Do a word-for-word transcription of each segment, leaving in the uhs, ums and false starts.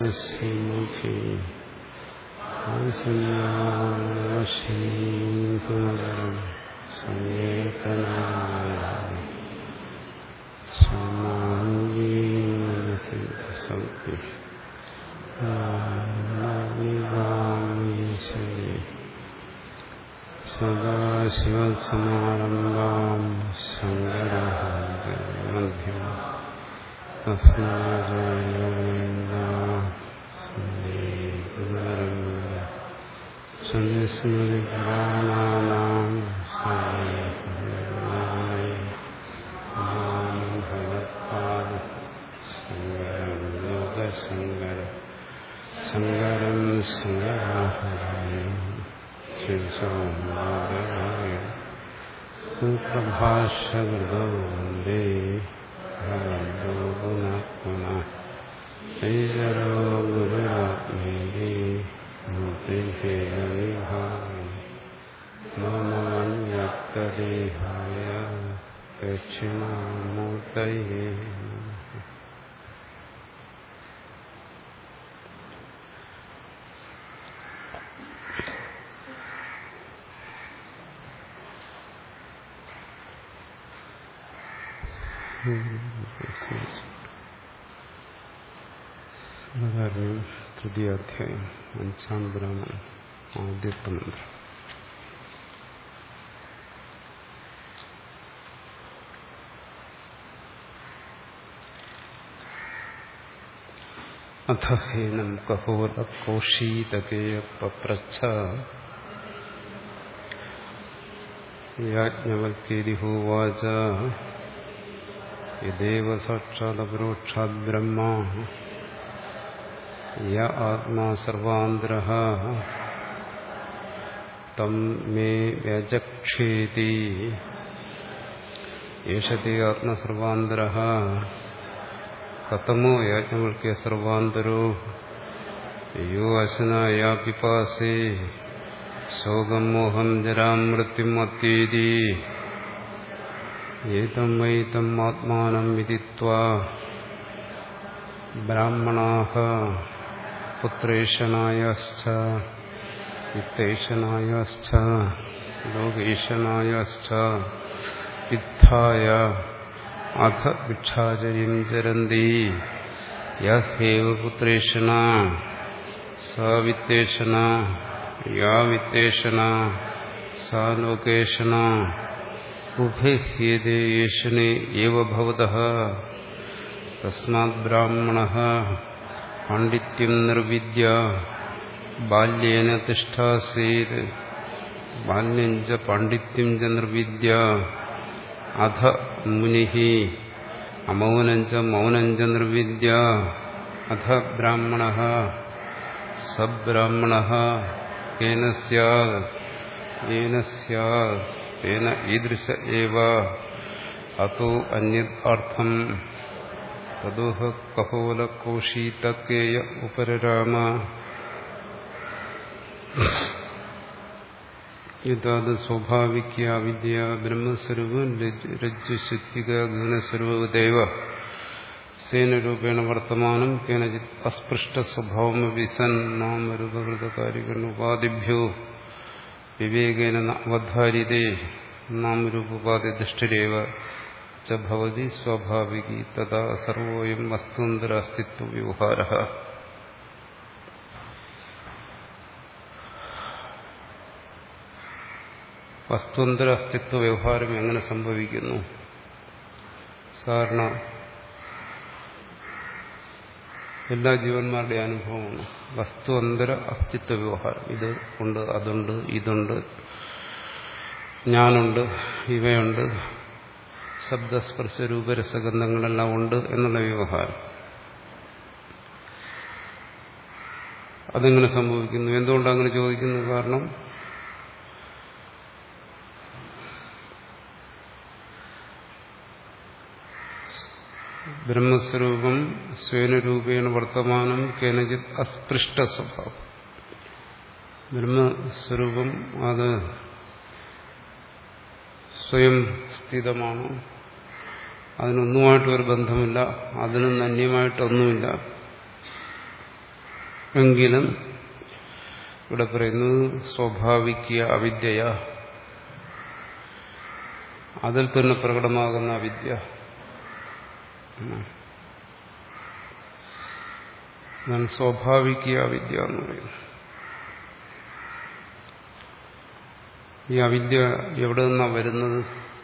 സ്മുഖി സംയാശീപുനരം സംവേദനായ സമാംഗീനസിദ്ധസൗഖ്യ ീശ്വരി സദാശിവസമാരംഭാം ശങ്കരമധ്യം സ്മൃതിപുരാണാനാം ഭഗവത്പാദ ശങ്കരം ലോകശങ്കര ശങ്കരം ശങ്കരാഹരം സുപ്രഭാഷകൃതോ വന്ദേ ഭഗവന്തോ പുനഃ പുനഃ ഈശ്വരോ ഗുരുരാത്മേതി മൂർത്തിഭേദവിഭാഗം മമന്യക്തദേഹായ ദക്ഷിണാമൂർത്തയേ തൃതീയാധ്യായം അഞ്ചാം ബ്രാഹ്മണൻ ആദ്യത്തെ മന്ത്രം. അഥ ഹേനം കഹോല കോഷീതകേയ പപ്രച്ഛ യാജ്ഞവൽക്കേതി ഹോവാച യദേവ സാക്ഷാദപരോക്ഷാദ് ബ്രഹ്മ യ ആത്മാ സർവാന്തരഃ തം മേ വ്യജക്ഷേതി യേഷതേ ആത്മസർവാന്തരഃ കതമോ യാജ്ഞവൽക്യ സർവാന്തരോ യോ അശനായ പിപാസേ ശോകം മോഹം ജരാം മൃത്യും അത്യേതി ഏതം വൈതം ആത്മാനം വിദിത്വാ ബ്രാഹ്മണാഃ പുത്രേഷണായശ്ച വിത്തേഷണായശ്ച ലോകേഷണായശ്ച വിദ്ധായ അധ ഭിക്ഷാചര്യം ചരന്തി യഹേവ പുത്രേഷണ സ വിത്തേഷണ യാ വിത്തേഷണ സ ലോകേഷണ ഉഭയഹ്യേതേ യേഷണേ ഏവ ഭവതഃ തസ്മാത് ബ്രാഹ്മണഃ പാണ്ഡിത്യം നിർവിദ്യ ബാല്യേന തിഷ്ഠാസീത് ബാല്യം ച പാണ്ഡിത്യം ച നിർവിദ്യ അധ മുനിഃ അമൗനം ച മൗനം ച നിർവിദ്യ അധ ബ്രാഹ്മണഃ സബ്രാഹ്മണഃ കേന സ്യാത് യേന സ്യാത് തേന ഈദൃശ ഏവ അതോ അന്യത് അർത്ഥം തദോഹ കഹോലകോഷീതകേയ ഉപരരാമ യഥാത് സ്വാഭാവിക വിദ്യ ബ്രഹ്മസ്വരൂപം രജ്ജുശക്തിക ഗുണസ്വരൂപദേവ സേനരൂപേണ വർത്തമാനം കേനചിത് അസ്പൃഷ്ടസ്വഭാവമപി സൻ നാമരൂപകൃതകാരികൻ ഉപാധിഭ്യോ വിവേകേന അവധാരിതേ നാമരൂപോപാധിദൃഷ്ടിരേവ ച ഭവതി സ്വാഭാവികി തഥാ സർവോയം വസ്തുന്തര അസ്തിത്വ വ്യവഹാരഃ. വസ്തുന്തര അസ്തിത്വ വ്യവഹാരം എങ്ങനെ സംഭവിക്കുന്നു? സാധാരണ എല്ലാ ജീവന്മാരുടെ അനുഭവമാണ് വസ്തുവന്തര അസ്തിത്വ വ്യവഹാരം. ഇത് ഉണ്ട്, അതുണ്ട്, ഇതുണ്ട്, ഞാനുണ്ട്, ഇവയുണ്ട്, ശബ്ദസ്പർശ രൂപരസഗന്ധങ്ങളെല്ലാം ഉണ്ട് എന്നുള്ള വ്യവഹാരം. അതെങ്ങനെ സംഭവിക്കുന്നു? എന്തുകൊണ്ടാണ് അങ്ങനെ ചോദിക്കുന്നത്? കാരണം ബ്രഹ്മസ്വരൂപം സ്വേനരൂപേണ വർത്തമാനം കേനചിത് അസ്പൃഷ്ട സ്വഭാവം. ബ്രഹ്മസ്വരൂപം അത് സ്വയം സ്ഥിതമാണ്, അതിനൊന്നുമായിട്ടൊരു ബന്ധമില്ല, അതിനും അന്യമായിട്ടൊന്നുമില്ല. എങ്കിലും ഇവിടെ പറയുന്നത് സ്വാഭാവിക അവിദ്യ, അതിൽ തന്നെ പ്രകടമാകുന്ന അവിദ്യ. ഞാൻ സ്വാഭാവിക അവിദ്യ എന്ന് പറയുന്നു. ഈ അവിദ്യ എവിടെ നിന്നാണ് വരുന്നത്?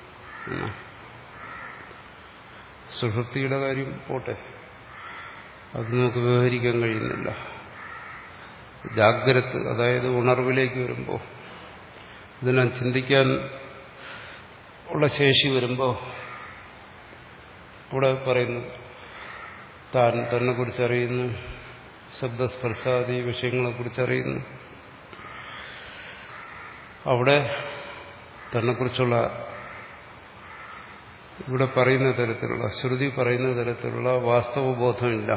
സുഷുപ്തിയുടെ കാര്യം പോട്ടെ, അത് നമുക്ക് വ്യവഹരിക്കാൻ കഴിയുന്നില്ല. ജാഗ്രത, അതായത് ഉണർവിലേക്ക് വരുമ്പോൾ, ഇതിനെ ചിന്തിക്കാൻ ഉള്ള ശേഷി വരുമ്പോൾ അവിടെ പറയുന്നു താൻ തന്നെ കുറിച്ചറിയുന്നു, ശബ്ദസ്പർശാദി വിഷയങ്ങളെക്കുറിച്ചറിയുന്നു. അവിടെ തന്നെക്കുറിച്ചുള്ള ഇവിടെ പറയുന്ന തരത്തിലുള്ള, ശ്രുതി പറയുന്ന തരത്തിലുള്ള വാസ്തവബോധമില്ല.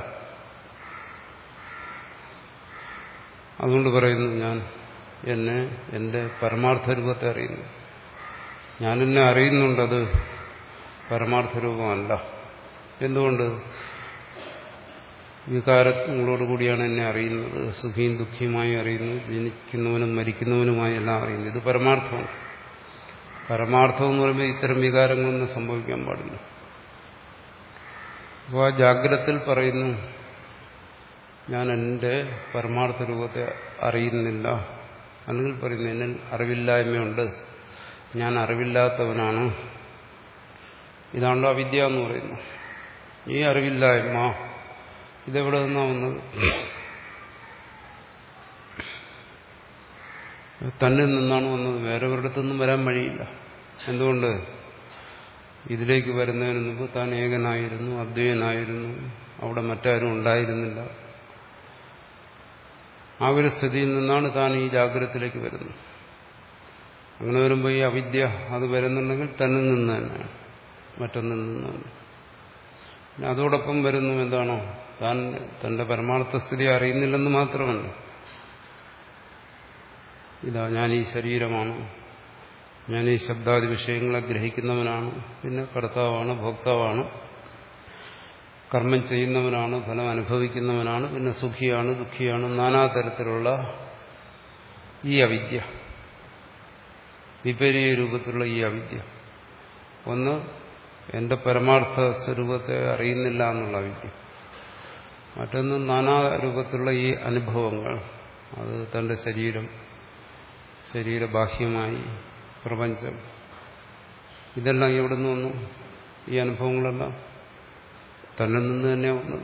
അതുകൊണ്ട് പറയുന്നു ഞാൻ എന്നെ എന്റെ പരമാർത്ഥ രൂപത്തെ അറിയുന്നു. ഞാനെന്നെ അറിയുന്നുണ്ടത് പരമാർത്ഥ രൂപമല്ല. എന്തുകൊണ്ട്? വികാരങ്ങളോടുകൂടിയാണ് എന്നെ അറിയുന്നത്. സുഖിയും ദുഃഖിയുമായി അറിയുന്നു, ജനിക്കുന്നവനും മരിക്കുന്നവനുമായി എല്ലാം അറിയുന്നു. ഇത് പരമാർത്ഥമാണ്. പരമാർത്ഥം എന്ന് പറയുമ്പോൾ ഇത്തരം വികാരങ്ങളൊന്നും സംഭവിക്കാൻ പാടില്ല. അപ്പോൾ ആ ജാഗ്രതയിൽ പറയുന്നു ഞാൻ എൻ്റെ പരമാർത്ഥ രൂപത്തെ അറിയുന്നില്ല. അല്ലെങ്കിൽ പറയുന്നു എന്നിൽ അറിവില്ലായ്മയുണ്ട്, ഞാൻ അറിവില്ലാത്തവനാണ്. ഇതാണല്ലോ അവിദ്യ എന്ന് പറയുന്നു. ഈ അറിവില്ലായ്മ ഇതെവിടെ നിന്നാണ് വന്നത്? തന്നിൽ നിന്നാണ് വന്നത്. വേറെ ഒരിടത്തൊന്നും വരാൻ വഴിയില്ല. എന്തുകൊണ്ട്? ഇതിലേക്ക് വരുന്നതിന് മുമ്പ് താൻ ഏകനായിരുന്നു, അദ്വൈതനായിരുന്നു, അവിടെ മറ്റാരും ഉണ്ടായിരുന്നില്ല. ആ ഒരു സ്ഥിതിയിൽ നിന്നാണ് താൻ ഈ ജാഗ്രതത്തിലേക്ക് വരുന്നത്. അങ്ങനെ വരുമ്പോൾ ഈ അവിദ്യ അത് വരുന്നുണ്ടെങ്കിൽ തന്നിൽ നിന്ന് തന്നെയാണ്, മറ്റൊന്നിൽ നിന്നാണ്. അതോടൊപ്പം വരുന്നു എന്താണോ, താൻ തന്റെ പരമാർത്ഥ സ്ഥിതി അറിയുന്നില്ലെന്ന് മാത്രമല്ല, ഇതാ ഞാൻ ഈ ശരീരമാണ്, ഞാൻ ഈ ശബ്ദാദി വിഷയങ്ങളെ ഗ്രഹിക്കുന്നവനാണ്, പിന്നെ കർത്താവാണ്, ഭോക്താവാണ്, കർമ്മം ചെയ്യുന്നവനാണ്, ഫലം അനുഭവിക്കുന്നവനാണ്, പിന്നെ സുഖിയാണ്, ദുഃഖിയാണ്, നാനാതരത്തിലുള്ള ഈ അവിദ്യ, വിപരീയ രൂപത്തിലുള്ള ഈ അവിദ്യ. ഒന്ന് എന്റെ പരമാർത്ഥ സ്വരൂപത്തെ അറിയുന്നില്ല എന്നുള്ള അവിദ്യ. മറ്റൊന്ന് നാനാ രൂപത്തിലുള്ള ഈ അനുഭവങ്ങൾ, അത് തന്റെ ശരീരം, ശരീരബാഹ്യമായി പ്രപഞ്ചം, ഇതെല്ലാം എവിടെ നിന്ന് വന്നു? ഈ അനുഭവങ്ങളെല്ലാം തന്നിൽ നിന്ന് തന്നെ വന്നത്.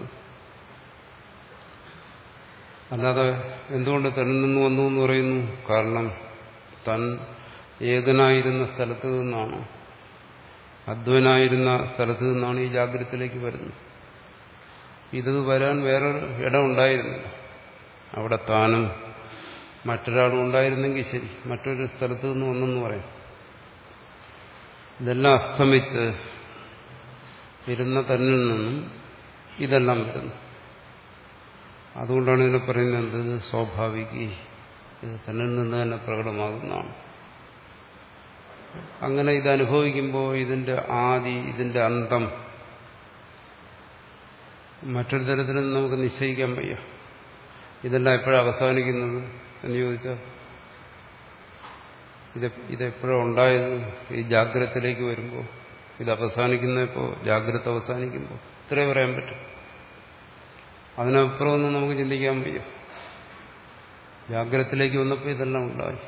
അല്ലാതെ എന്തുകൊണ്ട് തന്നിൽ നിന്ന് വന്നു എന്ന് പറയുന്നു? കാരണം താൻ ഏകനായിരുന്ന സ്ഥലത്ത് നിന്നാണ്, അദ്വൈനായിരുന്ന സ്ഥലത്ത് നിന്നാണ് ഈ ജാഗ്രതത്തിലേക്ക് വരുന്നത്. ഇത് വരാൻ വേറൊരു ഇടം ഉണ്ടായിരുന്നില്ല. അവിടെ താനും മറ്റൊരാളും ഉണ്ടായിരുന്നെങ്കിൽ ശരി, മറ്റൊരു സ്ഥലത്ത് നിന്ന് വന്നെന്ന് പറയും. ഇതെല്ലാം അസ്തമിച്ച് ഇരുന്ന തന്നിൽ നിന്നും ഇതെല്ലാം വരുന്നു. അതുകൊണ്ടാണ് ഇതിനെ പറയുന്നത് എന്ത്? സ്വാഭാവിക, ഇത് തന്നിൽ നിന്ന് തന്നെ പ്രകടമാകുന്നതാണ്. അങ്ങനെ ഇത് അനുഭവിക്കുമ്പോൾ ഇതിന്റെ ആദി, ഇതിന്റെ അന്തം മറ്റൊരു തരത്തിലും നമുക്ക് നിശ്ചയിക്കാൻ വയ്യ. ഇതെല്ലാം എപ്പോഴാണ് അവസാനിക്കുന്നത് എന്ന് ചോദിച്ചാൽ ഇത് ഇതെപ്പോഴാണ് ഉണ്ടായത്? ഈ ജാഗ്രതത്തിലേക്ക് വരുമ്പോൾ. ഇത് അവസാനിക്കുന്നപ്പോൾ, ജാഗ്രത അവസാനിക്കുമ്പോൾ. ഇത്രേ പറയാൻ പറ്റും. അതിനപ്പുറമൊന്നും നമുക്ക് ചിന്തിക്കാൻ വയ്യ. ജാഗ്രതത്തിലേക്ക് വന്നപ്പോൾ ഇതെല്ലാം ഉണ്ടായി.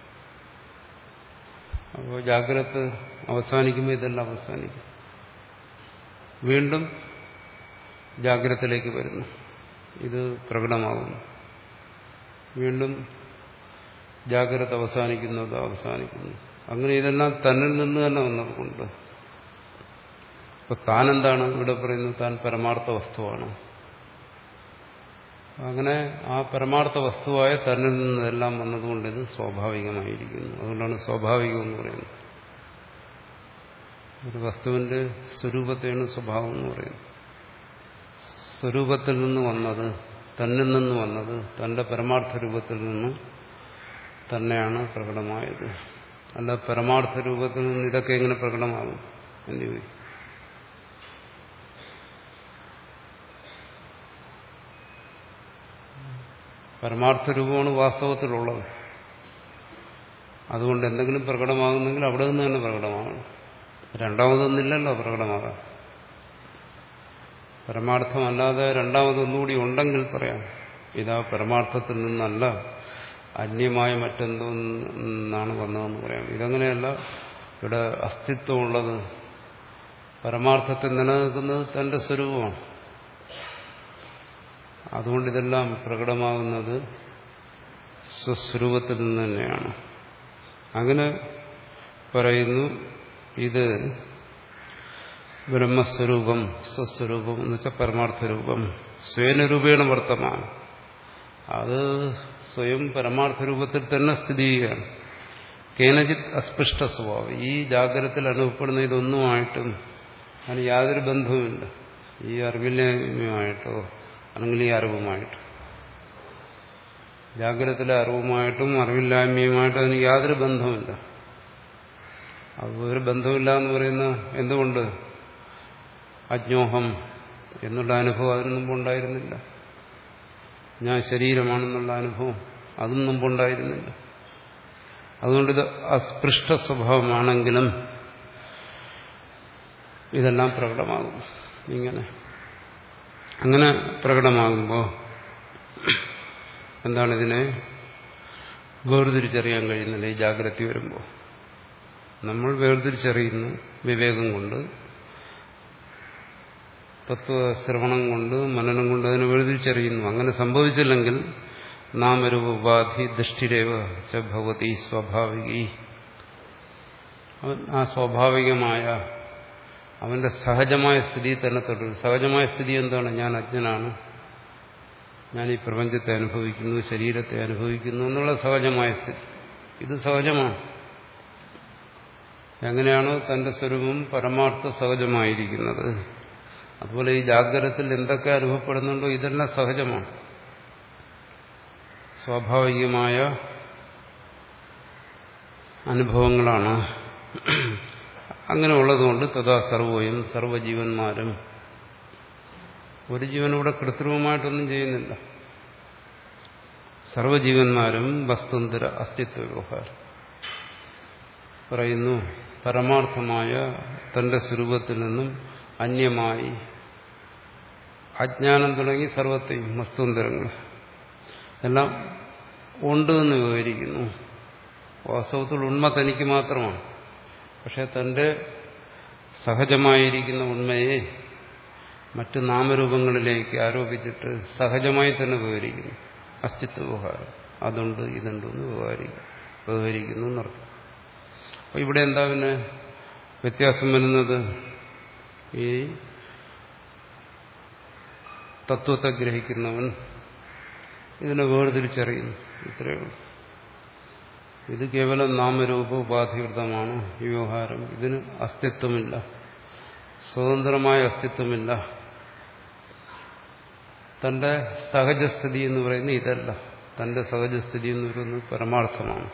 അപ്പോൾ ജാഗ്രത അവസാനിക്കുമ്പോൾ ഇതെല്ലാം അവസാനിക്കും. വീണ്ടും ജാഗ്രതത്തിലേക്ക് വരുന്നു, ഇത് പ്രകടമാകുന്നു. വീണ്ടും ജാഗ്രത അവസാനിക്കുന്നത് അവസാനിക്കുന്നു. അങ്ങനെ ഇതെല്ലാം തന്നിൽ നിന്ന് തന്നെ വന്നതുകൊണ്ട് ഇപ്പൊ താനെന്താണ് ഇവിടെ പറയുന്നത്? താൻ പരമാർത്ഥ വസ്തുവാണ്. അങ്ങനെ ആ പരമാർത്ഥ വസ്തുവായ തന്നിൽ നിന്നെല്ലാം വന്നതുകൊണ്ട് ഇത് സ്വാഭാവികമായിരിക്കുന്നു. അതുകൊണ്ടാണ് സ്വാഭാവികം എന്ന് പറയുന്നത്. ഒരു വസ്തുവിന്റെ സ്വരൂപത്തെയാണ് സ്വഭാവം എന്ന് പറയുന്നത്. സ്വരൂപത്തിൽ നിന്ന് വന്നത്, തന്നിൽ നിന്ന് വന്നത്, തന്റെ പരമാർത്ഥ രൂപത്തിൽ നിന്ന് തന്നെയാണ് പ്രകടമായത്. അല്ല പരമാർത്ഥ രൂപത്തിൽ നിന്ന് ഇതൊക്കെ എങ്ങനെ പ്രകടമാകും എന്ന് ചോദിക്കും. പരമാർത്ഥ രൂപമാണ് വാസ്തവത്തിലുള്ളത്. അതുകൊണ്ട് എന്തെങ്കിലും പ്രകടമാകുന്നെങ്കിൽ അവിടെ നിന്ന് തന്നെ പ്രകടമാകണം. രണ്ടാമതൊന്നില്ലല്ലോ പ്രകടമാകാൻ. പരമാർത്ഥമല്ലാതെ രണ്ടാമതൊന്നുകൂടി ഉണ്ടെങ്കിൽ പറയാം ഇതാ പരമാർത്ഥത്തിൽ നിന്നല്ല അന്യമായ മറ്റെന്തോ നിന്നാണ് വന്നതെന്ന് പറയാം. ഇതങ്ങനെയല്ല. ഇവിടെ അസ്തിത്വമുള്ളത് പരമാർത്ഥത്തിൽ നിലനിൽക്കുന്നത് തന്റെ സ്വരൂപമാണ്. അതുകൊണ്ട് ഇതെല്ലാം പ്രകടമാകുന്നത് സ്വസ്വരൂപത്തിൽ നിന്ന് തന്നെയാണ്. അങ്ങനെ പറയുന്നു. ഇത് ബ്രഹ്മസ്വരൂപം, സ്വസ്വരൂപം എന്ന് വെച്ചാൽ പരമാർത്ഥരൂപം സ്വയനരൂപേണ വർത്തമാനം. അത് സ്വയം പരമാർത്ഥരൂപത്തിൽ തന്നെ സ്ഥിതി ചെയ്യുകയാണ്. കേനജിത് അസ്പൃഷ്ട സ്വഭാവം. ഈ ജാഗ്രതത്തിൽ അനുഭവപ്പെടുന്ന ഇതൊന്നുമായിട്ടും അതിന് യാതൊരു ബന്ധവുമില്ല. ഈ അറിവില്ലായ്മയുമായിട്ടോ അല്ലെങ്കിൽ ഈ അറിവുമായിട്ടോ. ജാഗ്രതത്തിലെ അറിവുമായിട്ടും അറിവില്ലായ്മയുമായിട്ടും അതിന് യാതൊരു ബന്ധവുമില്ല. അത് ഒരു ബന്ധമില്ല എന്ന് പറയുന്ന എന്തുകൊണ്ട്? അജ്ഞോഹം എന്നുള്ള അനുഭവം അതിന് മുമ്പുണ്ടായിരുന്നില്ല. ഞാൻ ശരീരമാണെന്നുള്ള അനുഭവം അതും മുമ്പുണ്ടായിരുന്നില്ല. അതുകൊണ്ടിത് അസ്പൃഷ്ട സ്വഭാവമാണെങ്കിലും ഇതെല്ലാം പ്രകടമാകും. ഇങ്ങനെ അങ്ങനെ പ്രകടമാകുമ്പോൾ എന്താണ് ഇതിനെ വേർതിരിച്ചറിയാൻ കഴിയുന്നില്ല. ഈ ജാഗ്രത വരുമ്പോൾ നമ്മൾ വേർതിരിച്ചറിയുന്നു വിവേകം കൊണ്ട്, തത്വശ്രവണം കൊണ്ട്, മനനം കൊണ്ട് അതിനെ വേർതിരിച്ചറിയുന്നു. അങ്ങനെ സംഭവിച്ചില്ലെങ്കിൽ നാമരൂപ ഉപാധി ദൃഷ്ടിരേവ ച ഭവതി സ്വാഭാവികി. ആ സ്വാഭാവികമായ അവന്റെ സഹജമായ സ്ഥിതി തന്നെ തുടരും. സഹജമായ സ്ഥിതി എന്താണ്? ഞാൻ അജ്ഞനാണ്, ഞാൻ ഈ പ്രപഞ്ചത്തെ അനുഭവിക്കുന്നു, ശരീരത്തെ അനുഭവിക്കുന്നു എന്നുള്ള സഹജമായ സ്ഥിതി. ഇത് സഹജമാണ്. എങ്ങനെയാണോ തന്റെ സ്വരൂപം പരമാർത്ഥ സഹജമായിരിക്കുന്നത്, അതുപോലെ ഈ ജാഗ്രതത്തിൽ എന്തൊക്കെ അനുഭവപ്പെടുന്നുണ്ടോ ഇതെല്ലാം സഹജമാണ്, സ്വാഭാവികമായ അനുഭവങ്ങളാണ്. അങ്ങനെ ഉള്ളതുകൊണ്ട് തഥാ സർവോയും സർവ്വജീവന്മാരും, ഒരു ജീവനിവിടെ കൃത്രിമമായിട്ടൊന്നും ചെയ്യുന്നില്ല, സർവ്വജീവന്മാരും വസ്തുന്തര അസ്തിത്വ വ്യവഹാരം പറയുന്നു. പരമാർത്ഥമായ തന്റെ സ്വരൂപത്തിൽ നിന്നും അന്യമായി അജ്ഞാനം തുടങ്ങി സർവത്തെയും വസ്തുന്തരങ്ങൾ എല്ലാം ഉണ്ട് എന്ന് വിവരിക്കുന്നു. വാസ്തവത്തിൽ ഉണ്മ തനിക്ക് മാത്രമാണ്. പക്ഷെ തന്റെ സഹജമായിരിക്കുന്ന ഉണ്മയെ മറ്റ് നാമരൂപങ്ങളിലേക്ക് ആരോപിച്ചിട്ട് സഹജമായി തന്നെ വിവരിക്കുന്നു. അസ്തിത്വ വ്യവഹാരം അതുണ്ട് ഇതുണ്ട് എന്ന് വ്യവഹരിക്കും വ്യവഹരിക്കുന്നു എന്നർത്ഥം. അപ്പോൾ ഇവിടെ എന്താ പിന്നെ വ്യത്യാസം വരുന്നത്? ഈ തത്വത്തെ ഗ്രഹിക്കുന്നവൻ ഇതിനെ വേർതിരിച്ചറിയുന്നു. ഇത്രയേ ഉള്ളൂ. ഇത് കേവലം നാമരൂപ ഉപാധികൃതമാണ് ഈ വ്യവഹാരം. ഇതിന് അസ്തിത്വമില്ല, സ്വതന്ത്രമായ അസ്തിത്വമില്ല. തന്റെ സഹജസ്ഥിതി എന്ന് പറയുന്നത് ഇതല്ല. തന്റെ സഹജസ്ഥിതി എന്ന് പറയുന്നത് പരമാർത്ഥമാണ്.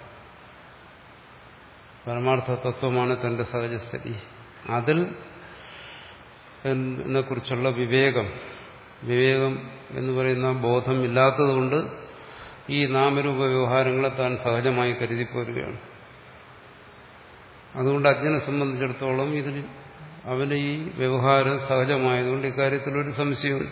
പരമാർത്ഥ തത്വമാണ് തന്റെ സഹജസ്ഥിതി. അതിൽ എന്നെക്കുറിച്ചുള്ള വിവേകം വിവേകം എന്ന് പറയുന്ന ബോധം ഇല്ലാത്തതുകൊണ്ട് ഈ നാമരൂപ വ്യവഹാരങ്ങളെ താൻ സഹജമായി കരുതിപ്പോരുകയാണ്. അതുകൊണ്ട് അജ്ഞനെ സംബന്ധിച്ചിടത്തോളം ഇതിൽ അവന് ഈ വ്യവഹാരം സഹജമായതുകൊണ്ട് ഇക്കാര്യത്തിലൊരു സംശയമില്ല.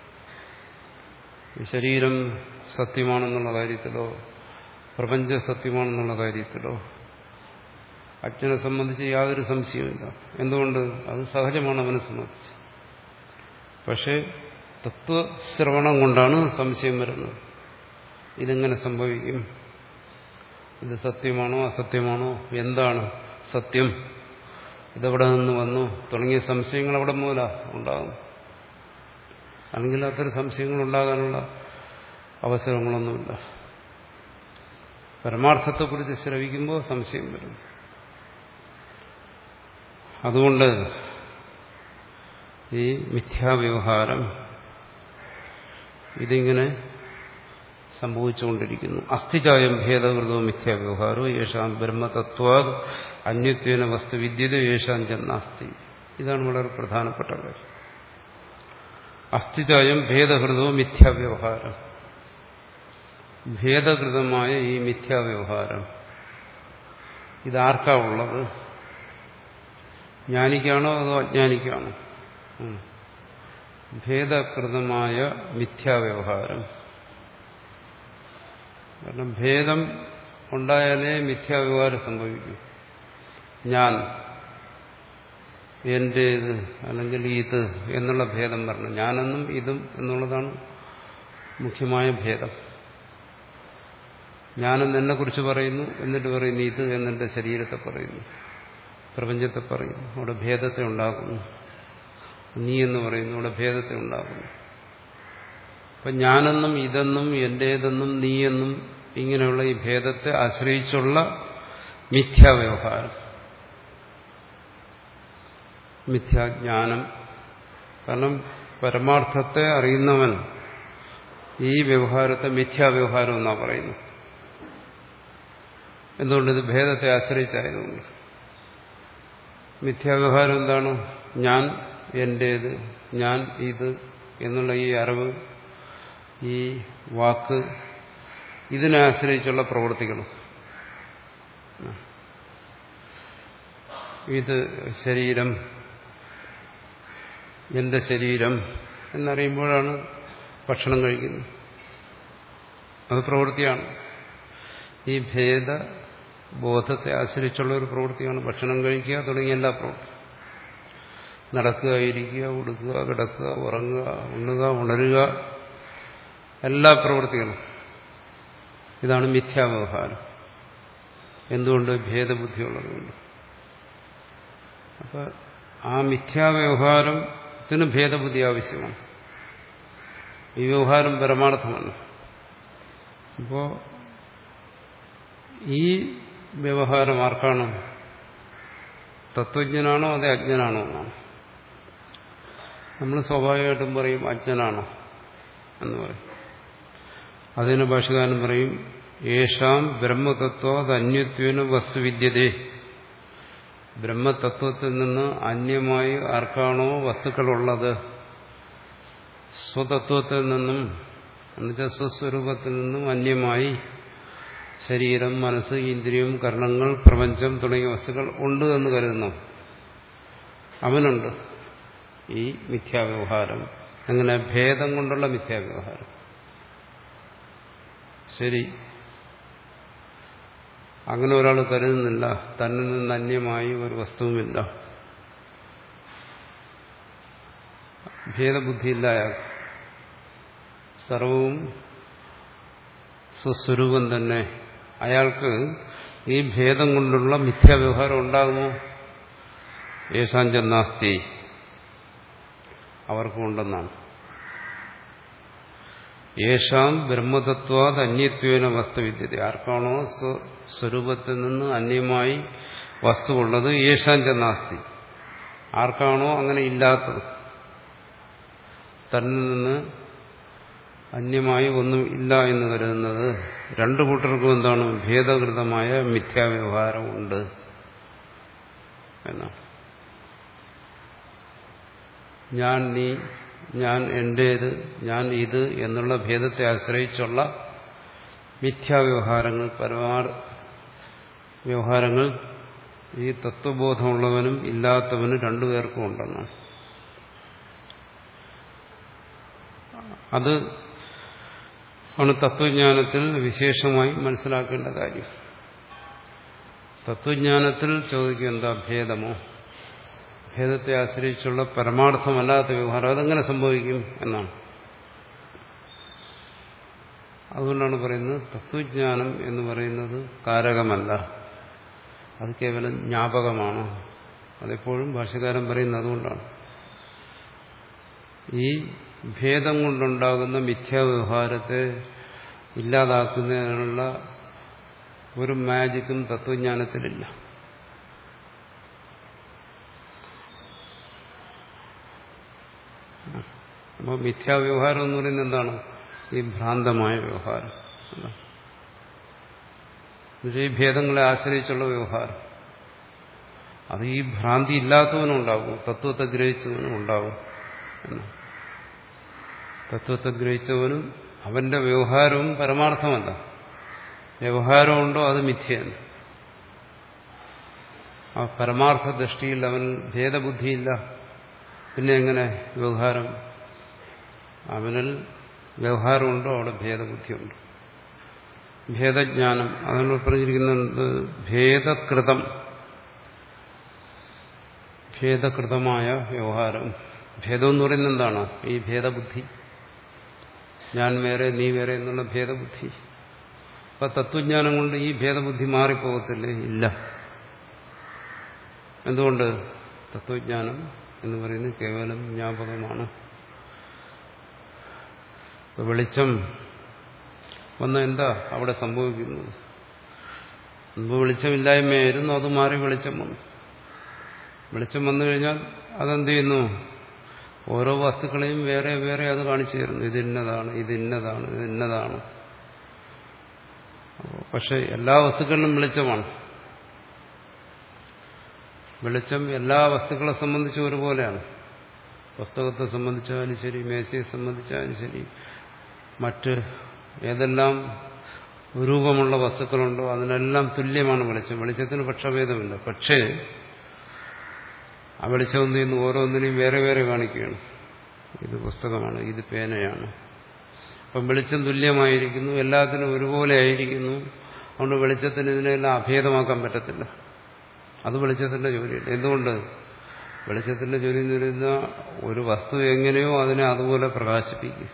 ഈ ശരീരം സത്യമാണെന്നുള്ള കാര്യത്തിലോ പ്രപഞ്ച സത്യമാണെന്നുള്ള കാര്യത്തിലോ അജ്ഞനെ സംബന്ധിച്ച് യാതൊരു സംശയമില്ല. എന്തുകൊണ്ട്? അത് സഹജമാണ് അവനെ സംബന്ധിച്ച്. പക്ഷേ തത്വശ്രവണം കൊണ്ടാണ് സംശയം വരുന്നത്. ഇതെങ്ങനെ സംഭവിക്കും? ഇത് സത്യമാണോ അസത്യമാണോ? എന്താണ് സത്യം? ഇതെവിടെ നിന്ന് വന്നു? തുടങ്ങിയ സംശയങ്ങൾ അവിടെ മൂല ഉണ്ടാകും. അല്ലെങ്കിൽ അത്തരം സംശയങ്ങൾ ഉണ്ടാകാനുള്ള അവസരങ്ങളൊന്നുമില്ല. പരമാർത്ഥത്തെക്കുറിച്ച് ശ്രവിക്കുമ്പോൾ സംശയം വരും. അതുകൊണ്ട് ഈ മിഥ്യാവ്യവഹാരം ഇതിങ്ങനെ സംഭവിച്ചുകൊണ്ടിരിക്കുന്നു. അസ്ഥിജായം ഭേദകൃതോ മിഥ്യാവ്യവഹാരോ യേശാം ബ്രഹ്മതത്വാദ് അന്യത്വേന വസ്തുവിദ്യത യേശാം ജന്നാസ്തി. ഇതാണ് വളരെ പ്രധാനപ്പെട്ട കാര്യം. അസ്ഥിജായം ഭേദകൃതോ മിഥ്യാവ്യവഹാരം. ഭേദകൃതമായ ഈ മിഥ്യാവ്യവഹാരം ഇതാർക്കാ ഉള്ളത്? ജ്ഞാനിക്കാണോ അതോ അജ്ഞാനിക്കാണോ? ഭേദകൃതമായ മിഥ്യാവ്യവഹാരം. കാരണം ഭേദം ഉണ്ടായാലേ മിഥ്യാവ്യവഹാരം സംഭവിക്കും. ഞാൻ, എന്റേത്, അല്ലെങ്കിൽ ഇത് എന്നുള്ള ഭേദം പറഞ്ഞു. ഞാനെന്നും ഇതും എന്നുള്ളതാണ് മുഖ്യമായ ഭേദം. ഞാനെന്ന് എന്നെ കുറിച്ച് പറയുന്നു, എന്നിട്ട് പറയുന്നു ഇത് എന്നെന്റെ ശരീരത്തെ പറയുന്നു, പ്രപഞ്ചത്തെ പറയുന്നു. അവിടെ ഭേദത്തെ ഉണ്ടാക്കുന്നു. നീ എന്ന് പറയുന്നു, അവിടെ ഭേദത്തെ ഉണ്ടാക്കുന്നു. അപ്പൊ ഞാനെന്നും ഇതെന്നും എന്റേതെന്നും നീയെന്നും ഇങ്ങനെയുള്ള ഈ ഭേദത്തെ ആശ്രയിച്ചുള്ള മിഥ്യാവ്യവഹാരം, മിഥ്യാജ്ഞാനം. കാരണം പരമാർത്ഥത്തെ അറിയുന്നവൻ ഈ വ്യവഹാരത്തെ മിഥ്യാവ്യവഹാരം എന്നാണ് പറയുന്നത്. എന്തുകൊണ്ട്? ഇത് ഭേദത്തെ ആശ്രയിച്ചായതുകൊണ്ട്. മിഥ്യാവ്യവഹാരം എന്താണ്? ഞാൻ, എന്റേത്, ഞാൻ, ഇത് എന്നുള്ള ഈ അറിവ്, ഈ വാക്ക്, ഇതിനെ ആശ്രയിച്ചുള്ള പ്രവൃത്തികളും. ഇത് ശരീരം, എന്റെ ശരീരം എന്നറിയുമ്പോഴാണ് ഭക്ഷണം കഴിക്കുന്നത്. അത് പ്രവൃത്തിയാണ്. ഈ ഭേദ ബോധത്തെ ആശ്രയിച്ചുള്ള ഒരു പ്രവൃത്തിയാണ് ഭക്ഷണം കഴിക്കുക തുടങ്ങിയ എല്ലാ പ്രവൃത്തി. നടക്കുക, ഇരിക്കുക, ഉടുക്കുക, കിടക്കുക, ഉറങ്ങുക, ഉണ്ണുക, ഉണരുക, എല്ലാ പ്രവൃത്തികളും. ഇതാണ് മിഥ്യാവ്യവഹാരം. എന്തുകൊണ്ട്? ഭേദബുദ്ധിയുള്ളതുകൊണ്ട്. അപ്പൊ ആ മിഥ്യാവ്യവഹാരത്തിന് ഭേദബുദ്ധി ആവശ്യമാണ്. ഈ വ്യവഹാരം പരമാർത്ഥമാണ്. അപ്പോ ഈ വ്യവഹാരം ആർക്കാണോ? തത്വജ്ഞനാണോ അതേ അജ്ഞനാണോ എന്നാണ്. നമ്മൾ സ്വാഭാവികമായിട്ടും പറയും അജ്ഞനാണോ എന്ന് പറയും. അതിന് ഭാഷകാരൻ പറയും യേഷാം ബ്രഹ്മതത്വാത് അന്യത്വേന വസ്തുവിദ്യതേ. ബ്രഹ്മതത്വത്തിൽ നിന്ന് അന്യമായി ആർക്കാണോ വസ്തുക്കളുള്ളത്, സ്വതത്വത്തിൽ നിന്നും എന്നുവെച്ചാൽ സ്വസ്വരൂപത്തിൽ നിന്നും അന്യമായി ശരീരം, മനസ്സ്, ഇന്ദ്രിയം, കർണങ്ങൾ, പ്രപഞ്ചം തുടങ്ങിയ വസ്തുക്കൾ ഉണ്ട് എന്ന് കരുതുന്നു, അവനുണ്ട് ഈ മിഥ്യാവ്യവഹാരം. അങ്ങനെ ഭേദം കൊണ്ടുള്ള മിഥ്യാവ്യവഹാരം. ശരി, അങ്ങനെ ഒരാൾ കരുതുന്നില്ല, തന്നിൽ നിന്ന് അന്യമായി ഒരു വസ്തുവുമില്ല, ഭേദബുദ്ധിയില്ല അയാൾക്ക്, സർവവും സ്വസ്വരൂപം തന്നെ. അയാൾക്ക് ഈ ഭേദം കൊണ്ടുള്ള മിഥ്യാവ്യവഹാരം ഉണ്ടാകുമോ? യേശാഞ്ചന്നാസ്തി, അവർക്കുണ്ടെന്നാണ്. യേശാം ബ്രഹ്മതത്വാത് അന്യത്വേന വസ്തുവിദ്യത. ആർക്കാണോ സ്വസ്വരൂപത്തിൽ നിന്ന് അന്യമായി വസ്തുവുള്ളത്, യേശാഞ്ചന്നാസ്തി, ആർക്കാണോ അങ്ങനെ ഇല്ലാത്തത്, തന്നിൽ നിന്ന് അന്യമായി ഒന്നും ഇല്ല എന്ന് കരുതുന്നത്, രണ്ടു കൂട്ടർക്കും എന്താണ്? ഭേദകൃതമായ മിഥ്യാവ്യവഹാരം ഉണ്ട് എന്നാണ്. ഞാൻ, നീ, ഞാൻ, എന്റേത്, ഞാൻ, ഇത് എന്നുള്ള ഭേദത്തെ ആശ്രയിച്ചുള്ള മിഥ്യാവ്യവഹാരങ്ങൾ, പരമാർ വ്യവഹാരങ്ങൾ ഈ തത്വബോധമുള്ളവനും ഇല്ലാത്തവനും രണ്ടുപേർക്കും ഉണ്ടെന്നാണ്. അത് ആണ് തത്വജ്ഞാനത്തിൽ വിശേഷമായി മനസ്സിലാക്കേണ്ട കാര്യം. തത്വജ്ഞാനത്തിൽ ചോദിക്കുക എന്താ? ഭേദമോ? ഭേദത്തെ ആശ്രയിച്ചുള്ള പരമാർത്ഥമല്ലാത്ത വ്യവഹാരം അതെങ്ങനെ സംഭവിക്കും എന്നാണ്. അതുകൊണ്ടാണ് പറയുന്നത് തത്വജ്ഞാനം എന്ന് പറയുന്നത് കാരകമല്ല, അത് കേവലം ജ്ഞാപകമാണ്. അതെപ്പോഴും ഭാഷ്യകാരൻ പറയുന്നത് അതുകൊണ്ടാണ്. ഈ ഭേദം കൊണ്ടുണ്ടാകുന്ന മിഥ്യാവ്യവഹാരത്തെ ഇല്ലാതാക്കുന്നതിനുള്ള ഒരു മാജിക്കും തത്വജ്ഞാനത്തിലില്ല. അപ്പോൾ മിഥ്യാവ്യവഹാരം എന്ന് പറയുന്നത് എന്താണ്? ഈ ഭ്രാന്തമായ വ്യവഹാരം. ഈ ഭേദങ്ങളെ ആശ്രയിച്ചുള്ള വ്യവഹാരം അത് ഈ ഭ്രാന്തി ഇല്ലാത്തവനും ഉണ്ടാകും, തത്വത്തെ ഗ്രഹിച്ചവനും ഉണ്ടാകും. തത്വത്തെ ഗ്രഹിച്ചവനും അവന്റെ വ്യവഹാരവും പരമാർത്ഥമല്ല. വ്യവഹാരമുണ്ടോ അത് മിഥ്യയാണ്. ആ പരമാർത്ഥ ദൃഷ്ടിയിൽ അവൻ ഭേദബുദ്ധിയില്ല. പിന്നെ എങ്ങനെ വ്യവഹാരം? അവനിൽ വ്യവഹാരമുണ്ടോ അവിടെ ഭേദബുദ്ധിയുണ്ട്. ഭേദജ്ഞാനം അതാണ് പറഞ്ഞിരിക്കുന്നത്. ഭേദകൃതം, ഭേദകൃതമായ വ്യവഹാരം. ഭേദം എന്ന് പറയുന്നത് എന്താണ്? ഈ ഭേദബുദ്ധി. ഞാൻ വേറെ നീ വേറെ എന്നുള്ള ഭേദബുദ്ധി. അപ്പൊ തത്വജ്ഞാനം കൊണ്ട് ഈ ഭേദബുദ്ധി മാറിപ്പോകത്തില്ലേ? ഇല്ല. എന്തുകൊണ്ട്? തത്വജ്ഞാനം എന്ന് പറയുന്നത് കേവലം ജ്ഞാപകമാണ്. വെളിച്ചം വന്ന എന്താ അവിടെ സംഭവിക്കുന്നത്? മുമ്പ് വെളിച്ചമില്ലായ്മയായിരുന്നു, അത് മാറി വെളിച്ചം വന്നു. വെളിച്ചം വന്നു കഴിഞ്ഞാൽ അതെന്ത് ചെയ്യുന്നു? ഓരോ വസ്തുക്കളെയും വേറെ വേറെ അത് കാണിച്ചു തരുന്നു. ഇത് ഇന്നതാണ്, ഇത് ഇന്നതാണ്, ഇത് ഇന്നതാണ്. പക്ഷെ എല്ലാ വസ്തുക്കളിലും വെളിച്ചമാണ്. വെളിച്ചം എല്ലാ വസ്തുക്കളെ സംബന്ധിച്ചും ഒരുപോലെയാണ്. പുസ്തകത്തെ സംബന്ധിച്ചാലും ശരി, മേശയെ സംബന്ധിച്ചാലും ശരി, മറ്റ് ഏതെല്ലാം രൂപമുള്ള വസ്തുക്കളുണ്ടോ അതിനെല്ലാം തുല്യമാണ് വെളിച്ചം. വെളിച്ചത്തിന് പക്ഷഭേദമില്ല. പക്ഷേ ആ വെളിച്ചം എന്ത് ചെയ്യുന്നു? ഓരോന്നിനെയും വേറെ വേറെ കാണിക്കുകയാണ്. ഇത് പുസ്തകമാണ്, ഇത് പേനയാണ്. അപ്പം വെളിച്ചം തുല്യമായിരിക്കുന്നു, എല്ലാത്തിനും ഒരുപോലെ ആയിരിക്കുന്നു. അതുകൊണ്ട് വെളിച്ചത്തിന് ഇതിനെല്ലാം അഭേദമാക്കാൻ പറ്റത്തില്ല. അത് വെളിച്ചത്തിന്റെ ജോലിയില്ല. എന്തുകൊണ്ട്? വെളിച്ചത്തിന്റെ ജോലി എന്ന് പറയുന്ന ഒരു വസ്തു എങ്ങനെയോ അതിനെ അതുപോലെ പ്രകാശിപ്പിക്കും.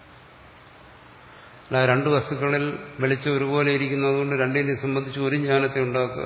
അല്ല, രണ്ട് വസ്തുക്കളിൽ വെളിച്ചം ഒരുപോലെ ഇരിക്കുന്നതുകൊണ്ട് രണ്ടിനെ സംബന്ധിച്ച് ഒരു ജ്ഞാനത്തെ ഉണ്ടാക്കുക.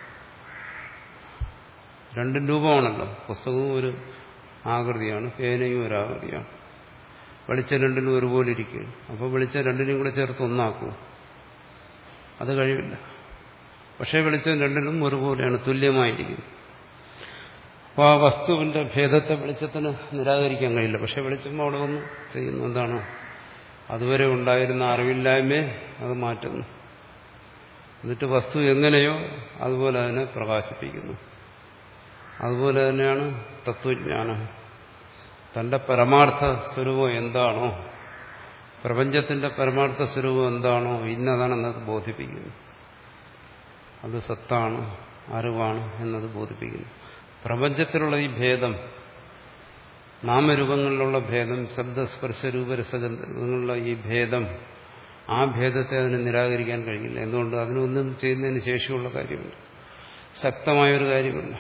രണ്ടും രൂപമാണല്ലോ. പുസ്തകവും ഒരു ആകൃതിയാണ്, പേനയും ഒരു ആകൃതിയാണ്. വെളിച്ചം രണ്ടിനും ഒരുപോലെ ഇരിക്കുകയാണ്. അപ്പോൾ വെളിച്ചം രണ്ടിനെയും കൂടെ ചേർത്ത് ഒന്നാക്കും. അത് കഴിവില്ല. പക്ഷേ വെളിച്ചം രണ്ടിനും ഒരുപോലെയാണ്, തുല്യമായിരിക്കും. അപ്പോൾ ആ വസ്തുവിന്റെ ഭേദത്തെ വെളിച്ചത്തിന് നിരാകരിക്കാൻ കഴിയില്ല. പക്ഷെ വെളിച്ചം അവിടെ വന്ന് ചെയ്യുന്നു എന്താണ്? അതുവരെ ഉണ്ടായിരുന്ന അറിവില്ലായ്മയെ അത് മാറ്റുന്നു. എന്നിട്ട് വസ്തു എങ്ങനെയോ അതുപോലെ അതിനെ പ്രകാശിപ്പിക്കുന്നു. അതുപോലെ തന്നെയാണ് തത്വജ്ഞാനം. തന്റെ പരമാർത്ഥ സ്വരൂപം എന്താണോ, പ്രപഞ്ചത്തിന്റെ പരമാർത്ഥ സ്വരൂപം എന്താണോ, ഇന്നതാണെന്നത് ബോധിപ്പിക്കുന്നു. അത് സത്താണ്, അറിവാണ് എന്നത് ബോധിപ്പിക്കുന്നു. പ്രപഞ്ചത്തിലുള്ള ഈ ഭേദം, നാമരൂപങ്ങളിലുള്ള ഭേദം, ശബ്ദസ്പർശരൂപരസഗന്ധങ്ങളിലുള്ള ഈ ഭേദം, ആ ഭേദത്തെ അതിന് നിരാകരിക്കാൻ കഴിയില്ല. എന്തുകൊണ്ട്? അതിനൊന്നും ചെയ്യുന്നതിന് ശേഷിയുള്ള കാര്യമില്ല, ശക്തമായൊരു കാര്യമില്ല.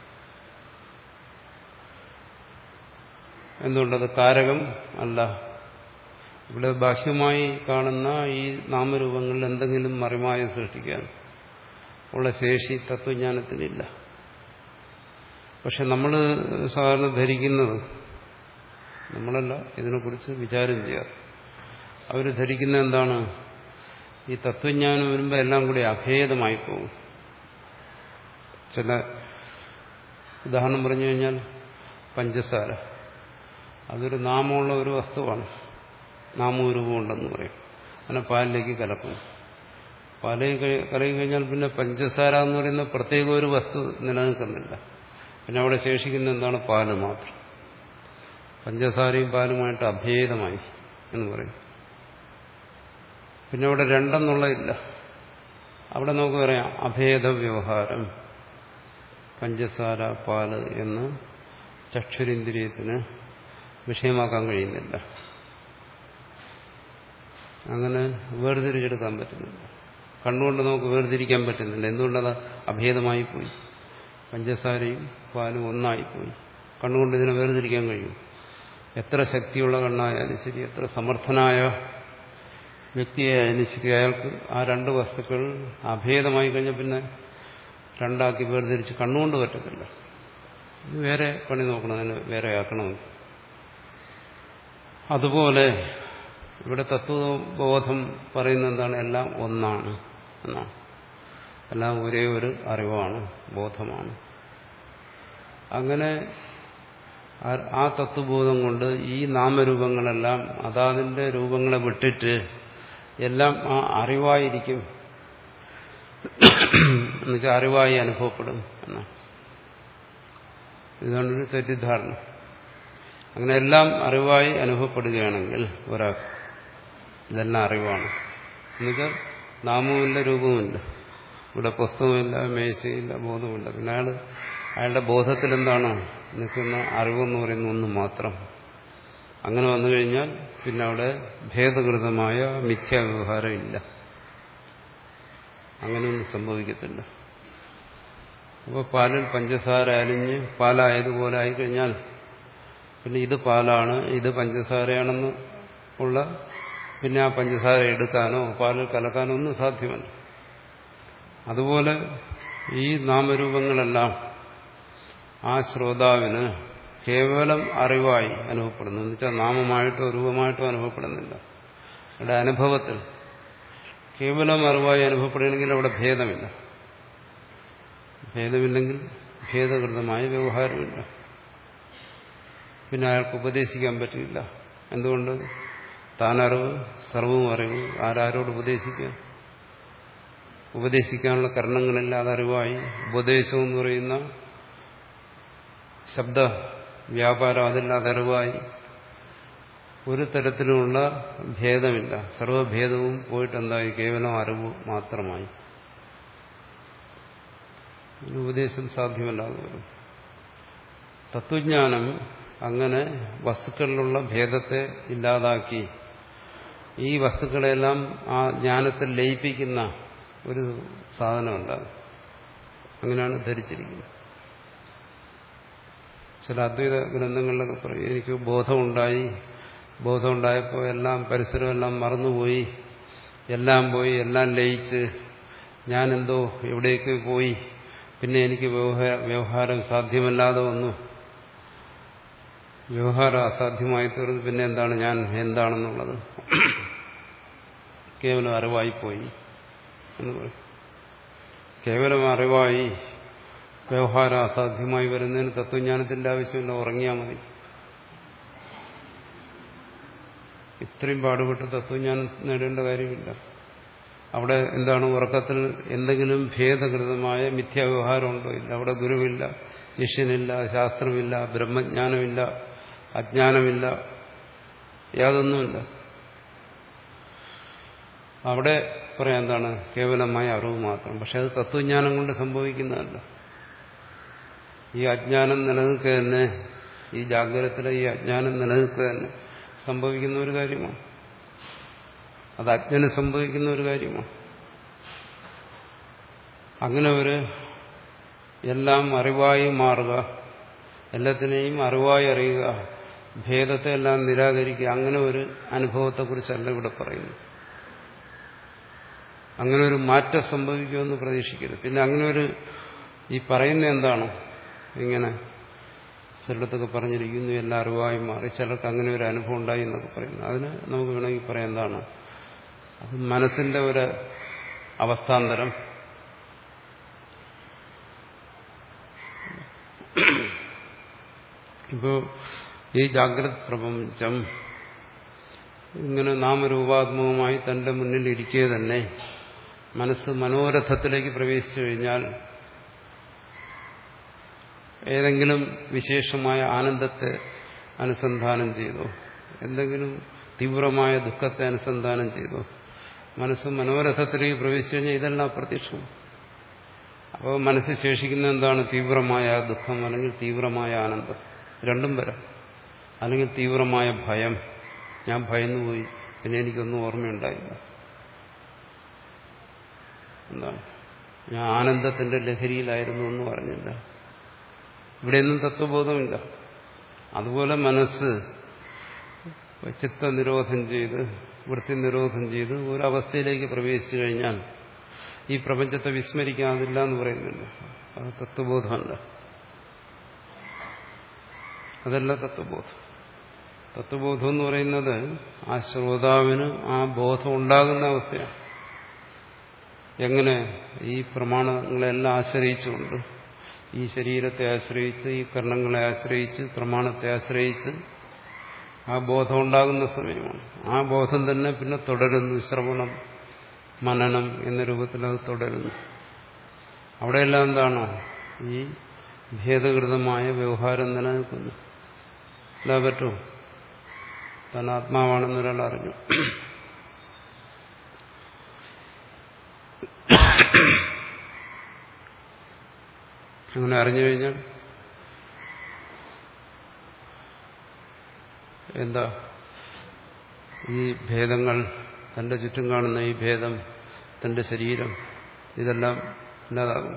എന്തുകൊണ്ടത് കാരകം അല്ല. ഇവിടെ ബാഹ്യമായി കാണുന്ന ഈ നാമരൂപങ്ങളിൽ എന്തെങ്കിലും മറിമായം സൃഷ്ടിക്കാൻ ഉള്ള ശേഷി തത്വജ്ഞാനത്തിനില്ല. പക്ഷെ നമ്മൾ സാധാരണ ധരിക്കുന്നത്, നമ്മളല്ല ഇതിനെക്കുറിച്ച് വിചാരം ചെയ്യാറ്, അവർ ധരിക്കുന്ന എന്താണ്? ഈ തത്വജ്ഞാനം വരുമ്പോൾ എല്ലാം കൂടി അഭേദമായി പോകും. ചില ഉദാഹരണം പറഞ്ഞു കഴിഞ്ഞാൽ പഞ്ചസാര, അതൊരു നാമമുള്ള ഒരു വസ്തുവാണ്. നാമവും രൂപമുണ്ടെന്ന് പറയും. അങ്ങനെ പാലിലേക്ക് കലക്കും. പാലിലേക്ക് കലക്കി കഴിഞ്ഞാൽ പിന്നെ പഞ്ചസാര എന്ന് പറയുന്ന പ്രത്യേക ഒരു വസ്തു നിലനിൽക്കുന്നില്ല. പിന്നെ അവിടെ ശേഷിക്കുന്ന എന്താണ്? പാല് മാത്രം. പഞ്ചസാരയും പാലുമായിട്ട് അഭേദമായി എന്ന് പറയും. പിന്നെ അവിടെ രണ്ടെന്നുള്ളതില്ല. അവിടെ നമുക്ക് പറയാം അഭേദ വ്യവഹാരം. പഞ്ചസാര, പാല് എന്ന് ചക്ഷുരിന്ദ്രിയത്തിന് വിഷയമാക്കാൻ കഴിയുന്നില്ല. അങ്ങനെ വേർതിരിച്ചെടുക്കാൻ പറ്റുന്നില്ല. കണ്ണുകൊണ്ട് നമുക്ക് വേർതിരിക്കാൻ പറ്റുന്നില്ല. എന്തുകൊണ്ടത് അഭേദമായി പോയി. പഞ്ചസാരയും പാലും ഒന്നായിപ്പോയി. കണ്ണുകൊണ്ട് ഇതിനെ വേർതിരിക്കാൻ കഴിയും. എത്ര ശക്തിയുള്ള കണ്ണായാലും ശരി, എത്ര സമർത്ഥനായ വ്യക്തിയായാലും ശരി, അയാൾക്ക് ആ രണ്ട് വസ്തുക്കൾ അഭേദമായി കഴിഞ്ഞാൽ പിന്നെ രണ്ടാക്കി വേർതിരിച്ച് കണ്ണുകൊണ്ട് പറ്റത്തില്ല. വേറെ പണി നോക്കണം, അതിന് വേറെ ആക്കണമെങ്കിൽ. അതുപോലെ ഇവിടെ തത്വബോധം പറയുന്ന എന്താണ്? എല്ലാം ഒന്നാണ് എന്നാണ്. എല്ലാം ഒരേ ഒരു അറിവാണ്, ബോധമാണ്. അങ്ങനെ ആ തത്വബോധം കൊണ്ട് ഈ നാമരൂപങ്ങളെല്ലാം അതാതിന്റെ രൂപങ്ങളെ വിട്ടിട്ട് എല്ലാം ആ അറിവായിരിക്കും, എന്നുവെച്ചാൽ അറിവായി അനുഭവപ്പെടും എന്നാണ്. ഇതാണൊരു തെറ്റിദ്ധാരണ. അങ്ങനെ എല്ലാം അറിവായി അനുഭവപ്പെടുകയാണെങ്കിൽ ഒരാൾക്ക്, ഇതെല്ലാം അറിവാണ്. എന്നുവെച്ചാൽ നാമവുമില്ല, രൂപവുമില്ല, ഇവിടെ പുസ്തകമില്ല, മേശയില്ല, ബോധവുമില്ല. പിന്നെ അയാൾ അയാളുടെ ബോധത്തിൽ എന്താണ് നിൽക്കുന്ന അറിവെന്ന് പറയുന്ന ഒന്ന് മാത്രം. അങ്ങനെ വന്നു കഴിഞ്ഞാൽ പിന്നെ അവിടെ ഭേദകൃതമായ മിഥ്യാവ്യവഹാരം ഇല്ല. അങ്ങനെയൊന്നും സംഭവിക്കത്തില്ല. അപ്പോൾ പാലിൽ പഞ്ചസാര അലിഞ്ഞ് പാലായതുപോലെ ആയിക്കഴിഞ്ഞാൽ പിന്നെ ഇത് പാലാണ്, ഇത് പഞ്ചസാരയാണെന്ന് ഉള്ള പിന്നെ ആ പഞ്ചസാര എടുക്കാനോ പാലിൽ കലക്കാനോ ഒന്നും സാധ്യമല്ല. അതുപോലെ ഈ നാമരൂപങ്ങളെല്ലാം ആ ശ്രോതാവിന് കേവലം അറിവായി അനുഭവപ്പെടുന്നു. എന്ന് വെച്ചാൽ നാമമായിട്ടോ രൂപമായിട്ടോ അനുഭവപ്പെടുന്നില്ല. അവിടെ അനുഭവത്തിൽ കേവലം അറിവായി അനുഭവപ്പെടുകയാണെങ്കിൽ അവിടെ ഭേദമില്ല. ഭേദമില്ലെങ്കിൽ ഭേദകൃതമായ വ്യവഹാരമില്ല. പിന്നെ അയാൾക്ക് ഉപദേശിക്കാൻ പറ്റില്ല. എന്തുകൊണ്ട്? താനറിവ്, സർവവും അറിവ്. ആരാരോട് ഉപദേശിക്കുക? ഉപദേശിക്കാനുള്ള കരണങ്ങളില്ല, അതറിവായി. ഉപദേശം എന്ന് പറയുന്ന ശബ്ദ വ്യാപാരം അതില്ലാതെ അറിവായി. ഒരു തരത്തിലുമുള്ള ഭേദമില്ല. സർവഭേദവും പോയിട്ടെന്തായി? കേവലം അറിവ് മാത്രമായി. ഉപദേശം സാധ്യമല്ലാതെ വരും. തത്വജ്ഞാനം അങ്ങനെ വസ്തുക്കളിലുള്ള ഭേദത്തെ ഇല്ലാതാക്കി ഈ വസ്തുക്കളെല്ലാം ആ ജ്ഞാനത്തിൽ ലയിപ്പിക്കുന്ന ഒരു സാധനമുണ്ടാകും. അങ്ങനെയാണ് ധരിച്ചിരിക്കുന്നത്. ചില അദ്വൈത ഗ്രന്ഥങ്ങളിലൊക്കെ പറയും, എനിക്ക് ബോധമുണ്ടായി, ബോധമുണ്ടായപ്പോൾ എല്ലാം പരിസരമെല്ലാം മറന്നുപോയി, എല്ലാം പോയി, എല്ലാം ലയിച്ച് ഞാനെന്തോ എവിടേക്ക് പോയി, പിന്നെ എനിക്ക് വ്യവഹാരം സാധ്യമല്ലാതെ വന്നു, വ്യവഹാരം അസാധ്യമായി തീർന്നു, പിന്നെ എന്താണ് ഞാൻ എന്താണെന്നുള്ളത് കേവലം അറിവായിപ്പോയി എന്ന് പറയും. കേവലം അറിവായി വ്യവഹാരം അസാധ്യമായി വരുന്നതിന് തത്വജ്ഞാനത്തിന്റെ ആവശ്യമില്ല, ഉറങ്ങിയാൽ മതി. ഇത്രയും പാടുപെട്ട് തത്വജ്ഞാനം നേടേണ്ട കാര്യമില്ല. അവിടെ എന്താണ്? ഉറക്കത്തിൽ എന്തെങ്കിലും ഭേദകൃതമായ മിഥ്യാവ്യവഹാരമുണ്ടോ? ഇല്ല. അവിടെ ഗുരുവില്ല, ശിഷ്യനില്ല, ശാസ്ത്രമില്ല, ബ്രഹ്മജ്ഞാനമില്ല, അജ്ഞാനമില്ല, യാതൊന്നുമില്ല. അവിടെ പറയാം എന്താണ്? കേവലമായ അറിവ് മാത്രം. പക്ഷെ അത് തത്വജ്ഞാനം കൊണ്ട് സംഭവിക്കുന്നതല്ല. ഈ അജ്ഞാനം നിലനിൽക്കുക തന്നെ, ഈ ജാഗ്രതത്തിലെ ഈ അജ്ഞാനം നിലനിൽക്കുക തന്നെ സംഭവിക്കുന്ന ഒരു കാര്യമാണ്. അത് അജ്ഞന് സംഭവിക്കുന്ന ഒരു കാര്യമാണ്. അങ്ങനെ ഒരു എല്ലാം അറിവായി മാറുക, എല്ലാത്തിനെയും അറിവായി അറിയുക, ഭേദത്തെ എല്ലാം നിരാകരിക്കുക, അങ്ങനെ ഒരു അനുഭവത്തെക്കുറിച്ചല്ല ഇവിടെ പറയുന്നു. അങ്ങനെ ഒരു മാറ്റം സംഭവിക്കുമെന്ന് പ്രതീക്ഷിക്കരുത്. പിന്നെ അങ്ങനെ ഒരു ഈ പറയുന്ന എന്താണ്? ഇങ്ങനെ ചിലടത്തൊക്കെ പറഞ്ഞിരിക്കുന്നു എല്ലാം അറിവായി മാറി, ചിലർക്ക് അങ്ങനെ ഒരു അനുഭവം ഉണ്ടായി എന്നൊക്കെ പറയുന്നു. അതിന് നമുക്ക് വേണമെങ്കിൽ പറയാം എന്താണ്? അത് മനസ്സിന്റെ ഒരു അവസ്ഥാന്തരം. ഇപ്പോൾ ഈ ജാഗ്രത് പ്രപഞ്ചം ഇങ്ങനെ നാമരൂപാത്മകമായി തന്റെ മുന്നിൽ ഇരിക്കെ തന്നെ മനസ്സ് മനോരഥത്തിലേക്ക് പ്രവേശിച്ചു കഴിഞ്ഞാൽ ഏതെങ്കിലും വിശേഷമായ ആനന്ദത്തെ അനുസന്ധാനം ചെയ്തോ, എന്തെങ്കിലും തീവ്രമായ ദുഃഖത്തെ അനുസന്ധാനം ചെയ്തോ, മനസ്സ് മനോരഥത്തിലേക്ക് പ്രവേശിച്ചു കഴിഞ്ഞാൽ ഇതെല്ലാം അപ്രത്യക്ഷവും. അപ്പോൾ മനസ്സിൽ ശേഷിക്കുന്ന എന്താണ്? തീവ്രമായ ദുഃഖം, അല്ലെങ്കിൽ തീവ്രമായ ആനന്ദം, രണ്ടും വരാം. അല്ലെങ്കിൽ തീവ്രമായ ഭയം, ഞാൻ ഭയന്നുപോയി, പിന്നെ എനിക്കൊന്നും ഓർമ്മയുണ്ടായില്ല. എന്താണ്? ഞാൻ ആനന്ദത്തിന്റെ ലഹരിയിലായിരുന്നു എന്ന് പറഞ്ഞില്ല. ഇവിടെയൊന്നും തത്വബോധമില്ല. അതുപോലെ മനസ്സ് ചിത്തനിരോധം ചെയ്ത്, വൃത്തി നിരോധം ചെയ്ത് ഒരവസ്ഥയിലേക്ക് പ്രവേശിച്ചു കഴിഞ്ഞാൽ ഈ പ്രപഞ്ചത്തെ വിസ്മരിക്കാതില്ല എന്ന് പറയുന്നില്ല. അത് തത്വബോധമല്ല, അതല്ല തത്വബോധം. തത്വബോധം എന്ന് പറയുന്നത് ആ ശ്രോതാവിന് ആ ബോധം ഉണ്ടാകുന്ന അവസ്ഥയാണ്. എങ്ങനെ? ഈ പ്രമാണങ്ങളെല്ലാം ആശ്രയിച്ചുകൊണ്ട്, ഈ ശരീരത്തെ ആശ്രയിച്ച്, ഈ കർണങ്ങളെ ആശ്രയിച്ച്, പ്രമാണത്തെ ആശ്രയിച്ച് ആ ബോധം ഉണ്ടാകുന്ന സമയമാണ്. ആ ബോധം തന്നെ പിന്നെ തുടരുന്നു. ശ്രവണം, മനനം എന്ന രൂപത്തിൽ അത് തുടരുന്നു. അവിടെയെല്ലാം എന്താണോ ഈ ഭേദകൃതമായ വ്യവഹാരം നിലനിൽക്കുന്നു. അല്ല പറ്റുമോ? താൻ ആത്മാവാണെന്നൊരാൾ അറിഞ്ഞു, അങ്ങനെ അറിഞ്ഞു കഴിഞ്ഞാൽ എന്താ ഈ ഭേദങ്ങൾ, തന്റെ ചുറ്റും കാണുന്ന ഈ ഭേദം, തന്റെ ശരീരം, ഇതെല്ലാം ഇല്ലാതാകും.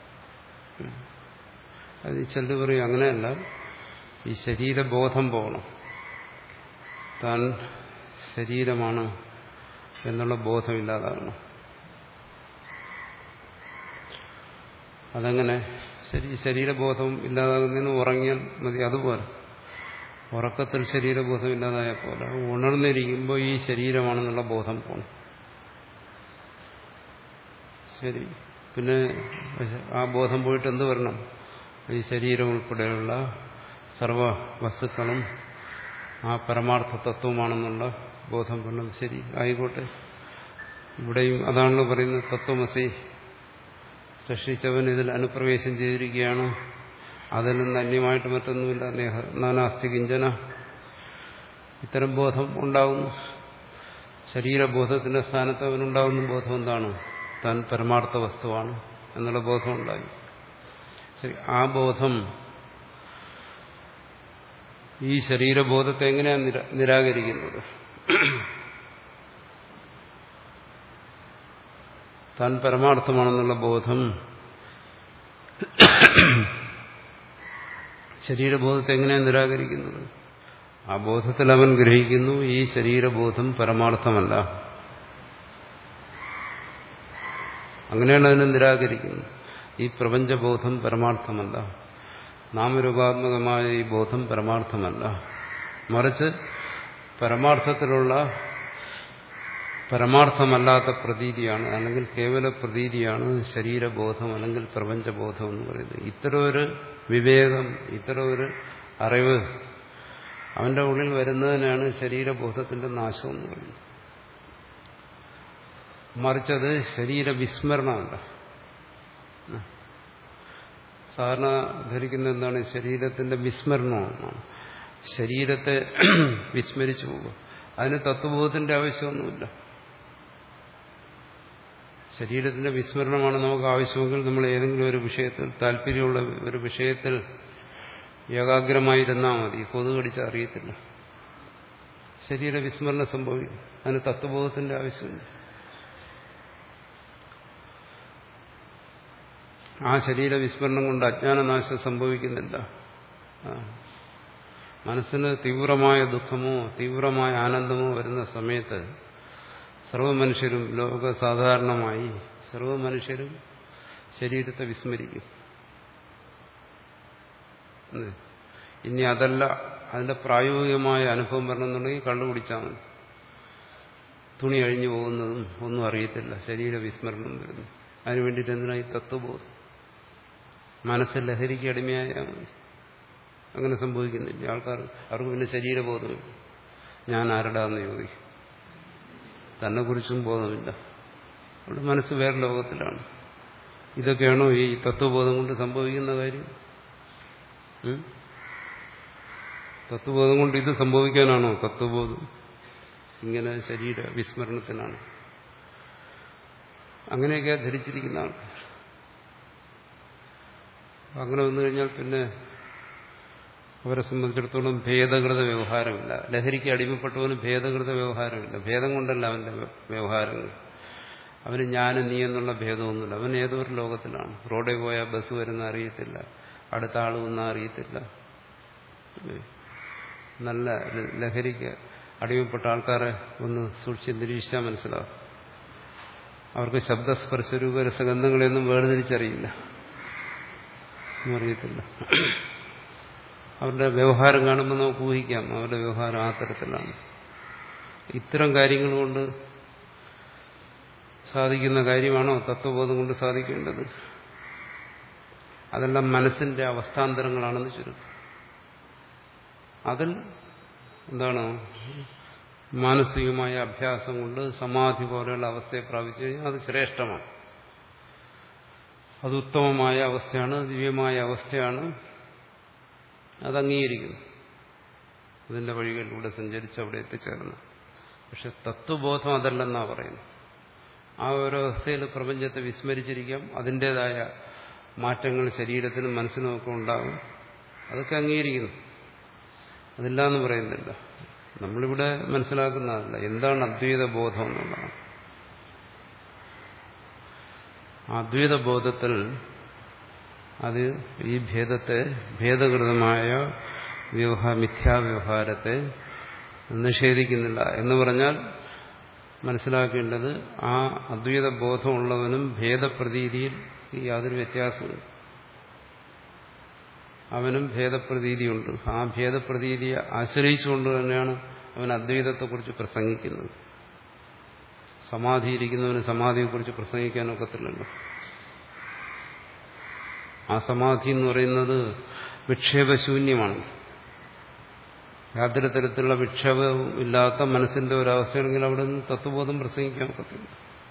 അത് ഈ ചെല്ലു പറയും അങ്ങനെയല്ല, ഈ ശരീരബോധം പോകണം. താൻ ശരീരമാണ് എന്നുള്ള ബോധമില്ലാതാകണം. അതങ്ങനെ ശരീ ശരീരബോധം ഇല്ലാതാകുന്നതിന് ഉറങ്ങിയാൽ മതി. അതുപോലെ ഉറക്കത്തിൽ ശരീരബോധം ഇല്ലാതായ പോലെ ഉണർന്നിരിക്കുമ്പോൾ ഈ ശരീരമാണെന്നുള്ള ബോധം പോകണം. ശരി, പിന്നെ ആ ബോധം പോയിട്ട് എന്ത് വരണം? ഈ ശരീരം ഉൾപ്പെടെയുള്ള സർവ വസ്തുക്കളും ആ പരമാർത്ഥ തത്വമാണെന്നുള്ള ബോധം വരണം. ശരി, ആയിക്കോട്ടെ. ഇവിടെയും അതാണല്ലോ പറയുന്നത്, തത്വമസി, സൃഷ്ടിച്ചവൻ ഇതിൽ അനുപ്രവേശം ചെയ്തിരിക്കുകയാണ്, അതിൽ നിന്ന് അന്യമായിട്ട് മറ്റൊന്നുമില്ല, നേഹ നാനാസ്തി കിഞ്ചന. ഇത്തരം ബോധം ഉണ്ടാകുന്നു. ശരീരബോധത്തിന്റെ സ്ഥാനത്ത് അവനുണ്ടാകുന്ന ബോധം എന്താണ്? താൻ പരമാർത്ഥ വസ്തുവാണ് എന്നുള്ള ബോധം ഉണ്ടായി. ശരി, ആ ബോധം ഈ ശരീരബോധത്തെ എങ്ങനെയാണ് നിരാ നിരാകരിക്കുന്നത്? താൻ പരമാർത്ഥമാണെന്നുള്ള ബോധം ശരീരബോധത്തെ എങ്ങനെയാണ് നിരാകരിക്കുന്നത്? ആ ബോധത്തിൽ അവൻ ഗ്രഹിക്കുന്നു ഈ ശരീരബോധം പരമാർത്ഥമല്ല. അങ്ങനെയാണ് അതിനെ നിരാകരിക്കുന്നത്. ഈ പ്രപഞ്ചബോധം പരമാർത്ഥമല്ല, നാമരൂപാത്മകമായ ഈ ബോധം പരമാർത്ഥമല്ല, മറിച്ച് പരമാർത്ഥത്തിലുള്ള പരമാർത്ഥമല്ലാത്ത പ്രതീതിയാണ്, അല്ലെങ്കിൽ കേവല പ്രതീതിയാണ് ശരീരബോധം അല്ലെങ്കിൽ പ്രപഞ്ചബോധം എന്ന് പറയുന്നത്. ഇത്തരം ഒരു വിവേകം, ഇത്തരം ഒരു അറിവ് അവന്റെ ഉള്ളിൽ വരുന്നതിനാണ് ശരീരബോധത്തിന്റെ നാശം എന്ന് പറയുന്നത്. മറിച്ചത് ശരീരവിസ്മരണമല്ല. സാധാരണ ധരിക്കുന്ന എന്താണ്? ശരീരത്തിന്റെ വിസ്മരണമാണ്. ശരീരത്തെ വിസ്മരിച്ചു പോകും. അതിന് തത്വബോധത്തിന്റെ ആവശ്യമൊന്നുമില്ല. ശരീരത്തിന്റെ വിസ്മരണമാണ് നമുക്ക് ആവശ്യമെങ്കിൽ നമ്മൾ ഏതെങ്കിലും ഒരു വിഷയത്തിൽ, താല്പര്യമുള്ള ഒരു വിഷയത്തിൽ ഏകാഗ്രമായിരുന്നാൽ മതി. കൊതു കടിച്ചാൽ അറിയത്തില്ല. ശരീരവിസ്മരണം സംഭവിക്കും. അതിന് തത്വബോധത്തിന്റെ ആവശ്യമില്ല. ആ ശരീരവിസ്മരണം കൊണ്ട് അജ്ഞാനനാശം സംഭവിക്കുന്നില്ല. മനസ്സിന് തീവ്രമായ ദുഃഖമോ തീവ്രമായ ആനന്ദമോ വരുന്ന സമയത്ത് സർവ്വമനുഷ്യരും, ലോക സാധാരണമായി സർവ്വമനുഷ്യരും ശരീരത്തെ വിസ്മരിക്കും. ഇനി അതല്ല, അതിന്റെ പ്രായോഗികമായ അനുഭവം വരണമെന്നുണ്ടെങ്കിൽ കള്ളു കുടിച്ചാൽ മതി. തുണി അഴിഞ്ഞു പോകുന്നതും ഒന്നും അറിയത്തില്ല, ശരീരവിസ്മരണം വരുന്നു. അതിനു വേണ്ടിയിട്ട് എന്തിനായി തത്വബോധം? മനസ്സിൽ ലഹരിക്ക് അടിമയായാൽ മതി. അങ്ങനെ സംഭവിക്കുന്നില്ല. ആൾക്കാർ അവർക്ക് പിന്നെ ശരീരബോധമില്ല. ഞാൻ ആരുടാന്ന് ചോദിക്കും. തന്നെക്കുറിച്ചും ബോധമില്ല. അവിടെ മനസ്സ് വേറെ ലോകത്തിലാണ്. ഇതൊക്കെയാണോ ഈ തത്വബോധം കൊണ്ട് സംഭവിക്കുന്ന കാര്യം? തത്വബോധം കൊണ്ട് ഇത് സംഭവിക്കാനാണോ തത്വബോധം? ഇങ്ങനെ ശരീര വിസ്മരണത്തിനാണ്. അങ്ങനെയൊക്കെ ധരിച്ചിരിക്കുന്ന ആൾക്കാർ. അങ്ങനെ വന്നു കഴിഞ്ഞാൽ പിന്നെ അവരെ സംബന്ധിച്ചിടത്തോളം ഭേദകൃത വ്യവഹാരമില്ല. ലഹരിക്ക് അടിമപ്പെട്ടവന് ഭേദകൃത വ്യവഹാരമില്ല. ഭേദം കൊണ്ടല്ല അവന്റെ വ്യവഹാരങ്ങൾ. അവന് ഞാനും നീ എന്നുള്ള ഭേദമൊന്നുമില്ല. അവൻ ഏതോ ഒരു ലോകത്തിലാണ്. റോഡിൽ പോയാൽ ബസ് വരുന്ന അറിയത്തില്ല, അടുത്ത ആൾ വന്നാൽ അറിയത്തില്ല. നല്ല ലഹരിക്ക് അടിമപ്പെട്ട ആൾക്കാരെ ഒന്ന് സൂക്ഷിച്ച് നിരീക്ഷിച്ചാൽ മനസ്സിലാവും. അവർക്ക് ശബ്ദസ്പർശ രൂപരസഗന്ധങ്ങളെയൊന്നും വേർതിരിച്ചറിയില്ല, അറിയത്തില്ല. അവരുടെ വ്യവഹാരം കാണുമ്പോൾ നമുക്ക് ഊഹിക്കാം അവരുടെ വ്യവഹാരം ആ തരത്തിലാണ്. ഇത്തരം കാര്യങ്ങൾ കൊണ്ട് സാധിക്കുന്ന കാര്യമാണോ തത്വബോധം കൊണ്ട് സാധിക്കേണ്ടത്? അതെല്ലാം മനസ്സിന്റെ അവസ്ഥാന്തരങ്ങളാണെന്ന് ചുരുക്കം. അതിൽ എന്താണ്? മാനസികമായ അഭ്യാസം കൊണ്ട് സമാധി പോലെയുള്ള അവസ്ഥയെ പ്രാപിച്ചു കഴിഞ്ഞാൽ അത് ശ്രേഷ്ഠമാണ്, അത് ഉത്തമമായ അവസ്ഥയാണ്, ദിവ്യമായ അവസ്ഥയാണ്. അത് അംഗീകരിക്കുന്നു. അതിന്റെ വഴികളിലൂടെ സഞ്ചരിച്ച് അവിടെ എത്തിച്ചേർന്നു. പക്ഷെ തത്വബോധം അതല്ലെന്നാ പറയുന്നു. ആ ഒരവസ്ഥയിൽ പ്രപഞ്ചത്തെ വിസ്മരിച്ചിരിക്കാം. അതിൻ്റെതായ മാറ്റങ്ങൾ ശരീരത്തിനും മനസ്സിനും ഒക്കെ ഉണ്ടാകും. അതൊക്കെ അംഗീകരിക്കുന്നു. അതില്ല എന്ന് പറയുന്നില്ല. നമ്മളിവിടെ മനസ്സിലാക്കുന്നതല്ല എന്താണ് അദ്വൈത ബോധം എന്നുള്ളതാണ്. അദ്വൈത ബോധത്തിൽ അത് ഈ ഭേദത്തെ, ഭേദകൃതമായ വ്യവഹാര മിഥ്യാവ്യവഹാരത്തെ നിഷേധിക്കുന്നില്ല എന്ന് പറഞ്ഞാൽ മനസ്സിലാക്കേണ്ടത് ആ അദ്വൈത ബോധമുള്ളവനും ഭേദപ്രതീതിയിൽ യാതൊരു വ്യത്യാസമില്ല. അവനും ഭേദപ്രതീതിയുണ്ട്. ആ ഭേദപ്രതീതിയെ ആശ്രയിച്ചുകൊണ്ട് തന്നെയാണ് അവൻ അദ്വൈതത്തെക്കുറിച്ച് പ്രസംഗിക്കുന്നത്. സമാധിയിരിക്കുന്നവന് സമാധിയെക്കുറിച്ച് പ്രസംഗിക്കാനൊക്കത്തില്ലല്ലോ. ആ സമാധി എന്ന് പറയുന്നത് വിക്ഷേപശൂന്യമാണ്. യാതൊരു തരത്തിലുള്ള വിക്ഷേപവും ഇല്ലാത്ത മനസ്സിന്റെ ഒരവസ്ഥയാണെങ്കിൽ അവിടെ നിന്ന് തത്വബോധം പ്രസംഗിക്കാൻ ഒക്കത്തില്ല.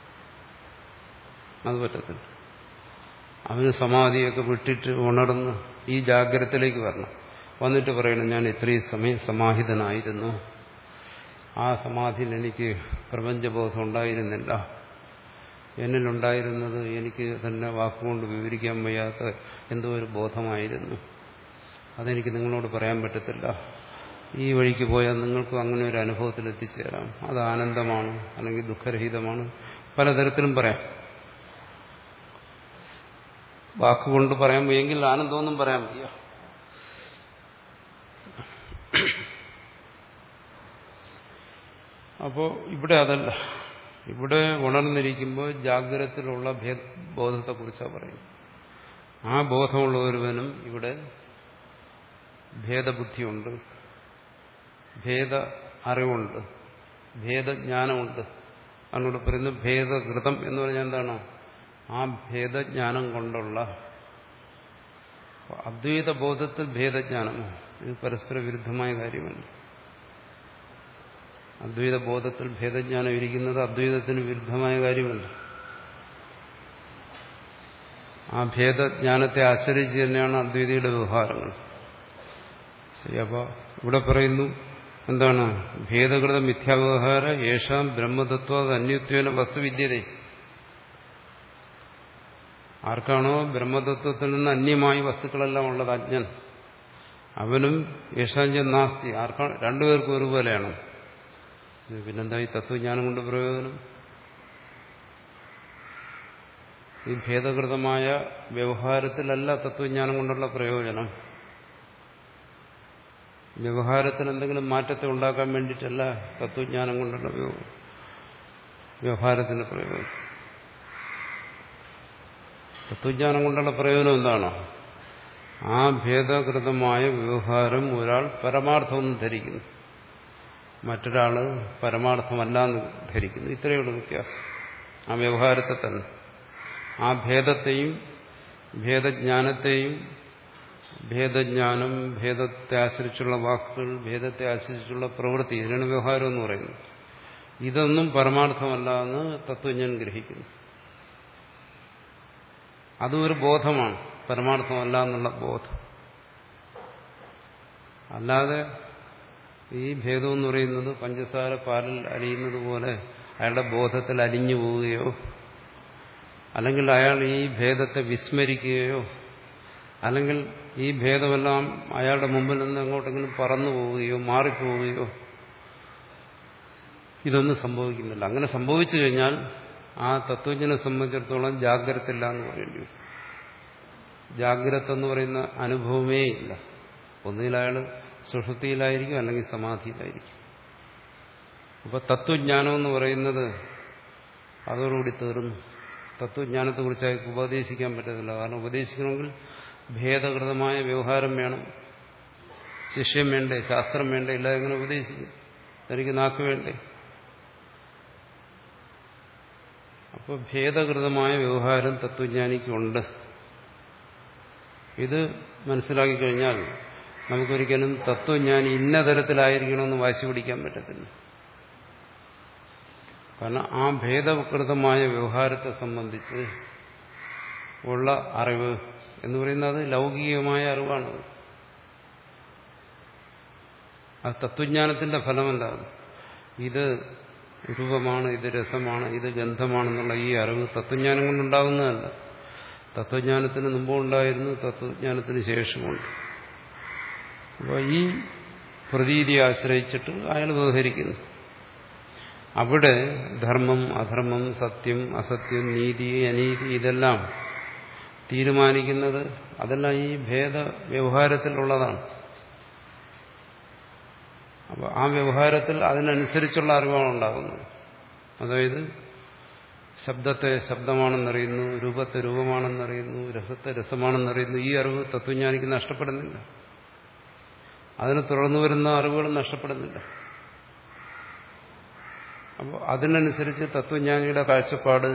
അത് പറ്റത്തില്ല. അവന് സമാധിയൊക്കെ വിട്ടിട്ട് ഉണർന്ന് ഈ ജാഗ്രതത്തിലേക്ക് വരണം. വന്നിട്ട് പറയണം ഞാൻ ഇത്രയും സമയം സമാഹിതനായിരുന്നു, ആ സമാധിയിൽ എനിക്ക് പ്രപഞ്ചബോധം ഉണ്ടായിരുന്നില്ല, എന്നിലുണ്ടായിരുന്നത് എനിക്ക് തന്നെ വാക്കുകൊണ്ട് വിവരിക്കാൻ വയ്യാത്ത എന്തോ ഒരു ബോധമായിരുന്നു, അതെനിക്ക് നിങ്ങളോട് പറയാൻ പറ്റത്തില്ല. ഈ വഴിക്ക് പോയാൽ നിങ്ങൾക്കും അങ്ങനെ ഒരു അനുഭവത്തിൽ എത്തിച്ചേരാം. അത് ആനന്ദമാണ്, അല്ലെങ്കിൽ ദുഃഖരഹിതമാണ്, പലതരത്തിലും പറയാം. വാക്കുകൊണ്ട് പറയാൻ വയ്യെങ്കിൽ ആനന്ദമൊന്നും പറയാൻ വയ്യ. അപ്പോ ഇവിടെ അതല്ല. ഇവിടെ ഉണർന്നിരിക്കുമ്പോൾ ജാഗ്രതത്തിലുള്ള ബോധത്തെക്കുറിച്ചാണ് പറയുന്നത്. ആ ബോധമുള്ള ഒരുവനും ഇവിടെ ഭേദബുദ്ധിയുണ്ട്, ഭേദ അറിവുണ്ട്, ഭേദജ്ഞാനമുണ്ട്. അതിനോട് പറയുന്നത് ഭേദകൃതം എന്ന് പറഞ്ഞാൽ എന്താണ്? ആ ഭേദജ്ഞാനം കൊണ്ടുള്ള അദ്വൈത ബോധത്തിൽ ഭേദജ്ഞാനമോ ഇത് പരസ്പര വിരുദ്ധമായ കാര്യമല്ല. അദ്വൈത ബോധത്തിൽ ഭേദജ്ഞാനം ഇരിക്കുന്നത് അദ്വൈതത്തിന് വിരുദ്ധമായ കാര്യമല്ല. ആ ഭേദജ്ഞാനത്തെ ആശ്രയിച്ച് തന്നെയാണ് അദ്വൈതയുടെ വ്യവഹാരങ്ങൾ. ശരി, അപ്പോൾ ഇവിടെ പറയുന്നു എന്താണ്? ഭേദകൃത മിഥ്യാവ്യവഹാര യേശാം ബ്രഹ്മതത്വ അന്യത്വേന വസ്തുവിദ്യത. ആർക്കാണോ ബ്രഹ്മതത്വത്തിൽ നിന്ന് അന്യമായി വസ്തുക്കളെല്ലാം ഉള്ളത് അജ്ഞൻ, അവനും യേശാഞ്ചൻ നാസ്തി. ആർക്കാ രണ്ടുപേർക്കും ഒരുപോലെയാണ്. പിന്നെന്താ ഈ തത്വജ്ഞാനം കൊണ്ട് പ്രയോജനം? ഈ ഭേദകൃതമായ വ്യവഹാരത്തിലല്ല തത്വജ്ഞാനം കൊണ്ടുള്ള പ്രയോജനം. വ്യവഹാരത്തിൽ എന്തെങ്കിലും മാറ്റത്തെ ഉണ്ടാക്കാൻ വേണ്ടിയിട്ടല്ല തത്വജ്ഞാനം കൊണ്ടുള്ള വ്യവഹാരത്തിന്റെ പ്രയോജനം. തത്വജ്ഞാനം കൊണ്ടുള്ള പ്രയോജനം എന്താണ്? ആ ഭേദകൃതമായ വ്യവഹാരം ഒരാൾ പരമാർത്ഥമെന്ന് ധരിക്കുന്നു, മറ്റൊരാള് പരമാർത്ഥമല്ലാന്ന് ധരിക്കുന്നു. ഇത്രയുള്ള വ്യത്യാസം ആ വ്യവഹാരത്തെ തന്നെ. ആ ഭേദത്തെയും ഭേദജ്ഞാനത്തെയും, ഭേദജ്ഞാനം, ഭേദത്തെ ആശ്രയിച്ചുള്ള വാക്കുകൾ, ഭേദത്തെ ആശ്രയിച്ചുള്ള പ്രവൃത്തി, ഇതിനാണ് വ്യവഹാരം എന്ന് പറയുന്നത്. ഇതൊന്നും പരമാർത്ഥമല്ല എന്ന് തത്വജ്ഞൻ ഗ്രഹിക്കുന്നു. അതും ഒരു ബോധമാണ്, പരമാർത്ഥമല്ല എന്നുള്ള ബോധം. അല്ലാതെ ഈ ഭേദം എന്ന് പറയുന്നത് പഞ്ചസാര പാലിൽ അലിയുന്നത് പോലെ അയാളുടെ ബോധത്തിൽ അലിഞ്ഞു പോവുകയോ, അല്ലെങ്കിൽ അയാൾ ഈ ഭേദത്തെ വിസ്മരിക്കുകയോ, അല്ലെങ്കിൽ ഈ ഭേദമെല്ലാം അയാളുടെ മുമ്പിൽ നിന്ന് എങ്ങോട്ടെങ്കിലും പറന്നു പോവുകയോ മാറിപ്പോവുകയോ, ഇതൊന്നും സംഭവിക്കുന്നില്ല. അങ്ങനെ സംഭവിച്ചു കഴിഞ്ഞാൽ ആ തത്വജ്ഞനെ സംബന്ധിച്ചിടത്തോളം ജാഗ്രതയില്ല എന്ന് പറയേണ്ടി വരും. ജാഗ്രത എന്ന് പറയുന്ന അനുഭവമേ ഇല്ല. ഒന്നുകിൽ അയാൾ സുഷുപ്തിയിലായിരിക്കും, അല്ലെങ്കിൽ സമാധിയിലായിരിക്കും. അപ്പൊ തത്വജ്ഞാനം എന്ന് പറയുന്നത് അതോടുകൂടി തീർന്നു. തത്വജ്ഞാനത്തെക്കുറിച്ച് അയാൾക്ക് ഉപദേശിക്കാൻ പറ്റത്തില്ല. കാരണം ഉപദേശിക്കണമെങ്കിൽ ഭേദകൃതമായ വ്യവഹാരം വേണം, ശിഷ്യം വേണ്ടേ, ശാസ്ത്രം വേണ്ടേ, ഇല്ല എങ്ങനെ ഉപദേശിക്കും? തനിക്ക് നാക്ക് വേണ്ടേ? അപ്പോൾ ഭേദകൃതമായ വ്യവഹാരം തത്വജ്ഞാനിക്കുണ്ട്. ഇത് മനസ്സിലാക്കി കഴിഞ്ഞാൽ നമുക്കൊരിക്കലും തത്വജ്ഞാനി ഇന്ന തരത്തിലായിരിക്കണമെന്ന് വാശി പിടിക്കാൻ പറ്റത്തില്ല. കാരണം ആ ഭേദകൃതമായ വ്യവഹാരത്തെ സംബന്ധിച്ച് ഉള്ള അറിവ് എന്ന് പറയുന്നത് ലൗകികമായ അറിവാണ്. ആ തത്വജ്ഞാനത്തിന്റെ ഫലമല്ല. ഇത് രൂപമാണ്, ഇത് രസമാണ്, ഇത് ഗന്ധമാണെന്നുള്ള ഈ അറിവ് തത്വജ്ഞാനം കൊണ്ടുണ്ടാകുന്നതല്ല. തത്വജ്ഞാനത്തിന് മുമ്പും ഉണ്ടായിരുന്നു, തത്വജ്ഞാനത്തിന് ശേഷമുണ്ട്. അപ്പോൾ ഈ പ്രതീതിയെ ആശ്രയിച്ചിട്ട് അയാൾ വ്യവഹരിക്കുന്നു. അവിടെ ധർമ്മം, അധർമ്മം, സത്യം, അസത്യം, നീതി, അനീതി ഇതെല്ലാം തീരുമാനിക്കുന്നത് അതെല്ലാം ഈ ഭേദ വ്യവഹാരത്തിലുള്ളതാണ്. അപ്പോൾ ആ വ്യവഹാരത്തിൽ അതിനനുസരിച്ചുള്ള അറിവാണ് ഉണ്ടാകുന്നത്. അതായത് ശബ്ദത്തെ ശബ്ദമാണെന്നറിയുന്നു, രൂപത്തെ രൂപമാണെന്നറിയുന്നു, രസത്തെ രസമാണെന്നറിയുന്നു. ഈ അറിവ് തത്വജ്ഞാനിക്ക് നഷ്ടപ്പെടുന്നില്ല. അതിനെ തുടർന്നു വരുന്ന അറിവുകളും നഷ്ടപ്പെടുന്നില്ല. അപ്പോൾ അതിനനുസരിച്ച് തത്വജ്ഞാനിയുടെ കാഴ്ചപ്പാട്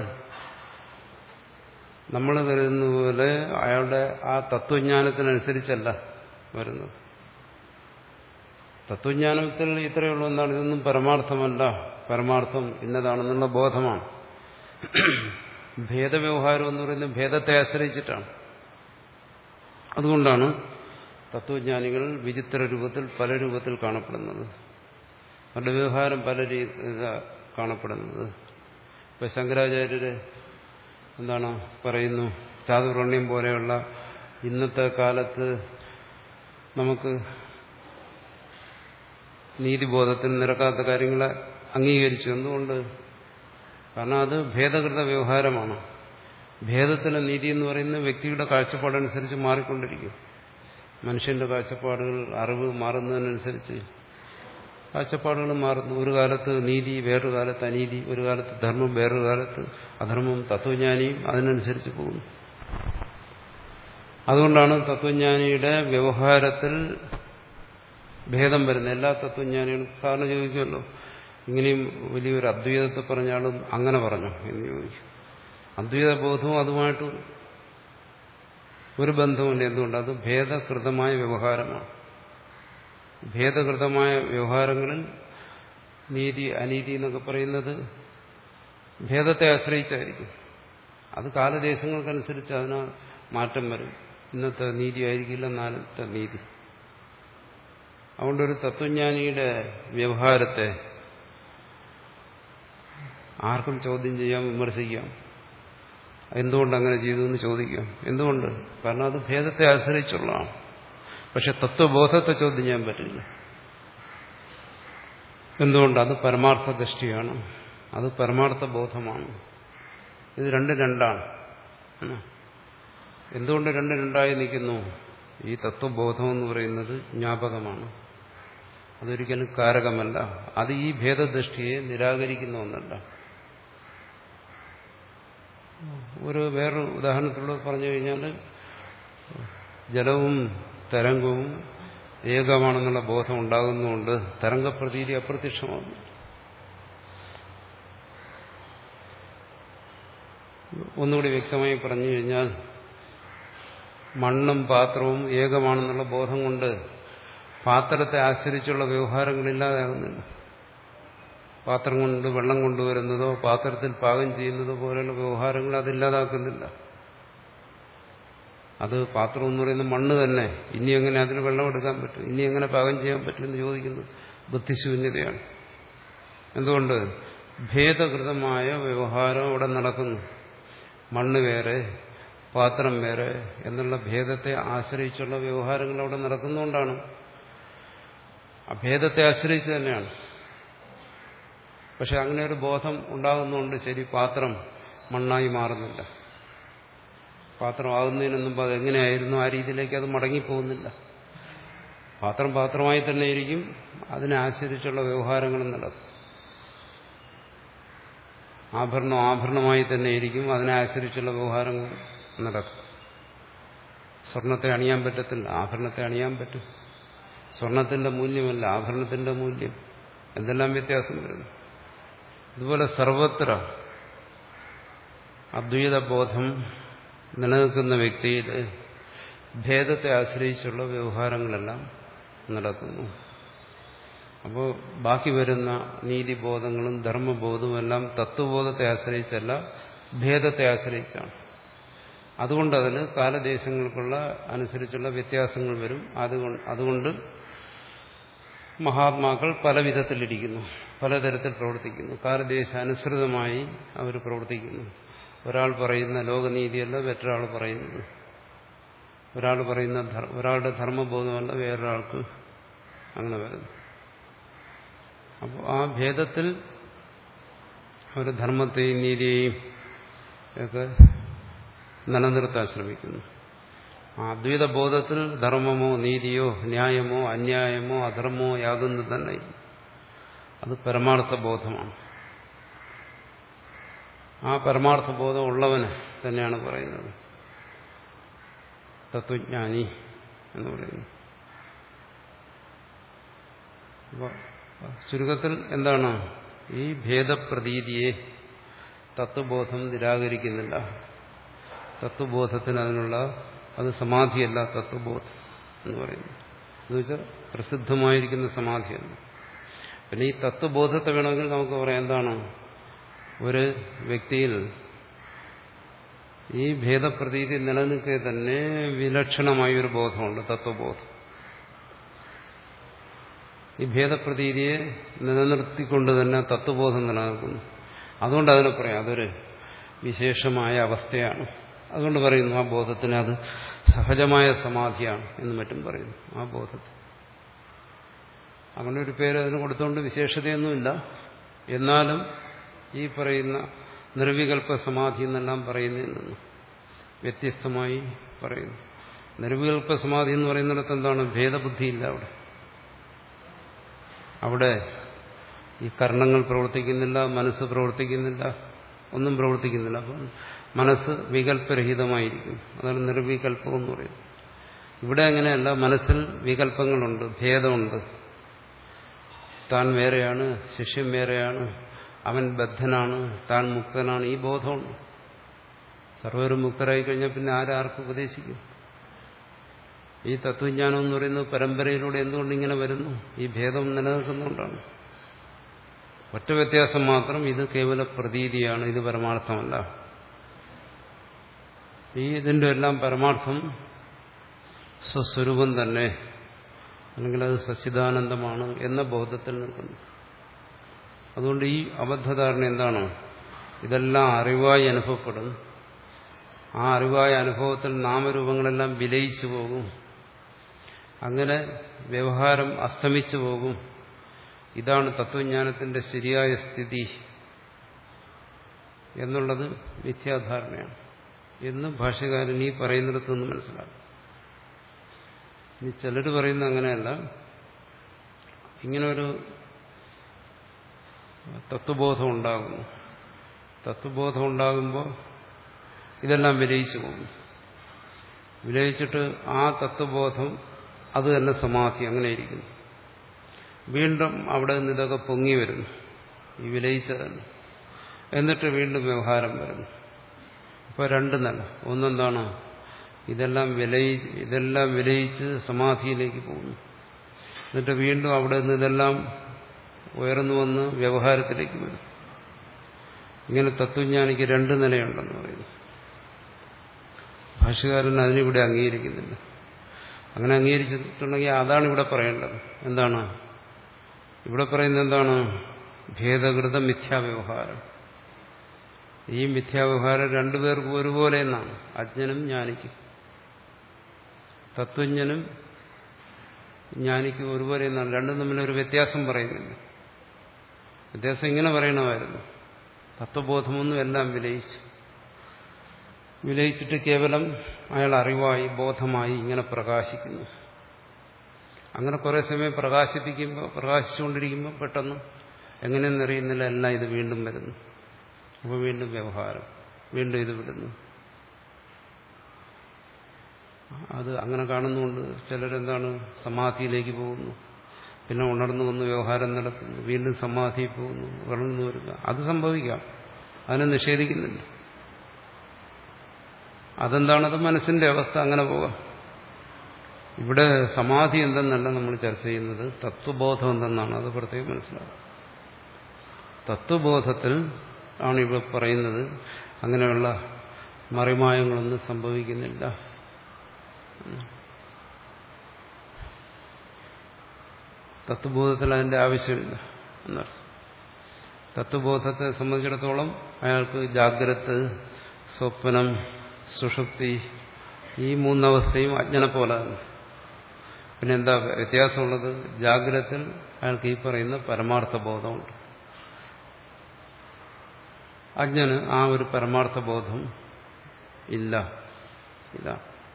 നമ്മൾ കരുതുന്ന പോലെ അയാളുടെ ആ തത്വജ്ഞാനത്തിനനുസരിച്ചല്ല വരുന്നത്. തത്വജ്ഞാനത്തിൽ ഇത്രയുള്ള എന്താണ്, ഇതൊന്നും പരമാർത്ഥമല്ല, പരമാർത്ഥം ഇന്നതാണെന്നുള്ള ബോധമാണ്. ഭേദവ്യവഹാരം എന്ന് പറയുന്നത് ഭേദത്തെ ആശ്രയിച്ചിട്ടാണ്. അതുകൊണ്ടാണ് തത്വജ്ഞാനികൾ വിചിത്ര രൂപത്തിൽ പല രൂപത്തിൽ കാണപ്പെടുന്നത്. അവരുടെ വ്യവഹാരം പല രീതിയിൽ കാണപ്പെടുന്നത്. ഇപ്പൊ ശങ്കരാചാര്യര് എന്താണ് പറയുന്നു, ചാതുർവർണ്ണ്യം പോലെയുള്ള ഇന്നത്തെ കാലത്ത് നമുക്ക് നീതിബോധത്തിന് നിരക്കാത്ത കാര്യങ്ങളെ അംഗീകരിച്ചു. എന്തുകൊണ്ട്? കാരണം അത് ഭേദകൃത വ്യവഹാരമാണ്. ഭേദത്തിലെ നീതി എന്ന് പറയുന്നത് വ്യക്തിയുടെ കാഴ്ചപ്പാടനുസരിച്ച് മാറിക്കൊണ്ടിരിക്കും. മനുഷ്യന്റെ കാഴ്ചപ്പാടുകൾ, അറിവ് മാറുന്നതിനനുസരിച്ച് കാഴ്ചപ്പാടുകൾ മാറുന്നു. ഒരു കാലത്ത് നീതി, വേറൊരു കാലത്ത് അനീതി, ഒരു കാലത്ത് ധർമ്മം, വേറൊരു കാലത്ത് അധർമ്മം. തത്വജ്ഞാനിയും അതിനനുസരിച്ച് പോകുന്നു. അതുകൊണ്ടാണ് തത്വജ്ഞാനിയുടെ വ്യവഹാരത്തിൽ ഭേദം വരുന്നത്. എല്ലാ തത്വജ്ഞാനികളും സാറിന് ചോദിക്കുമല്ലോ, ഇങ്ങനെയും വലിയൊരു അദ്വൈതത്തെ പറഞ്ഞാലും അങ്ങനെ പറഞ്ഞു എന്ന് ചോദിക്കും. അദ്വൈത ബോധവും അതുമായിട്ട് ഒരു ബന്ധമുണ്ട്. എന്തുകൊണ്ട്? അത് ഭേദകൃതമായ വ്യവഹാരമാണ്. ഭേദകൃതമായ വ്യവഹാരങ്ങളിൽ നീതി, അനീതി എന്നൊക്കെ പറയുന്നത് ഭേദത്തെ ആശ്രയിച്ചായിരിക്കും. അത് കാലദേശങ്ങൾക്കനുസരിച്ച് അതിന് മാറ്റം വരും. ഇന്നത്തെ നീതി ആയിരിക്കില്ല നാളത്തെ നീതി. അതുകൊണ്ടൊരു തത്വജ്ഞാനിയുടെ വ്യവഹാരത്തെ ആർക്കും ചോദ്യം ചെയ്യാം, വിമർശിക്കാം. എന്തുകൊണ്ട് അങ്ങനെ ചെയ്തു എന്ന് ചോദിക്കാം. എന്തുകൊണ്ട്? കാരണം അത് ഭേദത്തെ ആശ്രയിച്ചുള്ളതാണ്. പക്ഷെ തത്വബോധത്തെ ചോദ്യം ചെയ്യാൻ പറ്റില്ല. എന്തുകൊണ്ട്? അത് പരമാർത്ഥ ദൃഷ്ടിയാണ്, അത് പരമാർത്ഥ ബോധമാണ്. ഇത് രണ്ടും രണ്ടാണ്. എന്തുകൊണ്ട് രണ്ടും രണ്ടായി നിൽക്കുന്നു? ഈ തത്വബോധം എന്ന് പറയുന്നത് ജ്ഞാപകമാണ്, അതൊരിക്കലും കാരകമല്ല. അത് ഈ ഭേദദൃഷ്ടിയെ നിരാകരിക്കുന്ന ഒന്നല്ല. ഒരു വേറൊരു ഉദാഹരണത്തിലൂടെ പറഞ്ഞു കഴിഞ്ഞാൽ, ജലവും തരംഗവും ഏകമാണെന്നുള്ള ബോധം ഉണ്ടാകുന്നതുകൊണ്ട് തരംഗപ്രതീതി അപ്രത്യക്ഷമാകുന്നു. ഒന്നുകൂടി വ്യക്തമായി പറഞ്ഞു കഴിഞ്ഞാൽ, മണ്ണും പാത്രവും ഏകമാണെന്നുള്ള ബോധം കൊണ്ട് പാത്രത്തെ ആശ്രയിച്ചുള്ള വ്യവഹാരങ്ങളില്ലാതാകുന്നില്ല. പാത്രം കൊണ്ട് വെള്ളം കൊണ്ടുവരുന്നതോ പാത്രത്തിൽ പാകം ചെയ്യുന്നതോ പോലെയുള്ള വ്യവഹാരങ്ങൾ അതില്ലാതാക്കുന്നില്ല. അത് പാത്രം എന്ന് പറയുന്ന മണ്ണ് തന്നെ. ഇനി എങ്ങനെ അതിന് വെള്ളം എടുക്കാൻ പറ്റും, ഇനി എങ്ങനെ പാകം ചെയ്യാൻ പറ്റുമെന്ന് ചോദിക്കുന്നത് ബുദ്ധിശൂന്യതയാണ്. എന്തുകൊണ്ട്? ഭേദകൃതമായ വ്യവഹാരം അവിടെ നടക്കുന്നു. മണ്ണ് വേറെ, പാത്രം വേറെ എന്നുള്ള ഭേദത്തെ ആശ്രയിച്ചുള്ള വ്യവഹാരങ്ങൾ അവിടെ നടക്കുന്നതുകൊണ്ടാണ്. ആ ഭേദത്തെ ആശ്രയിച്ച് തന്നെയാണ്. പക്ഷെ അങ്ങനെ ഒരു ബോധം ഉണ്ടാകുന്നതുകൊണ്ട് ശരി, പാത്രം മണ്ണായി മാറുന്നില്ല. പാത്രമാകുന്നതിന് മുമ്പ് അതെങ്ങനെയായിരുന്നു ആ രീതിയിലേക്ക് അത് മടങ്ങിപ്പോകുന്നില്ല. പാത്രം പാത്രമായി തന്നെ ഇരിക്കും, അതിനെ ആശ്രയിച്ചുള്ള വ്യവഹാരങ്ങളും നടക്കും. ആഭരണം ആഭരണമായി തന്നെ ഇരിക്കും, അതിനെ ആശ്രയിച്ചുള്ള വ്യവഹാരങ്ങൾ നടക്കും. സ്വർണത്തെ അണിയാൻ പറ്റത്തില്ല, ആഭരണത്തെ അണിയാൻ പറ്റും. സ്വർണത്തിന്റെ മൂല്യമല്ല ആഭരണത്തിന്റെ മൂല്യം. എന്തെല്ലാം വ്യത്യാസം വരുന്നു. ഇതുപോലെ സർവത്ര അദ്വൈത ബോധം നിലനിൽക്കുന്ന വ്യക്തിയിൽ ഭേദത്തെ ആശ്രയിച്ചുള്ള വ്യവഹാരങ്ങളെല്ലാം നടക്കുന്നു. അപ്പോൾ ബാക്കി വരുന്ന നീതിബോധങ്ങളും ധർമ്മബോധവും എല്ലാം തത്വബോധത്തെ ആശ്രയിച്ചല്ല, ഭേദത്തെ ആശ്രയിച്ചാണ്. അതുകൊണ്ട് അതിന് കാലദേശങ്ങൾക്കുള്ള അനുസരിച്ചുള്ള വ്യത്യാസങ്ങൾ വരും. അതുകൊണ്ട് അതുകൊണ്ട് മഹാത്മാക്കൾ പല വിധത്തിലിരിക്കുന്നു, പലതരത്തിൽ പ്രവർത്തിക്കുന്നു, കാലദേശാനുസൃതമായി അവർ പ്രവർത്തിക്കുന്നു. ഒരാൾ പറയുന്ന ലോകനീതിയല്ല മറ്റൊരാൾ പറയുന്നത്, ഒരാൾ പറയുന്ന ഒരാളുടെ ധർമ്മബോധമല്ല വേറൊരാൾക്ക് അങ്ങനെ വരുന്നു. അപ്പോൾ ആ ഭേദത്തിൽ അവർ ധർമ്മത്തെയും നീതിയെയും ഒക്കെ നിലനിർത്താൻ ശ്രമിക്കുന്നു. ആ അദ്വൈത ബോധത്തിൽ ധർമ്മമോ നീതിയോ ന്യായമോ അന്യായമോ അധർമ്മമോ യാതൊന്നും തന്നെ അത് പരമാർത്ഥ ബോധമാണ്. ആ പരമാർത്ഥ ബോധം ഉള്ളവന് തന്നെയാണ് പറയുന്നത് തത്വജ്ഞാനി എന്ന് പറയുന്നു. അപ്പോൾ ചുരുക്കത്തിൽ എന്താണ്, ഈ ഭേദപ്രതീതിയെ തത്വബോധം നിരാകരിക്കുന്നില്ല. തത്വബോധത്തിന് അതിനുള്ള അത് സമാധിയല്ല തത്വബോധം എന്ന് പറയുന്നു. എന്ന് വെച്ചാൽ പ്രസിദ്ധമായിരിക്കുന്ന സമാധിയല്ല. പിന്നെ ഈ തത്വബോധത്തെ വേണമെങ്കിൽ നമുക്ക് പറയാം എന്താണ്, ഒരു വ്യക്തിയിൽ ഈ ഭേദപ്രതീതി നിലനിൽക്കെ തന്നെ വിലക്ഷണമായ ഒരു ബോധമുണ്ട്, തത്വബോധം. ഈ ഭേദപ്രതീതിയെ നിലനിർത്തിക്കൊണ്ട് തന്നെ തത്വബോധം നിലനിൽക്കുന്നു. അതുകൊണ്ട് അതിനെ പറയാം അതൊരു വിശേഷമായ അവസ്ഥയാണ്. അതുകൊണ്ട് പറയുന്നു ആ ബോധത്തിന് അത് സഹജമായ സമാധിയാണ് എന്ന് മറ്റും പറയുന്നു. ആ ബോധത്തെ അങ്ങനെ ഒരു പേര് അതിന് കൊടുത്തുകൊണ്ട് വിശേഷതയൊന്നുമില്ല. എന്നാലും ഈ പറയുന്ന നിർവികൽപ്പ സമാധി എന്നെല്ലാം പറയുന്നതിൽ നിന്ന് വ്യത്യസ്തമായി പറയുന്നു. നിർവികൽപ്പ സമാധി എന്ന് പറയുന്നിടത്ത് എന്താണ്, ഭേദബുദ്ധിയില്ല. അവിടെ അവിടെ ഈ കർണങ്ങൾ പ്രവർത്തിക്കുന്നില്ല, മനസ്സ് പ്രവർത്തിക്കുന്നില്ല, ഒന്നും പ്രവർത്തിക്കുന്നില്ല. അപ്പം മനസ്സ് വികല്പരഹിതമായിരിക്കും. അതാണ് നിർവികൽപ്പം എന്ന് പറയുന്നത്. ഇവിടെ അങ്ങനെയല്ല, മനസ്സിൽ വികല്പങ്ങളുണ്ട്, ഭേദമുണ്ട്. താൻ വേറെയാണ്, ശിഷ്യൻ വേറെയാണ്, അവൻ ബദ്ധനാണ്, താൻ മുക്തനാണ്, ഈ ബോധമുണ്ട്. സർവരും മുക്തരായി കഴിഞ്ഞാൽ പിന്നെ ആരാർക്ക് ഉപദേശിക്കും? ഈ തത്വജ്ഞാനം എന്ന് പറയുന്നത് പരമ്പരയിലൂടെ എന്തുകൊണ്ട് ഇങ്ങനെ വരുന്നു? ഈ ഭേദം നിലനിൽക്കുന്നുകൊണ്ടാണ്. ഒറ്റ വ്യത്യാസം മാത്രം, ഇത് കേവല പ്രതീതിയാണ്, ഇത് പരമാർത്ഥമല്ല. ഈ ഇതിന്റെ എല്ലാം പരമാർത്ഥം സ്വസ്വരൂപം തന്നെ, അല്ലെങ്കിൽ അത് സച്ചിദാനന്ദമാണ് എന്ന ബോധത്തിൽ നിൽക്കുന്നു. അതുകൊണ്ട് ഈ അബദ്ധധാരണ എന്താണ്, ഇതെല്ലാം അറിവായി അനുഭവപ്പെടും. ആ അറിവായ അനുഭവത്തിൽ നാമരൂപങ്ങളെല്ലാം വിലയിച്ചു പോകും. അങ്ങനെ വ്യവഹാരം അസ്തമിച്ചു പോകും. ഇതാണ് തത്വജ്ഞാനത്തിന്റെ ശരിയായ സ്ഥിതി എന്നുള്ളത് മിഥ്യാധാരണയാണ് എന്ന് ഭാഷ്യകാരൻ ഈ പറയുന്നിടത്തുനിന്ന് മനസ്സിലാക്കും. ഇനി ചിലർ പറയുന്നത് അങ്ങനെയല്ല. ഇങ്ങനെ ഒരു തത്വബോധം ഉണ്ടാകുന്നു. തത്വബോധം ഉണ്ടാകുമ്പോൾ ഇതെല്ലാം വിലയിച്ചു പോകും. വിലയിച്ചിട്ട് ആ തത്വബോധം അത് തന്നെ സമാധി, അങ്ങനെ ഇരിക്കുന്നു. വീണ്ടും അവിടെ നിന്ന് ഇതൊക്കെ പൊങ്ങി വരുന്നു, ഈ വിലയിച്ച തന്നെ. എന്നിട്ട് വീണ്ടും വ്യവഹാരം വരുന്നു. അപ്പോൾ രണ്ടു നില. ഒന്നെന്താണ്, ഇതെല്ലാം വിലയി ഇതെല്ലാം വിലയിച്ച് സമാധിയിലേക്ക് പോകുന്നു. എന്നിട്ട് വീണ്ടും അവിടെ നിന്ന് ഇതെല്ലാം ഉയർന്നു വന്ന് വ്യവഹാരത്തിലേക്ക് വരും. ഇങ്ങനെ തത്വജ്ഞാനിക്ക് രണ്ട് നിലയുണ്ടെന്ന് പറയുന്നു. ഭാഷ്യകാരൻ അതിനിവിടെ അംഗീകരിക്കുന്നില്ല. അങ്ങനെ അംഗീകരിച്ചിട്ടുണ്ടെങ്കിൽ അതാണ് ഇവിടെ പറയേണ്ടത്. എന്താണ് ഇവിടെ പറയുന്നത്? എന്താണ്? ഭേദകൃത മിഥ്യാവ്യവഹാരം. ഈ മിഥ്യാവ്യവഹാരം രണ്ടുപേർക്കും ഒരുപോലെ എന്നാണ്, അജ്ഞനും ജ്ഞാനിക്കും. തത്വജ്ഞനും ജ്ഞാനിക്കും ഒരുപോലെ എന്നാണ്. രണ്ടും തമ്മിലൊരു വ്യത്യാസം പറയുന്നില്ല. വ്യത്യാസം ഇങ്ങനെ പറയണമായിരുന്നു, തത്വബോധമൊന്നും എല്ലാം വിലയിച്ചു. വിലയിച്ചിട്ട് കേവലം അയാൾ അറിവായി ബോധമായി ഇങ്ങനെ പ്രകാശിക്കുന്നു. അങ്ങനെ കുറെ സമയം പ്രകാശിപ്പിക്കുമ്പോൾ പ്രകാശിച്ചുകൊണ്ടിരിക്കുമ്പോൾ പെട്ടെന്ന് എങ്ങനെയെന്നറിയുന്നില്ല എല്ലാം ഇത് വീണ്ടും വരുന്നു. അപ്പോൾ വീണ്ടും വ്യവഹാരം, വീണ്ടും ഇത് വിടുന്നു. അത് അങ്ങനെ കാണുന്നുകൊണ്ട് ചിലരെന്താണ്, സമാധിയിലേക്ക് പോകുന്നു, പിന്നെ ഉണർന്നു വന്ന് വ്യവഹാരം നടത്തുന്നു, വീണ്ടും സമാധിയിൽ പോകുന്നു, വളർന്നു വരിക. അത് സംഭവിക്കാം, അതിനെ നിഷേധിക്കുന്നില്ല. അതെന്താണത്? മനസ്സിന്റെ അവസ്ഥ, അങ്ങനെ പോകാം. ഇവിടെ സമാധി എന്തെന്നല്ല നമ്മൾ ചർച്ച ചെയ്യുന്നത്, തത്വബോധം എന്തെന്നാണ്. അത് പ്രത്യേകം മനസ്സിലാവും. തത്വബോധത്തിൽ ആണ് ഇവിടെ പറയുന്നത് അങ്ങനെയുള്ള മറിമായങ്ങളൊന്നും സംഭവിക്കുന്നില്ല. തത്വബോധത്തിൽ അതിന്റെ ആവശ്യമില്ല എന്നർത്ഥം. തത്വബോധത്തെ സംബന്ധിച്ചിടത്തോളം അയാൾക്ക് ജാഗ്രത്, സ്വപ്നം, സുഷുപ്തി ഈ മൂന്നവസ്ഥയും അജ്ഞനെ പോലെ തന്നെ. പിന്നെ എന്താ വ്യത്യാസമുള്ളത്? ജാഗ്രത്തിൽ അയാൾക്ക് ഈ പറയുന്ന പരമാർത്ഥ ബോധമുണ്ട്. അജ്ഞന് ആ ഒരു പരമാർത്ഥ ബോധം ഇല്ല ഇല്ല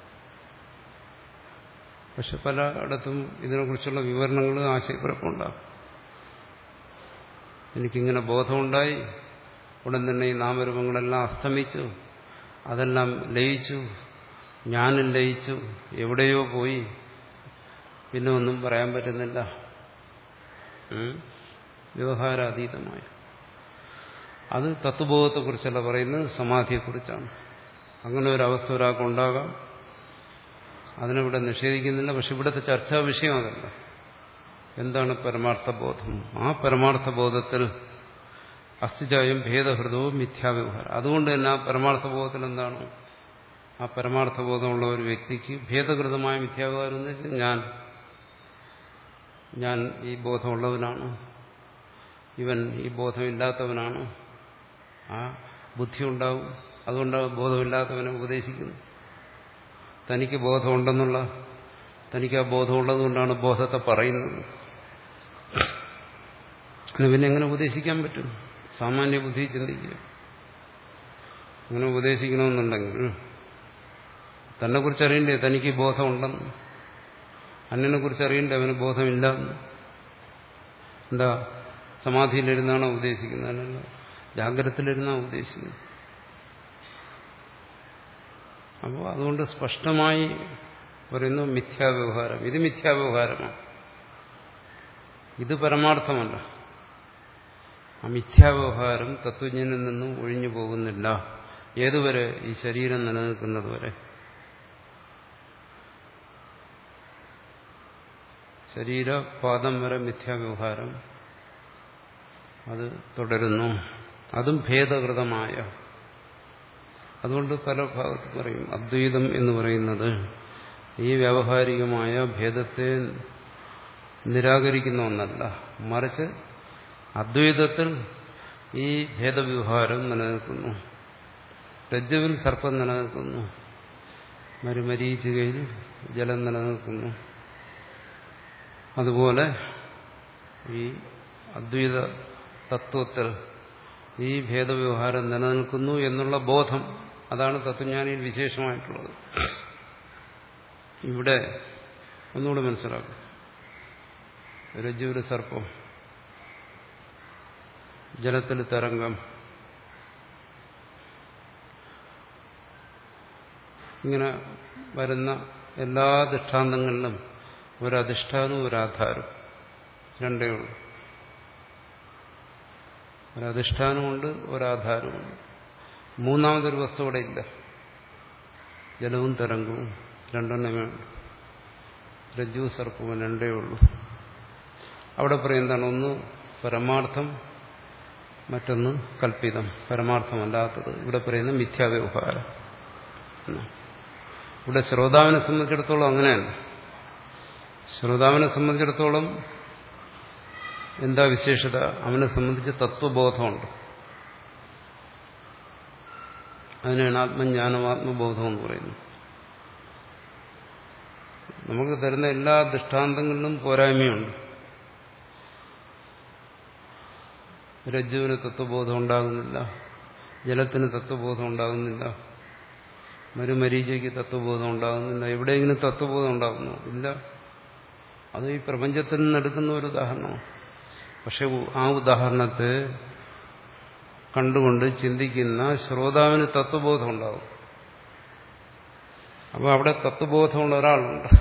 പക്ഷെ പലയിടത്തും ഇതിനെക്കുറിച്ചുള്ള വിവരണങ്ങൾ ആശയക്കുഴപ്പമുണ്ടാകും. എനിക്കിങ്ങനെ ബോധമുണ്ടായി, ഉടൻ തന്നെ ഈ നാമരൂപങ്ങളെല്ലാം അസ്തമിച്ചു, അതെല്ലാം ലയിച്ചു, ഞാനും ലയിച്ചു, എവിടെയോ പോയി, പിന്നെ ഒന്നും പറയാൻ പറ്റുന്നില്ല. വ്യവഹാരാതീതമായ അത് തത്വബോധത്തെക്കുറിച്ചല്ല പറയുന്നത്, സമാധിയെക്കുറിച്ചാണ്. അങ്ങനെ ഒരു അവസ്ഥ ഒരാൾക്കുണ്ടാകാം, അതിനിവിടെ നിഷേധിക്കുന്നില്ല. പക്ഷെ ഇവിടുത്തെ ചർച്ചാ വിഷയം അതല്ല. എന്താണ് പരമാർത്ഥബോധം? ആ പരമാർത്ഥബോധത്തിൽ അസ്ഥിജായം ഭേദഹൃദവും മിഥ്യാവ്യവഹാരം. അതുകൊണ്ട് തന്നെ ആ പരമാർത്ഥബോധത്തിൽ എന്താണ്? ആ പരമാർത്ഥബോധമുള്ള ഒരു വ്യക്തിക്ക് ഭേദകൃതമായ മിഥ്യാവ്യവഹാരം എന്ന് വെച്ചാൽ ഞാൻ ഞാൻ ഈ ബോധമുള്ളവനാണ്, ഇവൻ ഈ ബോധമില്ലാത്തവനാണ്. ആ ബുദ്ധി ഉണ്ടാവും. അതുകൊണ്ടാണ് ബോധമില്ലാത്തവനെ ഉപദേശിക്കുന്നത്. തനിക്ക് ബോധമുണ്ടെന്നുള്ള തനിക്ക് ആ ബോധമുള്ളത് കൊണ്ടാണ് ബോധത്തെ പറയുന്നത്. പിന്നെ എങ്ങനെ ഉപദേശിക്കാൻ പറ്റും? സാമാന്യ ബുദ്ധി ചിന്തിക്കുക. അങ്ങനെ ഉപദേശിക്കണമെന്നുണ്ടെങ്കിൽ തന്നെ കുറിച്ച് അറിയണ്ടേ തനിക്ക് ബോധമുണ്ടെന്ന്, അന്യനെ കുറിച്ച് അറിയണ്ടേ അവന് ബോധമില്ല. എന്താ സമാധിയിലിരുന്നാണോ ഉദ്ദേശിക്കുന്നത്? അല്ലല്ലോ, ജാഗ്രതത്തിലിരുന്നാണ് ഉദ്ദേശിക്കുന്നത്. അപ്പോൾ അതുകൊണ്ട് സ്പഷ്ടമായി പറയുന്നു മിഥ്യാവ്യവഹാരം. ഇത് മിഥ്യാവ്യവഹാരമാണ്, ഇത് പരമാർത്ഥമല്ല. ആ മിഥ്യാവ്യവഹാരം തത്വജ്ഞനിൽ നിന്നും ഒഴിഞ്ഞു പോകുന്നില്ല. ഏതുവരെ? ഈ ശരീരം നിലനിൽക്കുന്നത് വരെ. ശരീരപാദം വരെ മിഥ്യാവ്യവഹാരം അത് തുടരുന്നു. അതും ഭേദകൃതമായ. അതുകൊണ്ട് പല ഭാഗത്ത് പറയും അദ്വൈതം എന്ന് പറയുന്നത് ഈ വ്യാവഹാരികമായ ഭേദത്തെ നിരാകരിക്കുന്ന ഒന്നല്ല, മറിച്ച് അദ്വൈതത്തിൽ ഈ ഭേദവ്യവഹാരം നിലനിൽക്കുന്നു. രജ്ജുവിൽ സർപ്പം നിലനിൽക്കുന്നു, മരുമരീചികയിൽ ജലം നിലനിൽക്കുന്നു. അതുപോലെ ഈ അദ്വൈത തത്വത്തിൽ ഈ ഭേദവ്യവഹാരം നിലനിൽക്കുന്നു എന്നുള്ള ബോധം, അതാണ് തത്വജ്ഞാനിയിൽ വിശേഷമായിട്ടുള്ളത്. ഇവിടെ ഒന്നുകൂടെ മനസ്സിലാക്കും. രജ്ജുവിൽ സർപ്പം, ജലത്തിൽ തരംഗം, ഇങ്ങനെ വരുന്ന എല്ലാ ദൃഷ്ടാന്തങ്ങളിലും ഒരധിഷ്ഠാനവും ഒരാധാരവും രണ്ടേ ഉള്ളൂ. ഒരധിഷ്ഠാനമുണ്ട്, ഒരാധാരമുണ്ട്. മൂന്നാമതൊരു വസ്തു ഇവിടെ ഇല്ല. ജലവും തരംഗവും രണ്ടെണ്ണമേ ഉള്ളൂ. രജ്ജു സർപ്പവും രണ്ടേ ഉള്ളൂ. അവിടെ പറയും എന്താണ്? ഒന്ന് പരമാർത്ഥം, മറ്റൊന്ന് കൽപ്പിതം, പരമാർത്ഥമല്ലാത്തത്. ഇവിടെ പറയുന്ന മിഥ്യാവ്യവഹാരം. ഇവിടെ ശ്രോതാവിനെ സംബന്ധിച്ചിടത്തോളം അങ്ങനെയല്ല. ശ്രോതാവിനെ സംബന്ധിച്ചിടത്തോളം എന്താ വിശേഷത? അവനെ സംബന്ധിച്ച് തത്വബോധമുണ്ട്. അതിനാണ് ആത്മജ്ഞാനം, ആത്മബോധം എന്ന് പറയുന്നത്. നമുക്ക് തരുന്ന എല്ലാ ദൃഷ്ടാന്തങ്ങളിലും പോരായ്മയുണ്ട്. രജ്ജുവിന് തത്വബോധം ഉണ്ടാകുന്നില്ല, ജലത്തിന് തത്വബോധം ഉണ്ടാകുന്നില്ല, മരുമരീചയ്ക്ക് തത്വബോധം ഉണ്ടാകുന്നില്ല. എവിടെയെങ്കിലും തത്വബോധം ഉണ്ടാകുന്നു? ഇല്ല. അത് ഈ പ്രപഞ്ചത്തിൽ നിന്നെടുക്കുന്ന ഒരു ഉദാഹരണമാണ്. പക്ഷെ ആ ഉദാഹരണത്തെ കണ്ടുകൊണ്ട് ചിന്തിക്കുന്ന ശ്രോതാവിന് തത്വബോധം ഉണ്ടാകും. അപ്പോൾ അവിടെ തത്വബോധമുള്ള ഒരാളുണ്ട്,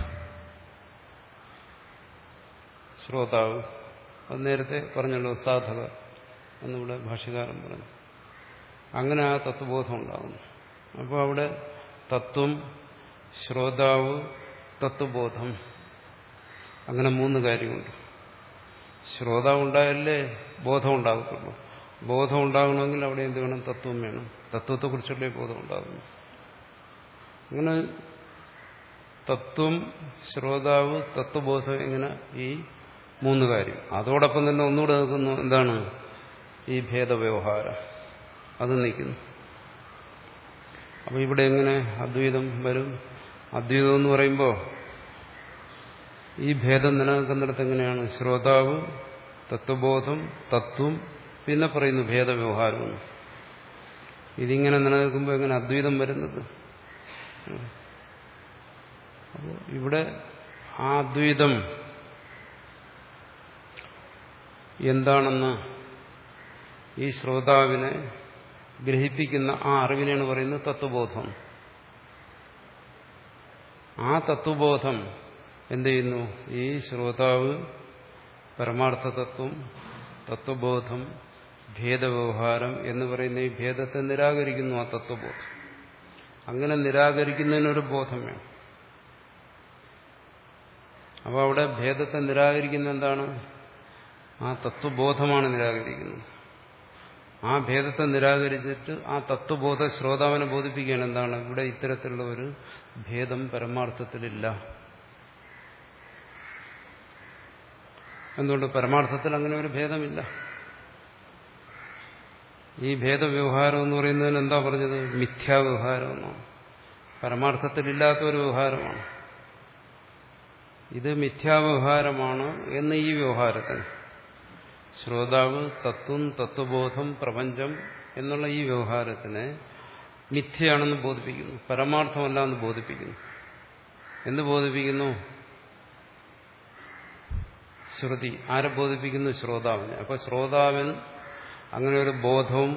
ശ്രോതാവ്. അത് നേരത്തെ പറഞ്ഞല്ലോ, സാധക എന്നിവിടെ ഭാഷ്യകാരൻ പറഞ്ഞു. അങ്ങനെ ആ തത്വബോധം ഉണ്ടാകുന്നു. അപ്പോൾ അവിടെ തത്വം, ശ്രോതാവ്, തത്വബോധം, അങ്ങനെ മൂന്ന് കാര്യമുണ്ട്. ശ്രോതാവ് ഉണ്ടായാലേ ബോധം ഉണ്ടാകത്തുള്ളൂ. ബോധം ഉണ്ടാകണമെങ്കിൽ അവിടെ എന്ത് വേണം? തത്വം വേണം. തത്വത്തെക്കുറിച്ചുള്ള ബോധം ഉണ്ടാകുന്നു. അങ്ങനെ തത്വം, ശ്രോതാവ്, തത്വബോധം, ഇങ്ങനെ ഈ മൂന്ന് കാര്യം. അതോടൊപ്പം തന്നെ ഒന്നുകൂടെ നിൽക്കുന്നു. എന്താണ്? ഈ ഭേദവ്യവഹാരം. അത് നിൽക്കുന്നു. അപ്പോൾ ഇവിടെ എങ്ങനെ അദ്വൈതം വരും? അദ്വൈതം എന്ന് പറയുമ്പോൾ ഈ ഭേദം നിലനിൽക്കുന്നിടത്ത് എങ്ങനെയാണ്? ശ്രോതാവ്, തത്വബോധം, തത്വം, പിന്നെ പറയുന്നു ഭേദവ്യവഹാരം. ഇതിങ്ങനെ നിലനിൽക്കുമ്പോൾ എങ്ങനെ അദ്വൈതം വരുന്നത്? അപ്പോൾ ഇവിടെ ആ അദ്വൈതം എന്താണെന്ന് ഈ ശ്രോതാവിനെ ഗ്രഹിപ്പിക്കുന്ന ആ അറിവിനെയാണ് പറയുന്നത് തത്വബോധം. ആ തത്വബോധം എന്ത് ചെയ്യുന്നു? ഈ ശ്രോതാവ് പരമാർത്ഥ തത്വം, തത്വബോധം, ഭേദവ്യവഹാരം എന്ന് പറയുന്ന ഈ ഭേദത്തെ നിരാകരിക്കുന്നു. ആ തത്വബോധം അങ്ങനെ നിരാകരിക്കുന്നതിനൊരു ബോധം വേണം. അപ്പോൾ അവിടെ ഭേദത്തെ നിരാകരിക്കുന്ന എന്താണ്? ആ തത്വബോധമാണ് നിരാകരിക്കുന്നത്. ആ ഭേദത്തെ നിരാകരിച്ചിട്ട് ആ തത്വബോധ ശ്രോതാവിനെ ബോധിപ്പിക്കുകയാണ്. എന്താണ്? ഇവിടെ ഇത്തരത്തിലുള്ള ഒരു ഭേദം പരമാർത്ഥത്തിലില്ല. എന്തുകൊണ്ട്? പരമാർത്ഥത്തിൽ അങ്ങനെ ഒരു ഭേദമില്ല. ഈ ഭേദവ്യവഹാരം എന്ന് പറയുന്നതിന് എന്താ പറഞ്ഞത്? മിഥ്യാവ്യവഹാരം എന്നാണ്. പരമാർത്ഥത്തിലില്ലാത്ത ഒരു വ്യവഹാരമാണ് ഇത്. മിഥ്യാവ്യവഹാരമാണ് എന്ന് ഈ വ്യവഹാരത്തിന് ശ്രോതാവ്, തത്വം, തത്വബോധം, പ്രപഞ്ചം എന്നുള്ള ഈ വ്യവഹാരത്തിനെ മിഥ്യയാണെന്ന് ബോധിപ്പിക്കുന്നു, പരമാർത്ഥമല്ല എന്ന് ബോധിപ്പിക്കുന്നു. എന്ന് ബോധിപ്പിക്കുന്നു? ശ്രുതി. ആരെ ബോധിപ്പിക്കുന്നു? ശ്രോതാവിനെ. അപ്പൊ ശ്രോതാവിന് അങ്ങനെ ഒരു ബോധവും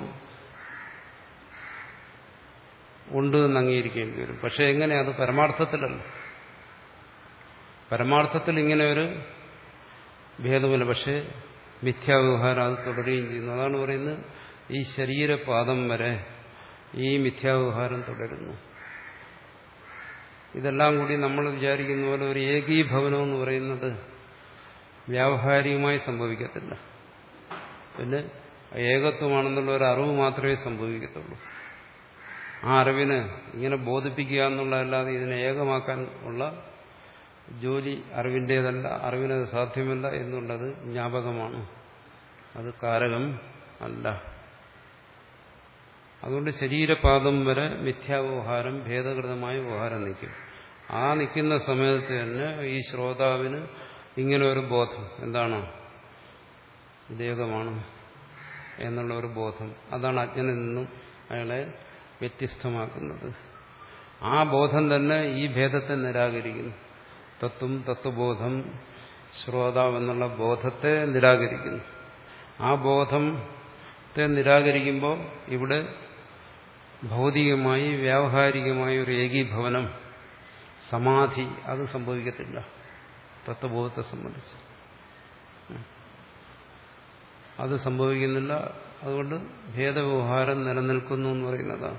ഉണ്ട് എന്ന് അംഗീകരിക്കേണ്ടി വരും. പക്ഷെ എങ്ങനെ? അത് പരമാർത്ഥത്തിലല്ല. പരമാർത്ഥത്തിൽ ഇങ്ങനെ ഒരു ഭേദമില്ല. പക്ഷെ മിഥ്യാവ്യവഹാരം അത് തുടരുകയും ചെയ്യുന്നു. അതാണ് പറയുന്നത് ഈ ശരീരപാദം വരെ ഈ മിഥ്യാവ്യവഹാരം തുടരുന്നു. ഇതെല്ലാം കൂടി നമ്മൾ വിചാരിക്കുന്ന പോലെ ഒരു ഏകീഭവനം എന്ന് പറയുന്നത് വ്യാവഹാരികമായി സംഭവിക്കത്തില്ല. പിന്നെ ഏകത്വമാണെന്നുള്ള ഒരു അറിവ് മാത്രമേ സംഭവിക്കത്തുള്ളൂ. ആ അറിവിന് ഇങ്ങനെ ബോധിപ്പിക്കുക എന്നുള്ളതല്ലാതെ ഇതിനെ ഏകമാക്കാൻ ഉള്ള ജോലി അറിവിൻ്റേതല്ല, അറിവിനത് സാധ്യമല്ല എന്നുള്ളത് ജ്ഞാപകമാണ്, അത് കാരകം അല്ല. അതുകൊണ്ട് ശരീരപാദം വരെ മിഥ്യാവ്യവഹാരം, ഭേദകൃതമായ വ്യവഹാരം നിൽക്കും. ആ നിൽക്കുന്ന സമയത്ത് തന്നെ ഈ ശ്രോതാവിന് ഇങ്ങനെ ഒരു ബോധം, എന്താണ്? ഇതേകമാണ് എന്നുള്ള ഒരു ബോധം. അതാണ് അജ്ഞനിൽ നിന്നും അയാളെ വ്യത്യസ്തമാക്കുന്നത്. ആ ബോധം തന്നെ ഈ ഭേദത്തെ നിരാകരിക്കുന്നു. തത്വം, തത്വബോധം, ശ്രോതാവ് എന്നുള്ള ബോധത്തെ നിരാകരിക്കുന്നു. ആ ബോധത്തെ നിരാകരിക്കുമ്പോൾ ഇവിടെ ഭൗതികമായി വ്യാവഹാരികമായ ഒരു ഏകീഭവനം, സമാധി, അത് സംഭവിക്കത്തില്ല തത്വബോധത്തെ സംബന്ധിച്ച്. അത് സംഭവിക്കുന്നില്ല. അതുകൊണ്ട് ഭേദവ്യവഹാരം നിലനിൽക്കുന്നു എന്ന് പറയുന്നതാണ്.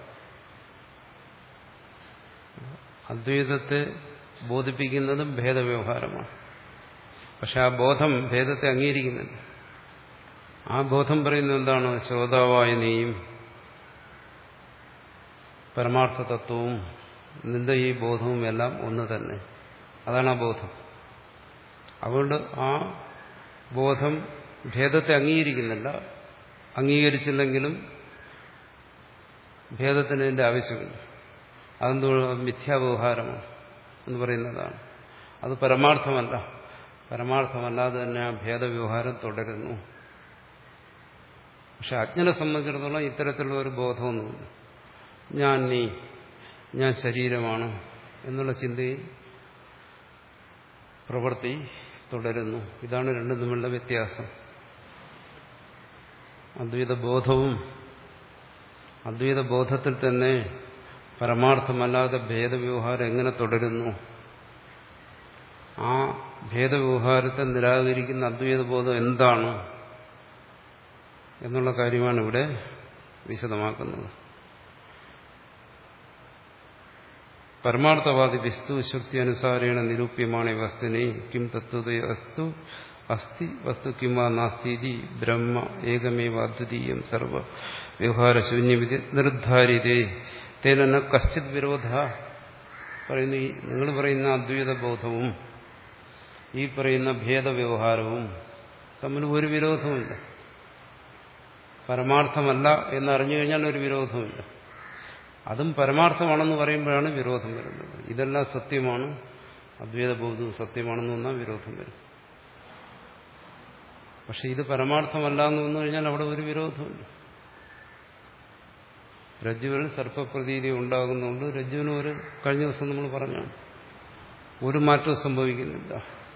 അദ്വൈതത്തെ ബോധിപ്പിക്കുന്നതും ഭേദവ്യവഹാരമാണ്. പക്ഷെ ആ ബോധം ഭേദത്തെ അംഗീകരിക്കുന്നില്ല. ആ ബോധം പറയുന്നത് എന്താണ്? ശ്രോതാവായ നീയും പരമാർത്ഥ തത്വവും നിന്റെ ഈ ബോധവും എല്ലാം ഒന്ന് തന്നെ. അതാണ് ആ ബോധം. അതുകൊണ്ട് ആ ബോധം ഭേദത്തെ അംഗീകരിക്കുന്നില്ല. അംഗീകരിച്ചില്ലെങ്കിലും ഭേദത്തിന് ഇതിന്റെ ആവശ്യമില്ല. അതെന്തോ മിഥ്യാവ്യവഹാരമാണ് എന്ന് പറയുന്നതാണ്. അത് പരമാർത്ഥമല്ല. പരമാർത്ഥമല്ലാതെ തന്നെ ആ ഭേദവ്യവഹാരം തുടരുന്നു. പക്ഷെ അജ്ഞനെ സംബന്ധിച്ചിടത്തോളം ഇത്തരത്തിലുള്ള ഒരു ബോധമൊന്നുമില്ല. ഞാൻ നീ, ഞാൻ ശരീരമാണ് എന്നുള്ള ചിന്തയിൽ പ്രവൃത്തി തുടരുന്നു. ഇതാണ് രണ്ടും തമ്മിലുള്ള വ്യത്യാസം. അദ്വൈത ബോധവും അദ്വൈത ബോധത്തിൽ തന്നെ പരമാർത്ഥമല്ലാതെ ഭേദവ്യവഹാരം എങ്ങനെ തുടരുന്നു? ആ ഭേദവ്യവഹാരത്തെ നിരാകരിക്കുന്ന അദ്വൈത ബോധം എന്താണ് എന്നുള്ള കാര്യമാണ് ഇവിടെ വിശദമാക്കുന്നത്. പരമാർത്ഥവാദി വസ്തു ശക്തി അനുസാരേണ നിരൂപ്യമാണ് വസ്തുനെ കിം തത്വതേ അസ്തു അസ്തി വസ്തു കിം വാ നാസ്തി ബ്രഹ്മ ഏകമേവ അദ്വിതീയം സർവ വ്യവഹാരശൂന്യവിധി നിർദ്ധാരിതേ തേന കശ്ചിത് വിരോധ. പറയുന്നു, നിങ്ങൾ പറയുന്ന അദ്വൈത ബോധവും ഈ പറയുന്ന ഭേദവ്യവഹാരവും തമ്മിൽ ഒരു വിരോധവുമില്ല. പരമാർത്ഥമല്ല എന്നറിഞ്ഞു കഴിഞ്ഞാൽ ഒരു വിരോധവുമില്ല. അതും പരമാർത്ഥമാണെന്ന് പറയുമ്പോഴാണ് വിരോധം വരുന്നത്. ഇതെല്ലാം സത്യമാണ്, അദ്വൈത ബോധവും സത്യമാണെന്ന് വന്നാൽ വിരോധം വരും. പക്ഷെ ഇത് പരമാർത്ഥമല്ല എന്ന് വന്നു കഴിഞ്ഞാൽ അവിടെ ഒരു വിരോധമില്ല. രജ്ജുവിൽ സർപ്പപ്രതീതി ഉണ്ടാകുന്നുണ്ട്. രജ്ജുവിന് ഒരു കഴിഞ്ഞ ദിവസം നമ്മൾ പറഞ്ഞാണ് ഒരു മാറ്റവും സംഭവിക്കുന്നില്ല.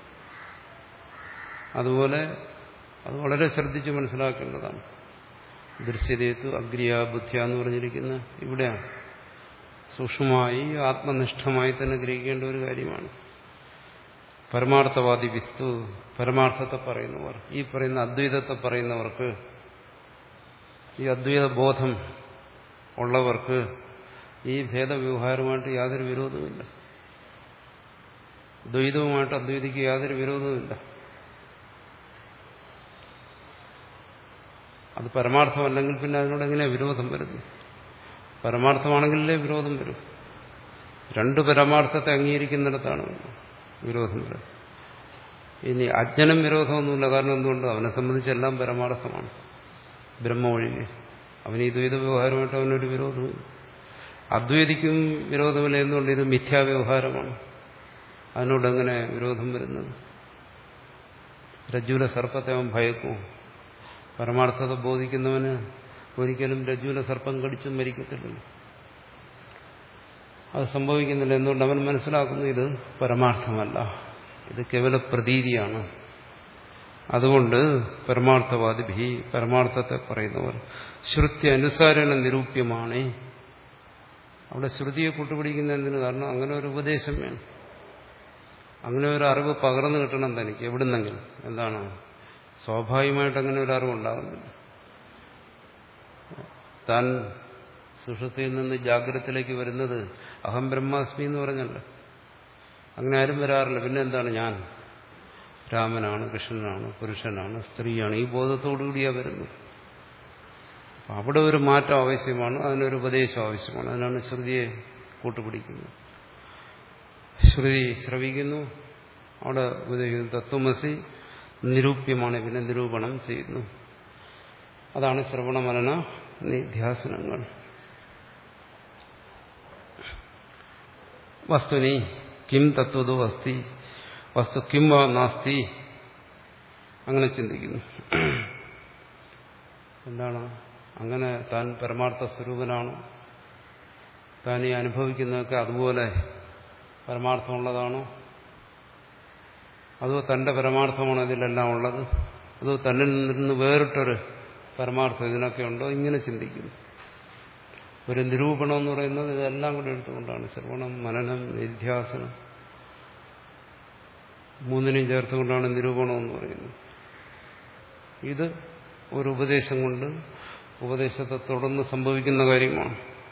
അതുപോലെ അത് വളരെ ശ്രദ്ധിച്ച് മനസ്സിലാക്കേണ്ടതാണ്. ദൃശ്യതേത്തു അഗ്രിയ ബുദ്ധിയ എന്ന് പറഞ്ഞിരിക്കുന്ന ഇവിടെയാണ് സൂക്ഷ്മമായി ആത്മനിഷ്ഠമായി തന്നെ ഗ്രഹിക്കേണ്ട ഒരു കാര്യമാണ്. പരമാർത്ഥവാദി വിസ്തു, പരമാർത്ഥത്തെ പറയുന്നവർ, ഈ പറയുന്ന അദ്വൈതത്തെ പറയുന്നവർക്ക്, ഈ അദ്വൈത ബോധം ഉള്ളവർക്ക് ഈ ഭേദവ്യവഹാരമായിട്ട് യാതൊരു വിരോധവുമില്ല. ദ്വൈതവുമായിട്ട് അദ്വൈതിക്ക് യാതൊരു വിരോധവുമില്ല. അത് പരമാർത്ഥമല്ലെങ്കിൽ പിന്നെ അതിനോട് എങ്ങനെയാണ് വിരോധം വരുന്നത്? പരമാർത്ഥമാണെങ്കിലേ വിരോധം വരും. രണ്ട് പരമാർത്ഥത്തെ അംഗീകരിക്കുന്നിടത്താണ് വിരോധം വരുന്നത്. ഇനി അജ്ഞനും വിരോധമൊന്നുമില്ല. കാരണം എന്തുകൊണ്ട്? അവനെ സംബന്ധിച്ച് എല്ലാം പരമാർത്ഥമാണ്, ബ്രഹ്മ ഒഴികെ. അവന് ഈ ദ്വൈത വ്യവഹാരമായിട്ട് അവനൊരു വിരോധമില്ല. അദ്വൈതിക്കും വിരോധമില്ല. എന്തുകൊണ്ട്? ഇത് മിഥ്യാവ്യവഹാരമാണ്. അതിനോട് എങ്ങനെ വിരോധം വരുന്നത്? രജ്ജുവിലെ സർപ്പത്തെ അവൻ ഭയക്കും. പരമാർത്ഥത ബോധിക്കുന്നവന് ഒരിക്കലും രജ്ജുവിലെ സർപ്പം കടിച്ചും മരിക്കത്തില്ലല്ലോ. അത് സംഭവിക്കുന്നില്ല. എന്തുകൊണ്ട്? അവൻ മനസ്സിലാക്കുന്നു ഇത് പരമാർത്ഥമല്ല, ഇത് കേവല പ്രതീതിയാണ്. അതുകൊണ്ട് പരമാർത്ഥവാദി ഭീ, പരമാർത്ഥത്തെ പറയുന്നവർ ശ്രുതി അനുസാരണ നിരൂപ്യമാണ്. അവിടെ ശ്രുതിയെ കൂട്ടുപിടിക്കുന്ന എന്തിനു? കാരണം അങ്ങനെ ഒരു ഉപദേശം വേണം, അങ്ങനെ ഒരു അറിവ് പകർന്നു കിട്ടണം തനിക്ക് എവിടുന്നെങ്കിലും. എന്താണ്? സ്വാഭാവികമായിട്ട് അങ്ങനെ ഒരു അറിവുണ്ടാകുന്നില്ല. താൻ സുഷുപ്തിയിൽ നിന്ന് ജാഗ്രതത്തിലേക്ക് വരുന്നത് അഹം ബ്രഹ്മാസ്മി എന്ന് പറഞ്ഞല്ല. അങ്ങനെ ആരും വരാറില്ല. പിന്നെ എന്താണ്? ഞാൻ രാമനാണ്, കൃഷ്ണനാണ്, പുരുഷനാണ്, സ്ത്രീയാണ്, ഈ ബോധത്തോടുകൂടിയാണ് വരുന്നത്. അവിടെ ഒരു മാറ്റം ആവശ്യമാണ്, അതിനൊരു ഉപദേശം ആവശ്യമാണ്. അതിനാണ് ശ്രുതിയെ കൂട്ടുപിടിക്കുന്നത്. ശ്രുതി ശ്രവിക്കുന്നു, അവിടെ ഉപദേശിക്കുന്നു. തത്വമസി നിരൂപ്യമാണ്, പിന്നെ നിരൂപണം ചെയ്യുന്നു. അതാണ് ശ്രവണ മനന നിധ്യാസനങ്ങൾ. വസ്തുനി കിം തത്വതോ അസ്തി, വസ്തു കിം വാ നാസ്തി, അങ്ങനെ ചിന്തിക്കുന്നു. എന്താണ്? അങ്ങനെ താൻ പരമാർത്ഥ സ്വരൂപനാണ്, താൻ ഈ അനുഭവിക്കുന്നതൊക്കെ അതുപോലെ പരമാർത്ഥമുള്ളതാണോ? അതോ തന്റെ പരമാർത്ഥമാണ് ഇതിലെല്ലാം ഉള്ളത്? അതോ തന്നിൽ നിന്ന് വേറിട്ടൊരു പരമാർത്ഥം ഇതിനൊക്കെ ഉണ്ടോ? ഇങ്ങനെ ചിന്തിക്കുന്നു. ഒരു നിരൂപണം എന്ന് പറയുന്നത് ഇതെല്ലാം കൂടെ എടുത്തുകൊണ്ടാണ്. ശ്രവണം, മനനം, നിധ്യാസനം മൂന്നിനെയും ചേർത്തുകൊണ്ടാണ് നിരൂപണം എന്ന് പറയുന്നത്. ഇത് ഒരു ഉപദേശം കൊണ്ട് ഉപദേശത്തെ തുടർന്ന് സംഭവിക്കുന്ന കാര്യമാണ്.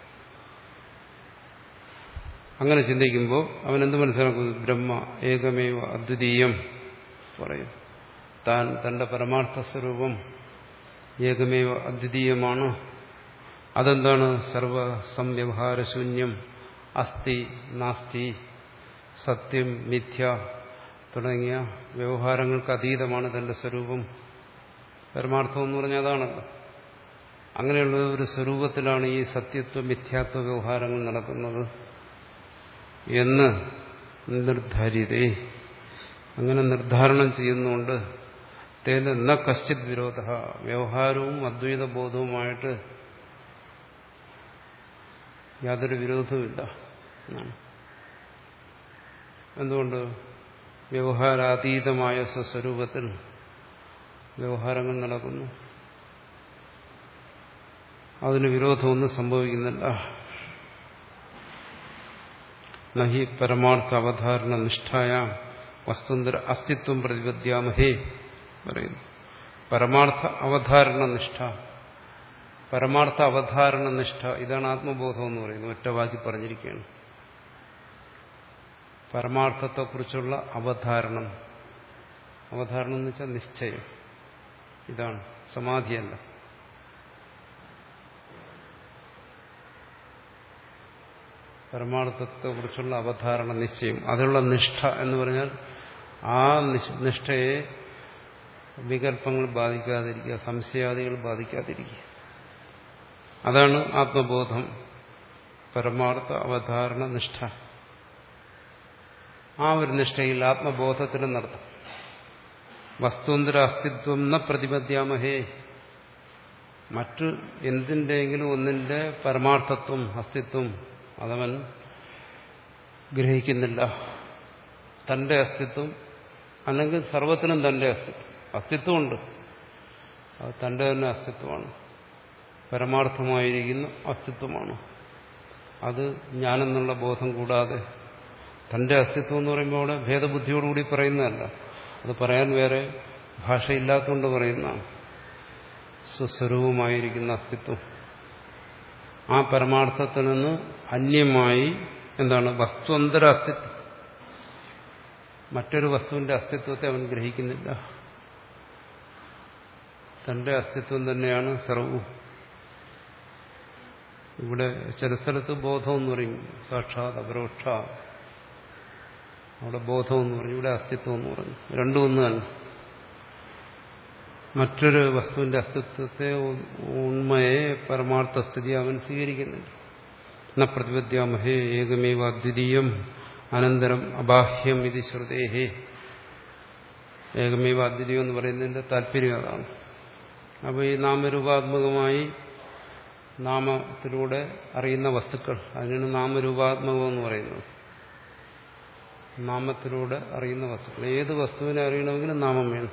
അങ്ങനെ ചിന്തിക്കുമ്പോൾ അവനെന്ത് മനസ്സിലാക്കുന്നു? ബ്രഹ്മ ഏകമേവ അദ്വിതീയം പറയും. താൻ തന്റെ പരമാർത്ഥ സ്വരൂപം ഏകമേവ അദ്വിതീയമാണ്. അതെന്താണ്? സർവസംവ്യവഹാരശൂന്യം, അസ്തി നാസ്തി, സത്യം മിഥ്യ തുടങ്ങിയ വ്യവഹാരങ്ങൾക്ക് അതീതമാണ് തന്റെ സ്വരൂപം. പരമാർത്ഥം എന്ന് പറഞ്ഞാൽ അതാണല്ലോ. അങ്ങനെയുള്ള ഒരു സ്വരൂപത്തിലാണ് ഈ സത്യത്വ മിഥ്യാത്വ വ്യവഹാരങ്ങൾ നടക്കുന്നത് എന്ന് നിർധാരിതേ, അങ്ങനെ നിർദ്ധാരണം ചെയ്യുന്നുകൊണ്ട് തേന ന കശ്ചിത് വിരോധ, വ്യവഹാരവും അദ്വൈത ബോധവുമായിട്ട് യാതൊരു വിരോധവുമില്ല. എന്തുകൊണ്ട്? വ്യവഹാരാതീതമായ സ്വസ്വരൂപത്തിൽ വ്യവഹാരങ്ങൾ നടക്കുന്നു, അതിന് വിരോധമൊന്നും സംഭവിക്കുന്നില്ല. നഹി പരമാർത്ഥ അവധാരണ നിഷ്ഠായ വസ്തുന്തര അസ്തിത്വം പ്രതിപദ്യാമഹേ പറയുന്നു. പരമാർത്ഥ അവധാരണ നിഷ്ഠ, പരമാർത്ഥ അവധാരണ നിഷ്ഠ, ഇതാണ് ആത്മബോധം എന്ന് പറയുന്നത്. ഒറ്റ വാക്കി പറഞ്ഞിരിക്കുകയാണ്. പരമാർത്ഥത്തെക്കുറിച്ചുള്ള അവധാരണം, അവധാരണം എന്ന് വെച്ചാൽ നിശ്ചയം. ഇതാണ്, സമാധിയല്ല. പരമാർത്ഥത്തെക്കുറിച്ചുള്ള അവധാരണ നിശ്ചയം, അതിലുള്ള നിഷ്ഠ എന്ന് പറഞ്ഞാൽ ആ നിഷ്ഠയെ വികല്പങ്ങൾ ബാധിക്കാതിരിക്കുക, സംശയാദികൾ ബാധിക്കാതിരിക്കുക. അതാണ് ആത്മബോധം, പരമാർത്ഥ അവധാരണ നിഷ്ഠ. ആ ഒരു നിഷ്ഠയിൽ ആത്മബോധത്തിന് നടത്തും. വസ്തുന്തര അസ്തിത്വം ന പ്രതിപദ്യാമഹേ, മറ്റു എന്തിൻ്റെയെങ്കിലും ഒന്നിന്റെ പരമാർത്ഥത്വം, അസ്തിത്വം അതവൻ ഗ്രഹിക്കുന്നില്ല. തന്റെ അസ്തിത്വം അല്ലെങ്കിൽ സർവത്തിനും തന്റെ അസ്തിത്വം അസ്തിത്വമുണ്ട്, അത് തന്റെ തന്നെ അസ്തിത്വമാണ്, പരമാർത്ഥമായിരിക്കുന്ന അസ്തിത്വമാണ്. അത് ഞാനെന്നുള്ള ബോധം കൂടാതെ തന്റെ അസ്തിത്വം എന്ന് പറയുമ്പോൾ അവിടെ ഭേദബുദ്ധിയോടുകൂടി പറയുന്നതല്ല, അത് പറയാൻ വേറെ ഭാഷയില്ലാത്തതുകൊണ്ട് പറയുന്നതാണ്. സ്വസ്വരൂപമായിരിക്കുന്ന അസ്തിത്വം, ആ പരമാർത്ഥത്തിൽ നിന്ന് അന്യമായി എന്താണ് വസ്തുവന്തര അസ്തിത്വം, മറ്റൊരു വസ്തുവിന്റെ അസ്തിത്വത്തെ അവൻ ഗ്രഹിക്കുന്നില്ല. തന്റെ അസ്തിത്വം തന്നെയാണ് സർവവും. ഇവിടെ ചില സ്ഥലത്ത് ബോധം എന്ന് പറയും, സാക്ഷാത് അപരോക്ഷ, അവിടെ ബോധം എന്ന് പറഞ്ഞു, ഇവിടെ അസ്തിത്വം എന്ന് പറഞ്ഞു. രണ്ടും ഒന്ന് തന്നെ. മറ്റൊരു വസ്തുവിന്റെ അസ്തിത്വത്തെ, ഉണ്മയെ, പരമാർത്ഥസ്ഥിതി അവൻ സ്വീകരിക്കുന്നുണ്ട്. ന പ്രതിപദ്യാമഹേ ഏകമേവ അദ്വിതീയം അനന്തരം അബാഹ്യം ഇത് ശ്രുതേഹേ. ഏകമേവ അദ്വിതീയം എന്ന് പറയുന്നതിന്റെ താല്പര്യം അതാണ്. അപ്പോൾ ഈ നാമരൂപാത്മകമായി നാമത്തിലൂടെ അറിയുന്ന വസ്തുക്കൾ, അതിനാണ് നാമരൂപാത്മകം എന്ന് പറയുന്നത്. നാമത്തിലൂടെ അറിയുന്ന വസ്തുക്കൾ, ഏത് വസ്തുവിനെ അറിയണമെങ്കിലും നാമം വേണം.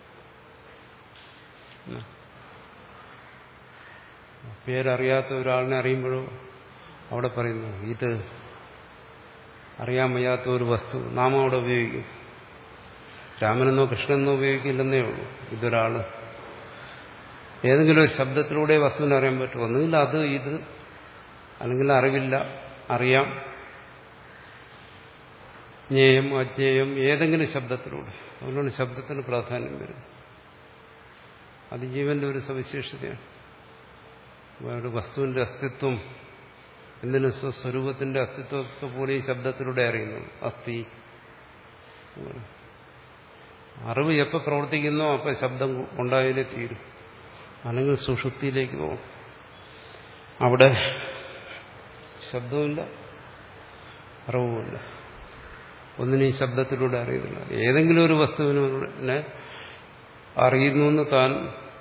പേരറിയാത്ത ഒരാളിനെ അറിയുമ്പോഴോ അവിടെ പറയുന്നു ഇത് അറിയാൻ വയ്യാത്ത ഒരു വസ്തു, നാമം അവിടെ ഉപയോഗിക്കും. രാമനെന്നോ കൃഷ്ണനെന്നോ ഉപയോഗിക്കില്ലെന്നേ ഉള്ളൂ. ഇതൊരാള് ഏതെങ്കിലും ഒരു ശബ്ദത്തിലൂടെ വസ്തുവിനെ അറിയാൻ പറ്റും. ഒന്നുകിൽ അത് ഇത്, അല്ലെങ്കിൽ അറിവില്ല, അറിയാം, ജ്ഞേയം അജ്ഞേയം, ഏതെങ്കിലും ശബ്ദത്തിലൂടെ. അതുകൊണ്ടാണ് ശബ്ദത്തിന് പ്രാധാന്യം വരുന്നത്. അത് ജീവന്റെ ഒരു സവിശേഷതയാണ്. ഒരു വസ്തുവിന്റെ അസ്തിത്വം, എന്തിന് സ്വസ്വരൂപത്തിന്റെ അസ്തിത്വത്തെ പോലെ ഈ ശബ്ദത്തിലൂടെ അറിയുന്നു. അസ്ഥി അറിവ് എപ്പോൾ പ്രവർത്തിക്കുന്നോ അപ്പോൾ ശബ്ദം ഉണ്ടായാലേ തീരും, അല്ലെങ്കിൽ സുഷുപ്തിയിലേക്ക് പോകും. അവിടെ ശബ്ദവുമില്ല, അറിവുമില്ല, ഒന്നിനും ഈ ശബ്ദത്തിലൂടെ അറിയുന്നില്ല. ഏതെങ്കിലും ഒരു വസ്തുവിനെ അറിയുന്നു എന്ന് താൻ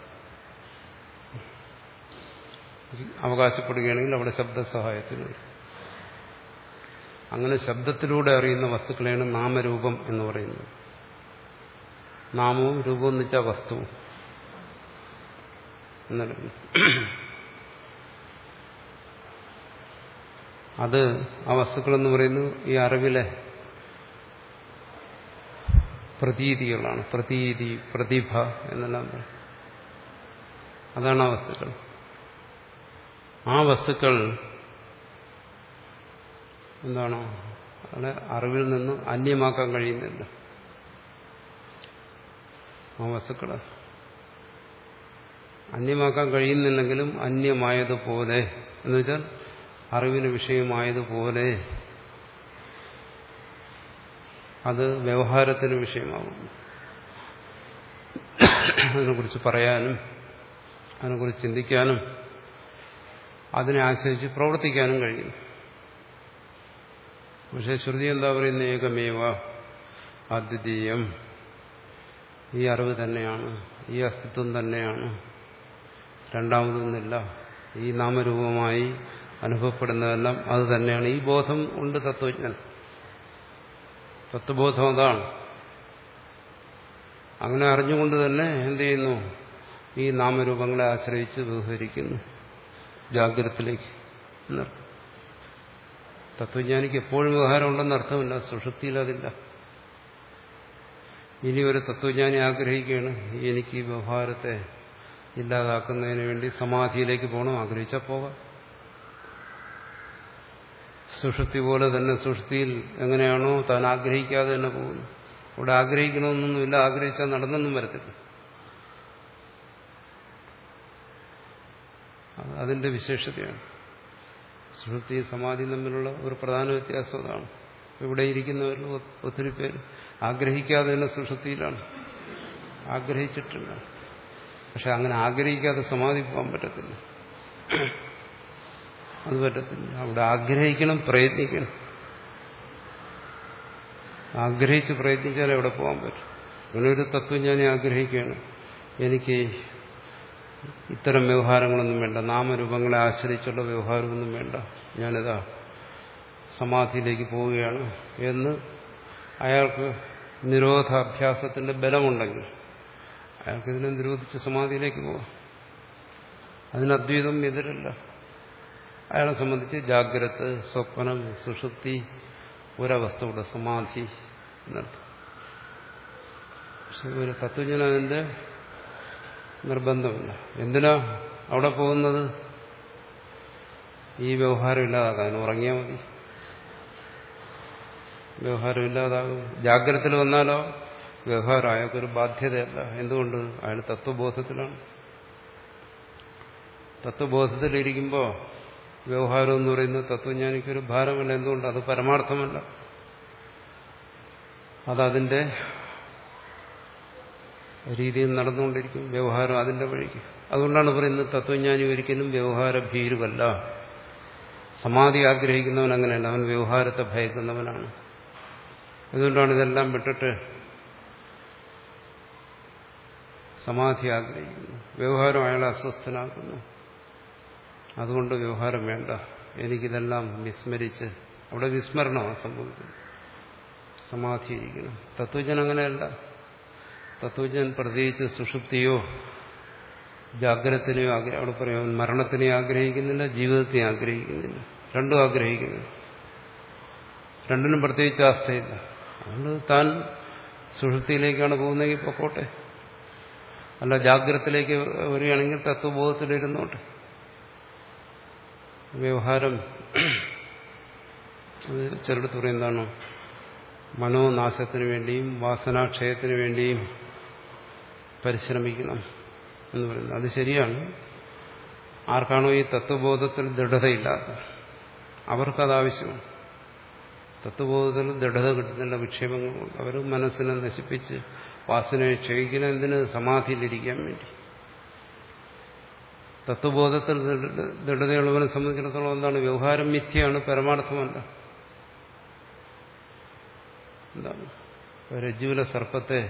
അവകാശപ്പെടുകയാണെങ്കിൽ അവിടെ ശബ്ദസഹായത്തിന് വരും. അങ്ങനെ ശബ്ദത്തിലൂടെ അറിയുന്ന വസ്തുക്കളെയാണ് നാമരൂപം എന്ന് പറയുന്നത്. നാമവും രൂപവും എന്ന് വെച്ചാൽ വസ്തുവും എന്നല്ല. അത് ആ വസ്തുക്കളെന്ന് പറയുന്നത് ഈ അറിവിലെ പ്രതീതികളാണ്. പ്രതീതി, പ്രതിഭ എന്നെല്ലാം പറയും. അതാണ് ആ വസ്തുക്കൾ. ആ വസ്തുക്കൾ എന്താണോ അവിടെ അറിവിൽ നിന്ന് അന്യമാക്കാൻ കഴിയുന്നില്ല. ആ വസ്തുക്കൾ അന്യമാക്കാൻ കഴിയുന്നില്ലെങ്കിലും അന്യമായതുപോലെ എന്ന് വെച്ചാൽ അറിവിന് വിഷയമായതുപോലെ അത് വ്യവഹാരത്തിന് വിഷയമാകും. അതിനെക്കുറിച്ച് പറയാനും അതിനെക്കുറിച്ച് ചിന്തിക്കാനും അതിനെ ആശ്രയിച്ച് പ്രവർത്തിക്കാനും കഴിയും. പക്ഷെ ശ്രുതി എന്താ പറയുന്നത്? ഏകമേവ അദ്വിതീയം, ഈ അറിവ് തന്നെയാണ്, ഈ അസ്തിത്വം തന്നെയാണ്, രണ്ടാമതൊന്നുമില്ല, ഈ നാമരൂപമായി അനുഭവപ്പെടുന്നതെല്ലാം അത് തന്നെയാണ്. ഈ ബോധം ഉണ്ട് തത്വജ്ഞൻ. തത്വബോധം അതാണ്. അങ്ങനെ അറിഞ്ഞുകൊണ്ട് തന്നെ എന്ത് ചെയ്യുന്നു? ഈ നാമരൂപങ്ങളെ ആശ്രയിച്ച് വ്യവഹരിക്കുന്നു ജാഗ്രതത്തിലേക്ക്. തത്വജ്ഞാനിക്ക് എപ്പോഴും വ്യവഹാരം ഉണ്ടെന്ന് അർത്ഥമില്ല. സുഷുപ്തിയിൽ അതില്ല. ഇനി ഒരു തത്വജ്ഞാനി ആഗ്രഹിക്കുകയാണ് എനിക്ക് ഈ വ്യവഹാരത്തെ ഇല്ലാതാക്കുന്നതിന് വേണ്ടി സമാധിയിലേക്ക് പോകണം, ആഗ്രഹിച്ചാൽ പോകാം. സുഷുപ്തി പോലെ തന്നെ സുഷുപ്തിയിൽ എങ്ങനെയാണോ താൻ ആഗ്രഹിക്കാതെ തന്നെ പോകുന്നു. ഇവിടെ ആഗ്രഹിക്കണമെന്നൊന്നുമില്ല, ആഗ്രഹിച്ചാൽ നടന്നൊന്നും വരത്തില്ല. അതിന്റെ വിശേഷതയാണ്. സുഷുപ്തിയും സമാധിയും തമ്മിലുള്ള ഒരു പ്രധാന വ്യത്യാസം അതാണ്. ഇവിടെ ഇരിക്കുന്നവരിൽ ഒത്തിരി പേര് ആഗ്രഹിക്കാതെ തന്നെ സുഷുപ്തിയിലാണ്, ആഗ്രഹിച്ചിട്ടില്ല. പക്ഷെ അങ്ങനെ ആഗ്രഹിക്കാതെ സമാധി പോകാൻ പറ്റത്തില്ല, അത് പറ്റത്തില്ല. അവിടെ ആഗ്രഹിക്കണം, പ്രയത്നിക്കണം. ആഗ്രഹിച്ച് പ്രയത്നിച്ചാലേ അവിടെ പോകാൻ പറ്റും. അങ്ങനെ ഒരു തത്വം ഞാൻ ആഗ്രഹിക്കുകയാണ്, എനിക്ക് ഇത്തരം വ്യവഹാരങ്ങളൊന്നും വേണ്ട, നാമരൂപങ്ങളെ ആശ്രയിച്ചുള്ള വ്യവഹാരമൊന്നും വേണ്ട, ഞാനിതാ സമാധിയിലേക്ക് പോവുകയാണ് എന്ന് അയാൾക്ക് നിരോധാഭ്യാസത്തിന്റെ ബലമുണ്ടെങ്കിൽ അയാൾക്ക് ഇതിനെ നിരോധിച്ച് സമാധിയിലേക്ക് പോവാം. അതിന് അദ്വൈതം എതിരല്ല. അയാളെ സംബന്ധിച്ച് ജാഗ്രത, സ്വപ്നം, സുഷുപ്തി ഒരവസ്ഥയുടെ സമാധി എന്നർത്ഥം. പക്ഷെ ഒരു തത്വജ്ഞാനം അതിന്റെ നിർബന്ധമില്ല. എന്തിനാ അവിടെ പോകുന്നത്? ഈ വ്യവഹാരം ഇല്ലാതാക്കാൻ. ഉറങ്ങിയാൽ മതി, വ്യവഹാരം ഇല്ലാതാകും. ജാഗ്രതയിൽ വന്നാലോ വ്യവഹാരം അയാൾക്കൊരു ബാധ്യതയല്ല. എന്തുകൊണ്ട്? അയാൾ തത്വബോധത്തിലാണ്. തത്വബോധത്തിലിരിക്കുമ്പോൾ വ്യവഹാരം എന്ന് പറയുന്നത് തത്വജ്ഞാനിക്കൊരു ഭാരമല്ല. എന്തുകൊണ്ട്? അത് പരമാർത്ഥമല്ല, അതതിന്റെ രീതിയിൽ നടന്നുകൊണ്ടിരിക്കും. വ്യവഹാരം അതിന്റെ വഴിക്ക്. അതുകൊണ്ടാണ് പറയുന്നത് തത്വജ്ഞാനി ഒരിക്കലും വ്യവഹാര ഭീരുവല്ല. സമാധി ആഗ്രഹിക്കുന്നവൻ അങ്ങനെയല്ല, അവൻ വ്യവഹാരത്തെ ഭയക്കുന്നവനാണ്. അതുകൊണ്ടാണ് ഇതെല്ലാം വിട്ടിട്ട് സമാധി ആഗ്രഹിക്കുന്നു. വ്യവഹാരം അയാളെ അസ്വസ്ഥനാക്കുന്നു. അതുകൊണ്ട് വ്യവഹാരം വേണ്ട, എനിക്കിതെല്ലാം വിസ്മരിച്ച്, അവിടെ വിസ്മരണമാണ് സംഭവിക്കുന്നത്, സമാധിയിരിക്കണം. തത്വജ്ഞൻ അങ്ങനെയല്ല. തത്വജ്ഞൻ പ്രത്യേകിച്ച് സുഷുപ്തിയോ ജാഗ്രതത്തിനെയോ ആഗ്രഹം, അവിടെ പറയും മരണത്തിനെ ആഗ്രഹിക്കുന്നില്ല, ജീവിതത്തെ ആഗ്രഹിക്കുന്നില്ല, രണ്ടും ആഗ്രഹിക്കുന്നു. രണ്ടിനും പ്രത്യേകിച്ച് അവസ്ഥയില്ല. അതുകൊണ്ട് താൻ സുഷുപ്തിയിലേക്കാണ് പോകുന്നതെങ്കിൽ പൊക്കോട്ടെ, അല്ല ജാഗ്രതത്തിലേക്ക് വരികയാണെങ്കിൽ തത്വബോധത്തിലിരുന്നോട്ടെ. വ്യവഹാരം അത് ചിലടത്ത് പറയുന്നതാണ് മനോനാശത്തിന് വേണ്ടിയും വാസനാക്ഷയത്തിന് വേണ്ടിയും പരിശ്രമിക്കണം എന്ന് പറയുന്നത്. അത് ശരിയാണ്. ആർക്കാണോ ഈ തത്വബോധത്തിൽ ദൃഢതയില്ലാത്തത് അവർക്കത് ആവശ്യമാണ്. തത്വബോധത്തിൽ ദൃഢത കിട്ടുന്നില്ല, വിക്ഷേപങ്ങളുണ്ട്. അവർ മനസ്സിനെ നശിപ്പിച്ച് വാസനയെ ക്ഷയിക്കുന്ന എന്തിന്? സമാധിയിലിരിക്കാൻ വേണ്ടി. തത്വബോധത്തിൽ ദൃഢതയുള്ളവനെ സംബന്ധിച്ചിടത്തോളം എന്താണ്? വ്യവഹാരം മിഥ്യയാണ്, പരമാർത്ഥമല്ല. എന്താണ്? രജ്ജുവിലെ സർപ്പത്തെ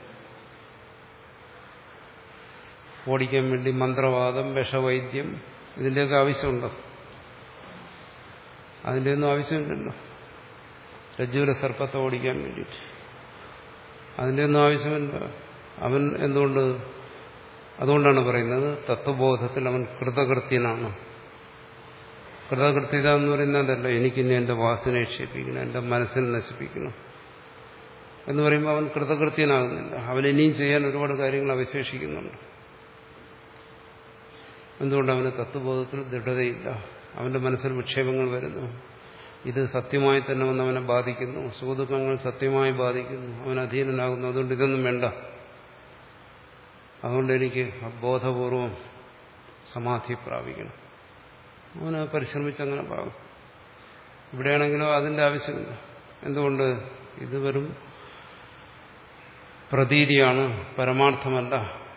ഓടിക്കാൻ വേണ്ടി മന്ത്രവാദം, വിഷവൈദ്യം, ഇതിൻ്റെയൊക്കെ ആവശ്യമുണ്ടോ? അതിൻ്റെയൊന്നും ആവശ്യമില്ലല്ലോ. രജ്ജുവിലെ സർപ്പത്തെ ഓടിക്കാൻ വേണ്ടിയിട്ട് അതിൻ്റെയൊന്നും ആവശ്യമില്ല. അവൻ എന്തുകൊണ്ട്? അതുകൊണ്ടാണ് പറയുന്നത് തത്വബോധത്തിൽ അവൻ കൃതകൃത്യനാണ്. കൃതകൃത്യത എന്ന് പറയുന്നതല്ല എനിക്കിനി എന്റെ വാസനയെ ക്ഷേപിക്കണം, എന്റെ മനസ്സിനെ നശിപ്പിക്കണം എന്ന് പറയുമ്പോൾ അവൻ കൃതകൃത്യനാകുന്നില്ല. അവൻ ഇനിയും ചെയ്യാൻ ഒരുപാട് കാര്യങ്ങൾ അവശേഷിക്കുന്നുണ്ട്. എന്തുകൊണ്ട്? അവന് തത്വബോധത്തിൽ ദൃഢതയില്ല. അവന്റെ മനസ്സിൽ വിക്ഷേപങ്ങൾ വരുന്നു. ഇത് സത്യമായി തന്നെ വന്ന് അവനെ ബാധിക്കുന്നു. സുഖദുഃഖങ്ങൾ സത്യമായി ബാധിക്കുന്നു. അവൻ അധീനനാകുന്നു. അതുകൊണ്ട് ഇതൊന്നും വേണ്ട, അതുകൊണ്ട് എനിക്ക് ബോധപൂർവം സമാധി പ്രാപിക്കണം. അവന് പരിശ്രമിച്ചങ്ങനെ പാകും. ഇവിടെയാണെങ്കിലോ അതിന്റെ ആവശ്യമില്ല. എന്തുകൊണ്ട്? ഇത് വെറും പ്രതീതിയാണ്, പരമാർത്ഥമല്ല.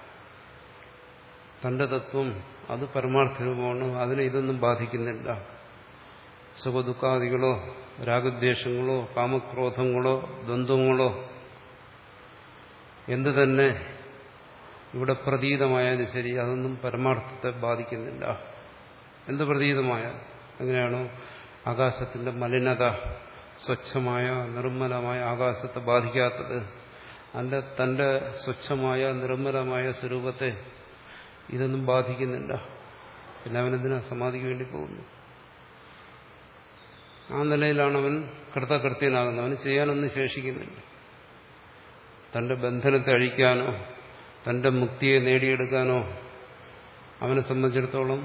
തന്റെ തത്വം അത് പരമാർത്ഥ രൂപമാണ്, അതിനെ ഇതൊന്നും ബാധിക്കുന്നില്ല. സുഖദുഃഖാദികളോ രാഗദ്വേഷങ്ങളോ കാമക്രോധങ്ങളോ ദ്വന്ദ്വങ്ങളോ എന്തു തന്നെ ഇവിടെ പ്രതീതമായാലും ശരി, അതൊന്നും പരമാർത്ഥത്തെ ബാധിക്കുന്നില്ല. എന്ത് പ്രതീതമായാൽ? എങ്ങനെയാണോ ആകാശത്തിന്റെ മലിനത സ്വച്ഛമായ നിർമ്മലമായ ആകാശത്തെ ബാധിക്കാത്തത്, അതിന്റെ തന്റെ സ്വച്ഛമായ നിർമ്മലമായ സ്വരൂപത്തെ ഇതൊന്നും ബാധിക്കുന്നില്ല. പിന്നെ അവനെന്തിനാ സമാധിക്ക് വേണ്ടി പോകുന്നു? ആ നിലയിലാണ് അവൻ കൃതകൃത്യനാകുന്നത്. അവന് ചെയ്യാനൊന്നും ശേഷിക്കുന്നില്ല. തന്റെ ബന്ധനത്തെ അഴിക്കാനോ തന്റെ മുക്തിയെ നേടിയെടുക്കാനോ അവനെ സംബന്ധിച്ചിടത്തോളം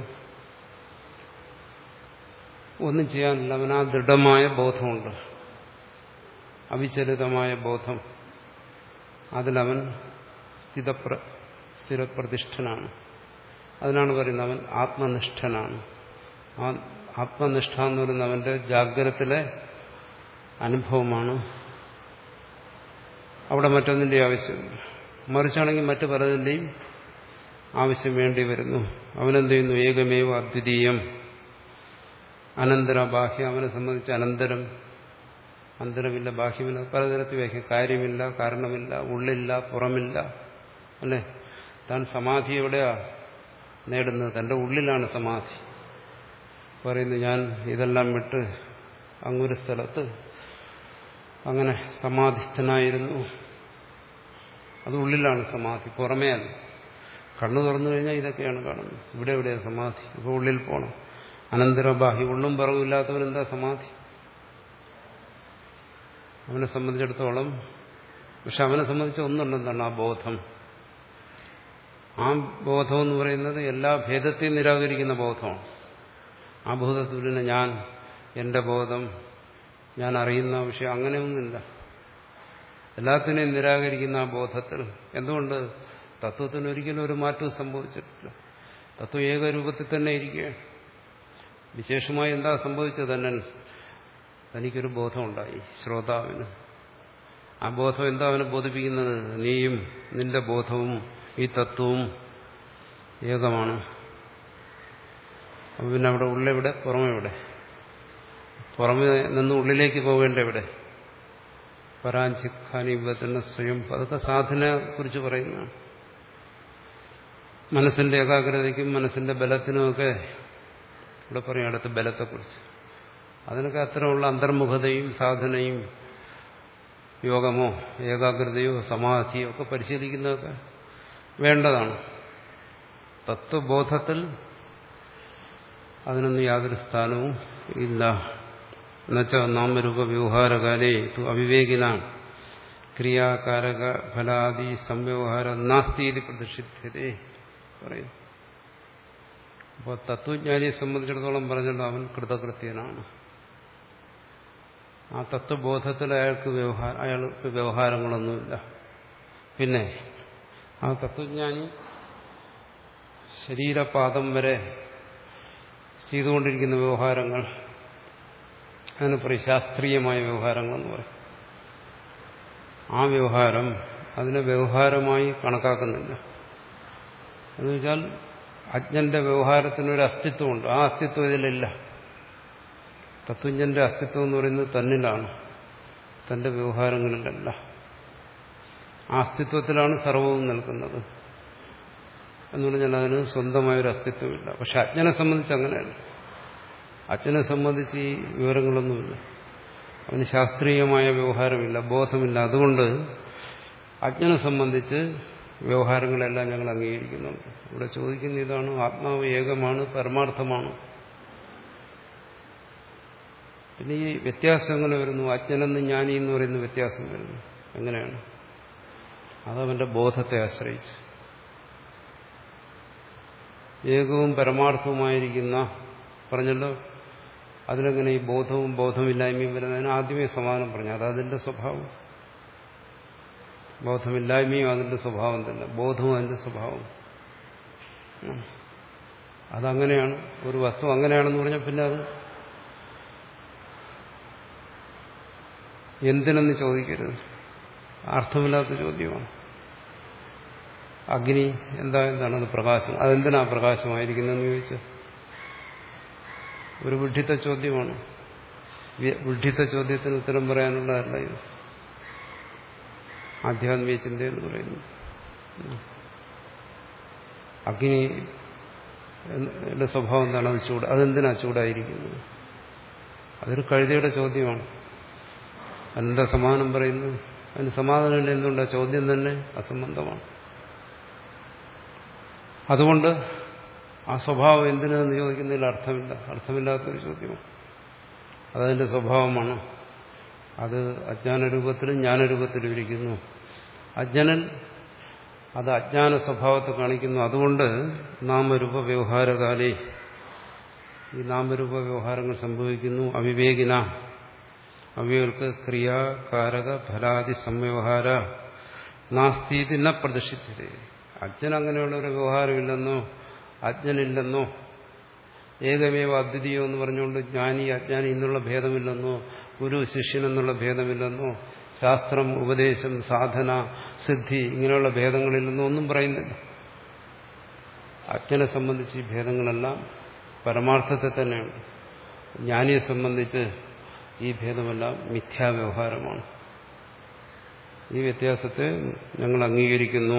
ഒന്നും ചെയ്യാനില്ല. അവന് ആ ദൃഢമായ ബോധമുണ്ട്, അവിചലിതമായ ബോധം. അതിലവൻ സ്ഥിതപ്ര സ്ഥിരപ്രതിഷ്ഠനാണ്. അതിനാണ് പറയുന്നത് അവൻ ആത്മനിഷ്ഠനാണ്. ആ ആത്മനിഷ്ഠ എന്ന് പറയുന്നത് അവന്റെ ജാഗ്രതത്തിലെ അനുഭവമാണ്. അവിടെ മറ്റൊന്നിന്റെ ആവശ്യമില്ല. മറിച്ചാണെങ്കിൽ മറ്റു പലതിന്റെയും ആവശ്യം വേണ്ടി വരുന്നു. അവനെന്ത് ചെയ്യുന്നു? ഏകമേവ അദ്വിതീയം അനന്തര ബാഹ്യം. അവനെ സംബന്ധിച്ച് അനന്തരം, അന്തരമില്ല, ബാഹ്യമില്ല, പലതരത്തിൽ വ്യാഖ്യ. കാര്യമില്ല, കാരണമില്ല, ഉള്ളില്ല, പുറമില്ല. അല്ലേ? താൻ സമാധി എവിടെയാ നേടുന്നത്? തന്റെ ഉള്ളിലാണ് സമാധി. പറയുന്നു, ഞാൻ ഇതെല്ലാം വിട്ട് അങ്ങൊരു സ്ഥലത്ത് അങ്ങനെ സമാധിസ്ഥനായിരുന്നു. അത് ഉള്ളിലാണ് സമാധി, പുറമേ അല്ല. കണ്ണു തുറന്നു കഴിഞ്ഞാൽ ഇതൊക്കെയാണ് കാണുന്നത്. ഇവിടെ എവിടെയാണ് സമാധി? ഇപ്പോൾ ഉള്ളിൽ പോകണം. അനന്തരബാഹി, ഉള്ളും പുറവുമില്ലാത്തവൻ എന്താ സമാധി? അവനെ സംബന്ധിച്ചിടത്തോളം. പക്ഷെ അവനെ സംബന്ധിച്ച് ഒന്നുണ്ടെന്നാണ് ആ ബോധം. ആ ബോധം എന്ന് പറയുന്നത് എല്ലാ ഭേദത്തെയും നിരാകരിക്കുന്ന ബോധമാണ്. ആ ബോധത്തിൽ ഞാൻ, എന്റെ ബോധം, ഞാൻ അറിയുന്ന വിഷയം, അങ്ങനെയൊന്നുമില്ല. എല്ലാത്തിനെയും നിരാകരിക്കുന്ന ആ ബോധത്തിൽ. എന്തുകൊണ്ട്? തത്വത്തിന് ഒരിക്കലും ഒരു മാറ്റവും സംഭവിച്ചിട്ടില്ല. തത്വം ഏകരൂപത്തിൽ തന്നെ ഇരിക്കുകയാണ്. വിശേഷമായി എന്താ സംഭവിച്ചത്? തന്നെ തനിക്കൊരു ബോധമുണ്ടായി, ശ്രോതാവിന്. ആ ബോധം എന്താ അവനെ ബോധിപ്പിക്കുന്നത്? നീയും നിന്റെ ബോധവും ഈ തത്വവും ഏകമാണ്. അപ്പം പിന്നെ അവിടെ ഉള്ളെവിടെ, പുറമെവിടെ? പുറമെ നിന്ന് ഉള്ളിലേക്ക് പോകേണ്ട എവിടെ? പരാഞ്ചിഖാനിബത്തിന് സ്വയം. അതൊക്കെ സാധനയെ കുറിച്ച് പറയുന്നതാണ്. മനസ്സിന്റെ ഏകാഗ്രതയ്ക്കും മനസ്സിന്റെ ബലത്തിനുമൊക്കെ ഇവിടെ പറയും അടുത്ത ബലത്തെക്കുറിച്ച്. അതിനൊക്കെ അത്തരമുള്ള അന്തർമുഖതയും സാധനയും യോഗമോ ഏകാഗ്രതയോ സമാധിയോ ഒക്കെ പരിശീലിക്കുന്നതൊക്കെ വേണ്ടതാണ്. തത്വബോധത്തിൽ അതിനൊന്നും യാതൊരു സ്ഥാനവും ഇല്ല. എന്നുവെച്ചാൽ നാമരൂപ വ്യവഹാരകാലേ അവിവേകിന ക്രിയാകാരക ഫലാദി സംവ്യവഹാര നാസ്തി പ്രതിഷിധ്യതേ പറയും. അപ്പോൾ തത്വജ്ഞാനിയെ സംബന്ധിച്ചിടത്തോളം പറഞ്ഞല്ലോ, അവൻ കൃതകൃത്യനാണ്. ആ തത്വബോധത്തിൽ അയാൾക്ക് വ്യവഹാര അയാൾക്ക് വ്യവഹാരങ്ങളൊന്നുമില്ല. പിന്നെ ആ തത്വജ്ഞാനി ശരീരപാദം വരെ ചെയ്തുകൊണ്ടിരിക്കുന്ന വ്യവഹാരങ്ങൾ, അതിന് പറയും ശാസ്ത്രീയമായ വ്യവഹാരങ്ങളെന്ന് പറയും. ആ വ്യവഹാരം അതിനെ വ്യവഹാരമായി കണക്കാക്കുന്നില്ല. എന്നുവെച്ചാൽ അജ്ഞന്റെ വ്യവഹാരത്തിനൊരു അസ്തിത്വമുണ്ട്. ആ അസ്തിത്വം ഇതിലില്ല. തത്വജ്ഞന്റെ അസ്തിത്വം എന്ന് പറയുന്നത് തന്നിലാണ്, തന്റെ വ്യവഹാരങ്ങളിലല്ല. ആ അസ്തിത്വത്തിലാണ് സർവവും നിൽക്കുന്നത്. എന്ന് പറഞ്ഞാൽ അതിന് സ്വന്തമായൊരു അസ്തിത്വമില്ല. പക്ഷെ അജ്ഞനെ സംബന്ധിച്ച് അങ്ങനെയല്ല. അജ്ഞനെ സംബന്ധിച്ച് ഈ വിവരങ്ങളൊന്നുമില്ല. അവന് ശാസ്ത്രീയമായ വ്യവഹാരമില്ല, ബോധമില്ല. അതുകൊണ്ട് അജ്ഞനെ സംബന്ധിച്ച് വ്യവഹാരങ്ങളെല്ലാം ഞങ്ങൾ അംഗീകരിക്കുന്നുണ്ട്. ഇവിടെ ചോദിക്കുന്ന ഇതാണ്, ആത്മാവ് ഏകമാണ്, പരമാർത്ഥമാണ്. പിന്നെ ഈ വ്യത്യാസം എങ്ങനെ വരുന്നു? അജ്ഞനെന്ന് ജ്ഞാനി എന്ന് പറയുന്ന വ്യത്യാസം വരുന്നു. എങ്ങനെയാണ്? അതവന്റെ ബോധത്തെ ആശ്രയിച്ച്. ഏകവും പരമാർത്ഥവുമായിരിക്കുന്ന പറഞ്ഞല്ലോ, അതിലെങ്ങനെ ഈ ബോധവും ബോധമില്ലായ്മയും വരുന്നതിന് ആദ്യമേ സമാധാനം പറഞ്ഞു. അതതിന്റെ സ്വഭാവം. ബോധമില്ലായ്മയും അതിന്റെ സ്വഭാവം തന്നെ, ബോധവും അതിന്റെ സ്വഭാവം. അതങ്ങനെയാണ്. ഒരു വസ്തു അങ്ങനെയാണെന്ന് പറഞ്ഞാൽ പിന്നെ അത് എന്തിനെന്ന് ചോദിക്കരുത്. അർത്ഥമില്ലാത്ത ചോദ്യമാണ്. അഗ്നി എന്താ എന്താണ്? അത് പ്രകാശം. അതെന്തിനാ പ്രകാശമായിരിക്കുന്നതെന്ന് ചോദിച്ചാൽ ഒരു വിഡ്ഢിത്ത ചോദ്യമാണ്. വിഡ്ഢിത്ത ചോദ്യത്തിന് ഉത്തരം പറയാനുള്ളതല്ല ഇത്. ആധ്യാത്മിക ചിന്തയെന്ന് പറയുന്നു. അഗ്നിയുടെ സ്വഭാവം എന്താണ്? അത് ചൂട്. അതെന്തിനാ ചൂടായിരിക്കുന്നത്? അതൊരു കഴുതയുടെ ചോദ്യമാണ്. അതിനെന്താ സമാധാനം പറയുന്നത്? അതിന് സമാധാനം എന്തുകൊണ്ടാ? ചോദ്യം തന്നെ അസംബന്ധമാണ്. അതുകൊണ്ട് ആ സ്വഭാവം എന്തിനെന്ന് ചോദിക്കുന്നതിൽ അർത്ഥമില്ല. അർത്ഥമില്ലാത്തൊരു ചോദ്യമാണ്. അതതിന്റെ സ്വഭാവമാണ്. അത് അജ്ഞാനരൂപത്തിലും ജ്ഞാനരൂപത്തിലും ഇരിക്കുന്നു. അജ്ഞനൻ അത് അജ്ഞാന സ്വഭാവത്തെ കാണിക്കുന്നു. അതുകൊണ്ട് നാമരൂപ വ്യവഹാരകാലേ ഈ നാമരൂപ വ്യവഹാരങ്ങൾ സംഭവിക്കുന്നു. അവിവേകിന അവിവേകൾക്ക് ക്രിയ കാരക ഫലാദി സംവ്യവഹാര നാസ്തീതി ന പ്രതിഷ്ഠിതേ. അജ്ഞൻ അങ്ങനെയുള്ള ഒരു വ്യവഹാരമില്ലെന്നോ അജ്ഞനില്ലെന്നോ ഏകമേവ അദ്വിതീയം എന്ന് പറഞ്ഞുകൊണ്ട് ജ്ഞാനി അജ്ഞാനി എന്നുള്ള ഭേദമില്ലെന്നോ ഗുരു ശിഷ്യൻ എന്നുള്ള ഭേദമില്ലെന്നോ ശാസ്ത്രം ഉപദേശം സാധന സിദ്ധി ഇങ്ങനെയുള്ള ഭേദങ്ങളില്ലെന്നോ ഒന്നും പറയുന്നില്ല. അജ്ഞനെ സംബന്ധിച്ച് ഈ ഭേദങ്ങളെല്ലാം പരമാർത്ഥത്തെ തന്നെയാണ്. ജ്ഞാനിയെ സംബന്ധിച്ച് ഈ ഭേദമെല്ലാം മിഥ്യാവ്യവഹാരമാണ്. ഈ വ്യത്യാസത്തെ ഞങ്ങൾ അംഗീകരിക്കുന്നു.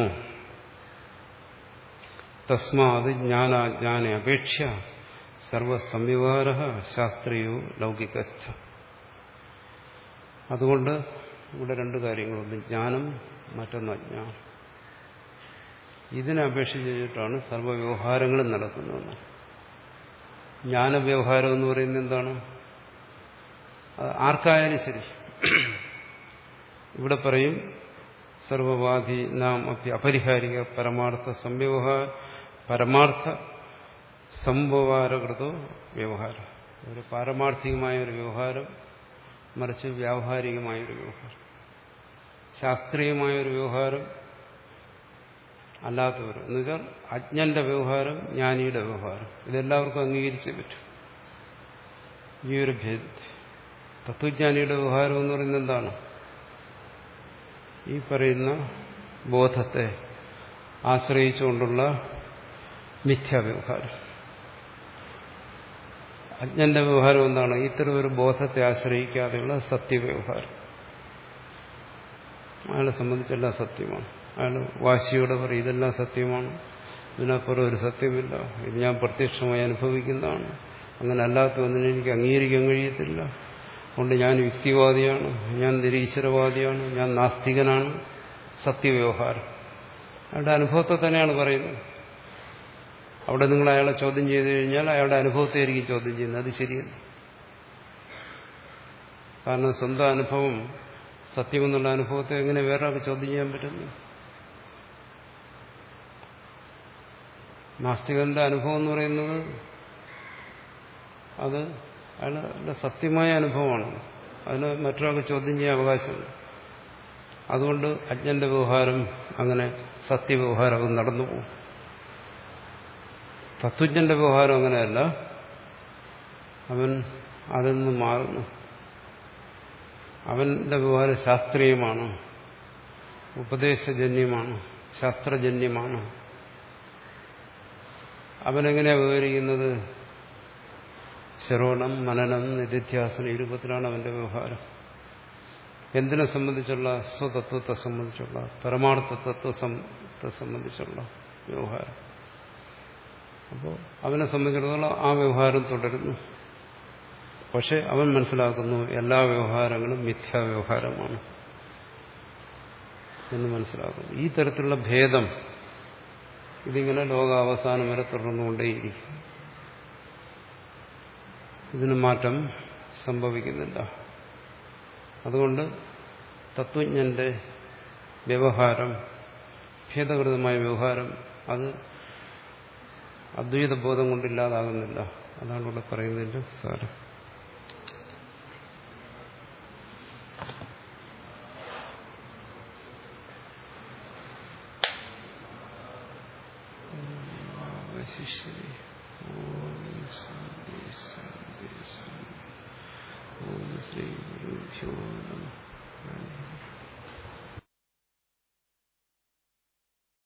തസ്മാത് ജ്ഞാനാജ്ഞാനെ അപേക്ഷ സർവസംവ്യവഹാര ശാസ്ത്രീയോ ലൗകികസ്ഥ. അതുകൊണ്ട് ഇവിടെ രണ്ട് കാര്യങ്ങളുണ്ട്, ജ്ഞാനം മറ്റൊന്ന് അജ്ഞാനം. ഇതിനെ അപേക്ഷിച്ചിട്ടാണ് സർവ്വവ്യവഹാരങ്ങളും നടക്കുന്നത്. ജ്ഞാനവ്യവഹാരം എന്ന് പറയുന്നത് എന്താണ്? ആർക്കായാലും ശരി. ഇവിടെ പറയും സർവവാദി നാം അപരിഹാരിക പരമാർത്ഥ സംവ്യവഹാര പരമാർത്ഥ സംവ്യവഹാരകൃതോ വ്യവഹാരം. ഒരു പാരമാർത്ഥികമായ ഒരു വ്യവഹാരം, മറിച്ച് വ്യാവഹാരികമായൊരു വ്യവഹാരം, ശാസ്ത്രീയമായൊരു വ്യവഹാരം അല്ലാത്തവർ എന്ന് വെച്ചാൽ അജ്ഞന്റെ വ്യവഹാരം, ജ്ഞാനിയുടെ വ്യവഹാരം, ഇതെല്ലാവർക്കും അംഗീകരിച്ചേ പറ്റും. ഈ ഒരു ഭേദത്തിൽ തത്വജ്ഞാനിയുടെ വ്യവഹാരം എന്ന് പറയുന്നത് എന്താണ്? ഈ പറയുന്ന ബോധത്തെ ആശ്രയിച്ചുകൊണ്ടുള്ള മിഥ്യാവ്യവഹാരം. അജ്ഞന്റെ വ്യവഹാരം എന്താണ്? ഇത്തരം ഒരു ബോധത്തെ ആശ്രയിക്കാതെയുള്ള സത്യവ്യവഹാരം. അയാളെ സംബന്ധിച്ചെല്ലാം സത്യമാണ്. അയാൾ വാശിയോടെ പറയും ഇതെല്ലാം സത്യമാണ്, ഇതിനപ്പുറം ഒരു സത്യമില്ല, ഇത് ഞാൻ പ്രത്യക്ഷമായി അനുഭവിക്കുന്നതാണ്, അങ്ങനെ അല്ലാത്ത ഒന്നിനെ എനിക്ക് അംഗീകരിക്കാൻ കഴിയത്തില്ല, അതുകൊണ്ട് ഞാൻ യുക്തിവാദിയാണ്, ഞാൻ നിരീശ്വരവാദിയാണ്, ഞാൻ നാസ്തികനാണ്. സത്യവ്യവഹാരം അയാളുടെ അനുഭവത്തെ തന്നെയാണ് പറയുന്നത്. അവിടെ നിങ്ങൾ അയാളെ ചോദ്യം ചെയ്തു കഴിഞ്ഞാൽ അയാളുടെ അനുഭവത്തെ ആയിരിക്കും ചോദ്യം ചെയ്യുന്നത്. അത് ശരിയല്ല. കാരണം സ്വന്തം അനുഭവം, സത്യമെന്നുള്ള അനുഭവത്തെ എങ്ങനെ വേറൊരാൾക്ക് ചോദ്യം ചെയ്യാൻ പറ്റുന്നു? നാസ്തികന്റെ അനുഭവം എന്ന് പറയുന്നത് അത് അയാളുടെ സത്യമായ അനുഭവമാണ്. അതിന് മറ്റൊരാൾക്ക് ചോദ്യം ചെയ്യാൻ അവകാശമില്ല. അതുകൊണ്ട് അജ്ഞന്റെ വ്യവഹാരം അങ്ങനെ സത്യവ്യവഹാരം നടന്നു പോകും. തത്വജ്ഞന്റെ വ്യവഹാരം അങ്ങനെയല്ല. അവൻ അതിൽ നിന്ന് മാറുന്നു. അവന്റെ വ്യവഹാരം ശാസ്ത്രീയമാണ്, ഉപദേശജന്യമാണ്, ശാസ്ത്രജന്യമാണ്. അവനെങ്ങനെയാണ് വിവരിക്കുന്നത്? ശ്രവണം, മനനം, നിധിധ്യാസനം ഈ രൂപത്തിലാണ് അവന്റെ വ്യവഹാരം. എന്തിനെ സംബന്ധിച്ചുള്ള? സ്വതത്വത്തെ സംബന്ധിച്ചുള്ള, പരമാർത്ഥ തത്വത്തെ സംബന്ധിച്ചുള്ള വ്യവഹാരം. അപ്പോൾ അവനെ സംബന്ധിച്ചിടത്തോളം ആ വ്യവഹാരം തുടരുന്നു. പക്ഷെ അവൻ മനസ്സിലാക്കുന്നു എല്ലാ വ്യവഹാരങ്ങളും മിഥ്യാവ്യവഹാരമാണ് എന്ന് മനസ്സിലാക്കുന്നു. ഈ തരത്തിലുള്ള ഭേദം ഇതിങ്ങനെ ലോകാവസാനം വരെ തുടർന്നുകൊണ്ടേയിരിക്കും. ഇതിന് മാറ്റം സംഭവിക്കുന്നില്ല. അതുകൊണ്ട് തത്വജ്ഞന്റെ വ്യവഹാരം, ഭേദകൃതമായ വ്യവഹാരം, അത് അദ്വൈതബോധം കൊണ്ടില്ലാതാകുന്നില്ല. അതാണ് ഇവിടെ പറയുന്നതിന്റെ സാരം. ശിഷ്യരെ ഓം ശ്രീ ഗുരുഭ്യോ നമഃ.